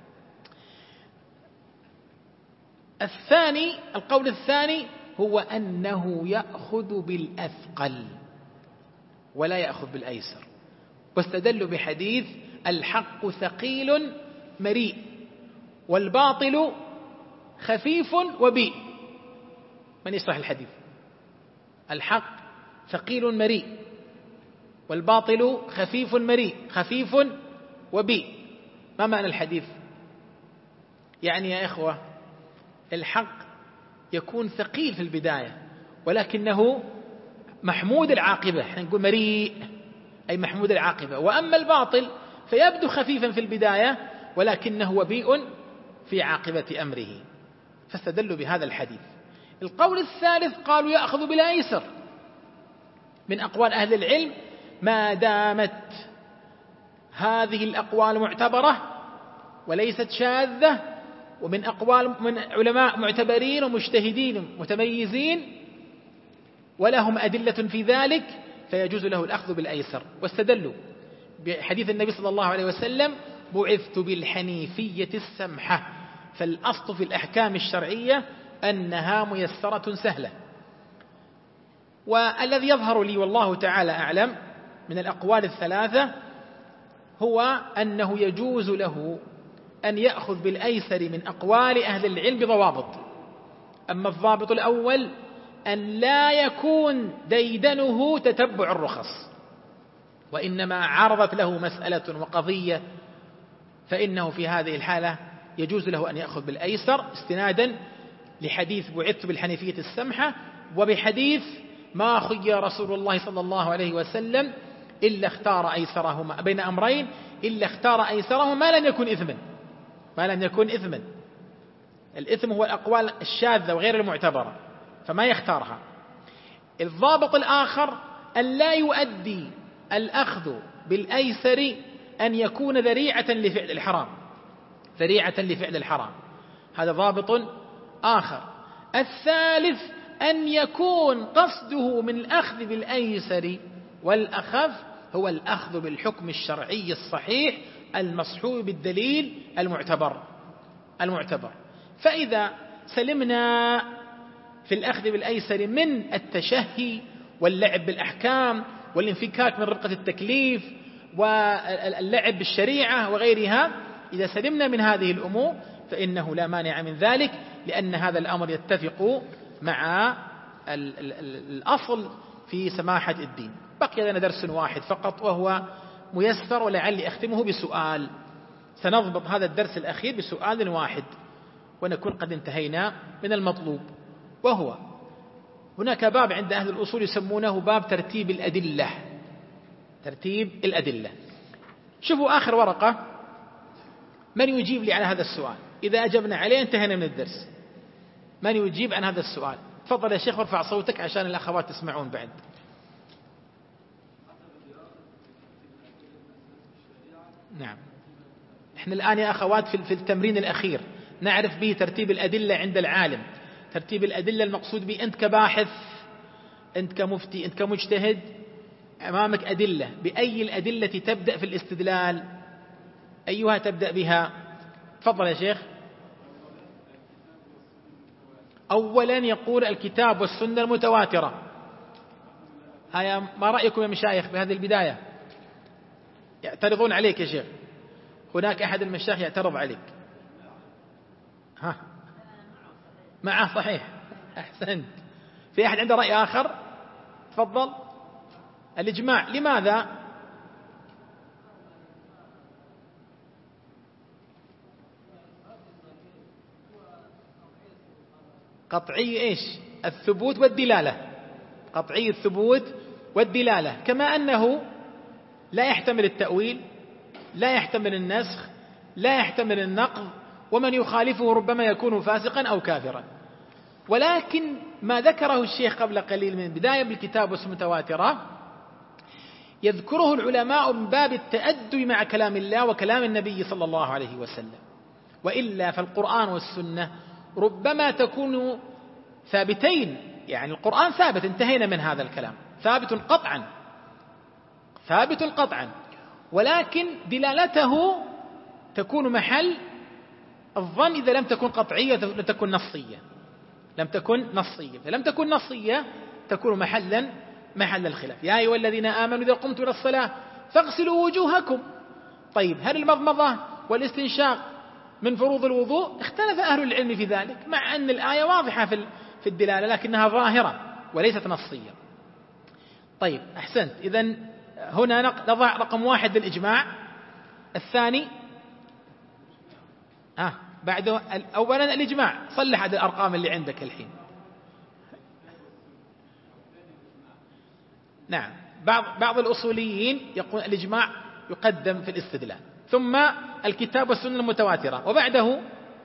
القول الثاني هو أنه يأخذ بالأثقل ولا يأخذ بالأيسر، واستدلوا بحديث الحق ثقيل مريء والباطل خفيف وبيء. من يشرح الحديث؟ الحق ثقيل مريء والباطل خفيف مريء، خفيف وبيء. ما معنى الحديث؟ يعني يا إخوة، الحق يكون ثقيل في البداية ولكنه محمود العاقبة، احنا نقول مريء أي محمود العاقبة. وأما الباطل فيبدو خفيفا في البداية ولكنه وبيء في عاقبة أمره، فاستدلوا بهذا الحديث. القول الثالث قالوا يأخذ بالأيسر من أقوال أهل العلم، ما دامت هذه الأقوال معتبرة وليست شاذة، ومن أقوال من علماء معتبرين ومجتهدين متميزين ولهم أدلة في ذلك، فيجوز له الأخذ بالأيسر. واستدلوا بحديث النبي صلى الله عليه وسلم: بعثت بالحنيفية السمحة. فالأصل في الأحكام الشرعية أنها ميسرة سهلة. والذي يظهر لي والله تعالى أعلم من الأقوال الثلاثة هو أنه يجوز له أن يأخذ بالأيسر من أقوال أهل العلم بضوابط. أما الضابط الأول أن لا يكون ديدنه تتبع الرخص، وإنما عرضت له مسألة وقضية، فإنه في هذه الحالة يجوز له أن يأخذ بالأيسر استنادا لحديث بعثت بالحنيفية السمحة، وبحديث ما خير رسول الله صلى الله عليه وسلم إلا اختار أيسرهما بين أمرين إلا اختار أيسرهما ما لم يكن إثما. الإثم هو الأقوال الشاذة وغير المعتبرة، فما يختارها. الضابط الآخر أن لا يؤدي الأخذ بالأيسر أن يكون ذريعة لفعل الحرام، هذا ضابط آخر. الثالث أن يكون قصده من الأخذ بالأيسر والأخف هو الأخذ بالحكم الشرعي الصحيح المصحوب بالدليل المعتبر. فإذا سلمنا في الأخذ بالأيسر من التشهي واللعب بالأحكام والانفكاك من ربقة التكليف واللعب بالشريعة وغيرها، إذا سلمنا من هذه الأمور فإنه لا مانع من ذلك، لأن هذا الأمر يتفق مع الأصل في سماحة الدين. بقي لنا درس واحد فقط وهو ميسر، ولعلي أختمه بسؤال. سنضبط هذا الدرس الأخير بسؤال واحد ونكون قد انتهينا من المطلوب، وهو هناك باب عند أهل الأصول يسمونه باب ترتيب الأدلة. ترتيب الأدلة. شوفوا آخر ورقة، من يجيب لي على هذا السؤال؟ إذا أجبنا عليه انتهينا من الدرس. من يجيب عن هذا السؤال؟ تفضل يا شيخ وارفع صوتك عشان الأخوات تسمعون بعد. نعم، احنا الآن يا أخوات في التمرين الأخير نعرف به ترتيب الأدلة عند العالم. ترتيب الأدلة المقصود به أنت كباحث، أنت كمفتي، أنت كمجتهد، أمامك أدلة، بأي الأدلة تبدأ في الاستدلال؟ أيها تبدأ بها؟ تفضل يا شيخ. أولا يقول الكتاب والسنة المتواترة. هيا ما رأيكم يا مشايخ بهذه البداية؟ يعترضون عليك يا شيخ، هناك أحد المشايخ يعترض عليك. ها معه صحيح، أحسنت. في أحد عنده رأي آخر؟ تفضل. الإجماع، لماذا؟ قطعي إيش؟ الثبوت والدلالة. قطعي الثبوت والدلالة، كما أنه لا يحتمل التأويل، لا يحتمل النسخ، لا يحتمل النقض، ومن يخالفه ربما يكون فاسقا أو كافرا. ولكن ما ذكره الشيخ قبل قليل من بداية بالكتاب والسنة المتواترة يذكره العلماء من باب التأدب مع كلام الله وكلام النبي صلى الله عليه وسلم. وإلا فالقرآن والسنة ربما تكون ثابتين، يعني القرآن ثابت، انتهينا من هذا الكلام، ثابت قطعا، ثابت قطعا، ولكن دلالته تكون محل الظن إذا لم تكن قطعية، لم تكن نصية، لم تكن نصية، فلم تكن نصية تكون محل الخلاف. يا أيها الذين آمنوا إذا قمتم إلى الصلاة فاغسلوا وجوهكم. طيب هل المضمضة والاستنشاق من فروض الوضوء؟ اختلف أهل العلم في ذلك، مع أن الآية واضحة في الدلالة لكنها ظاهرة وليست نصية. طيب أحسنت. إذن هنا نضع رقم 1 للإجماع. الثاني بعده أولا الإجماع، صلح هذه الأرقام اللي عندك الحين. نعم، بعض الأصوليين يقول الإجماع يقدم في الاستدلال، ثم الكتاب والسنة المتواترة، وبعده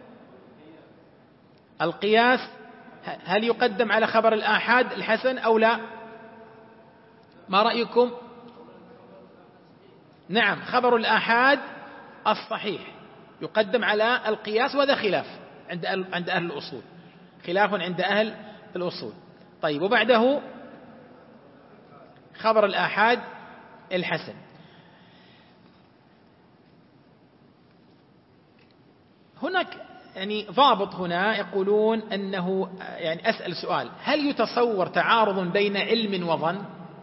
القياس. هل يقدم على خبر الآحاد الحسن أو لا؟ ما رأيكم؟ نعم، خبر الآحاد الصحيح يقدم على القياس، وهذا خلاف عند أهل الأصول، خلاف عند أهل الأصول. طيب وبعده خبر الآحاد الحسن. هناك يعني ضابط هنا، يقولون أنه يعني أسأل سؤال: هل يتصور تعارض بين علم وظن؟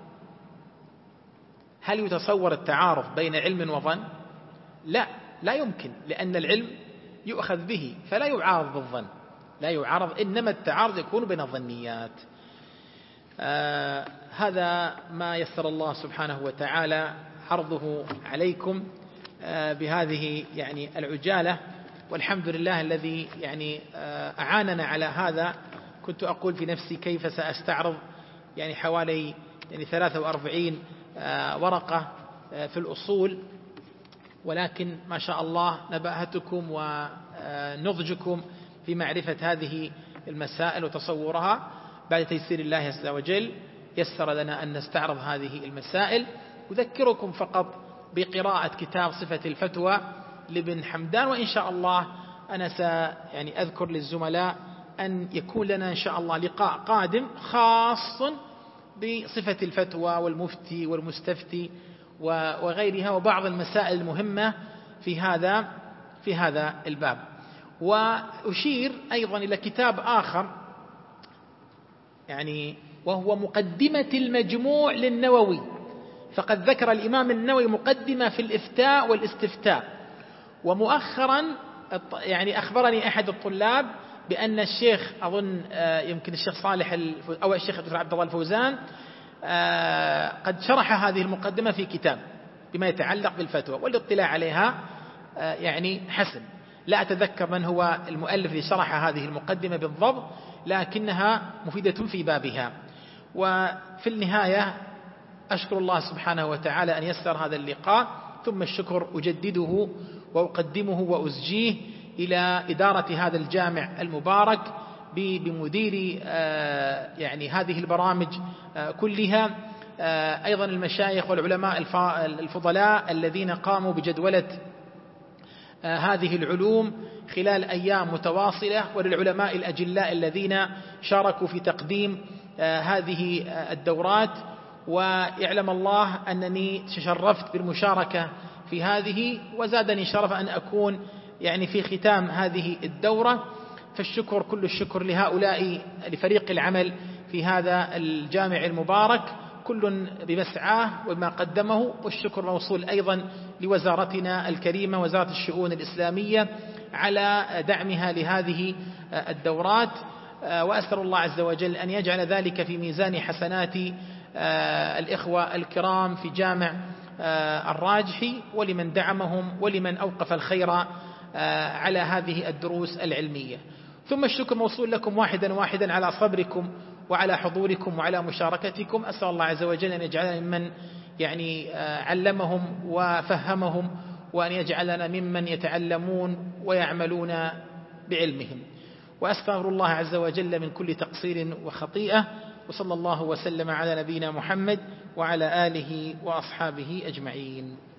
هل يتصور التعارض بين علم وظن؟ لا يمكن، لأن العلم يؤخذ به فلا يعارض بالظن، لا يعارض، إنما التعارض يكون بين الظنيات. هذا ما يسر الله سبحانه وتعالى عرضه عليكم بهذه يعني العجالة، والحمد لله الذي يعني أعاننا على هذا. كنت أقول في نفسي كيف سأستعرض يعني حوالي 43 ورقة في الأصول، ولكن ما شاء الله نباهتكم ونضجكم في معرفة هذه المسائل وتصورها بعد تيسير الله عز وجل يسر لنا أن نستعرض هذه المسائل. أذكركم فقط بقراءة كتاب صفة الفتوى لابن حمدان، وإن شاء الله أنا يعني أذكر للزملاء أن يكون لنا إن شاء الله لقاء قادم خاص بصفة الفتوى والمفتي والمستفتي وغيرها وبعض المسائل المهمة في هذا الباب. وأشير أيضا إلى كتاب آخر يعني وهو مقدمة المجموع للنووي. فقد ذكر الإمام النووي مقدمة في الإفتاء والاستفتاء. ومؤخرا يعني أخبرني أحد الطلاب بأن الشيخ أظن يمكن الشيخ صالح أو الشيخ دكتور عبد الله الفوزان قد شرح هذه المقدمة في كتاب بما يتعلق بالفتوى، والاطلاع عليها يعني حسن. لا أتذكر من هو المؤلف اللي شرح هذه المقدمة بالضبط، لكنها مفيدة في بابها. وفي النهاية أشكر الله سبحانه وتعالى أن يسر هذا اللقاء، ثم الشكر أجدده وأقدمه وأزجيه إلى إدارة هذا الجامع المبارك بمدير يعني هذه البرامج كلها، أيضا المشايخ والعلماء الفضلاء الذين قاموا بجدولة هذه العلوم خلال أيام متواصلة، وللعلماء الأجلاء الذين شاركوا في تقديم هذه الدورات. ويعلم الله أنني تشرفت بالمشاركة في هذه، وزادني شرف أن أكون يعني في ختام هذه الدورة. فالشكر كل الشكر لهؤلاء لفريق العمل في هذا الجامع المبارك، كل بمسعاه وما قدمه. والشكر موصول أيضا لوزارتنا الكريمة وزارة الشؤون الإسلامية على دعمها لهذه الدورات. وأسأل الله عز وجل أن يجعل ذلك في ميزان حسنات الإخوة الكرام في جامع الراجحي، ولمن دعمهم ولمن أوقف الخير على هذه الدروس العلمية. ثم الشكر موصول لكم واحدا واحدا على صبركم وعلى حضوركم وعلى مشاركتكم. أسأل الله عز وجل أن يجعلنا ممن يعني علمهم وفهمهم، وأن يجعلنا ممن يتعلمون ويعملون بعلمهم. وأستغفر الله عز وجل من كل تقصير وخطيئة، وصلى الله وسلم على نبينا محمد وعلى آله وأصحابه أجمعين.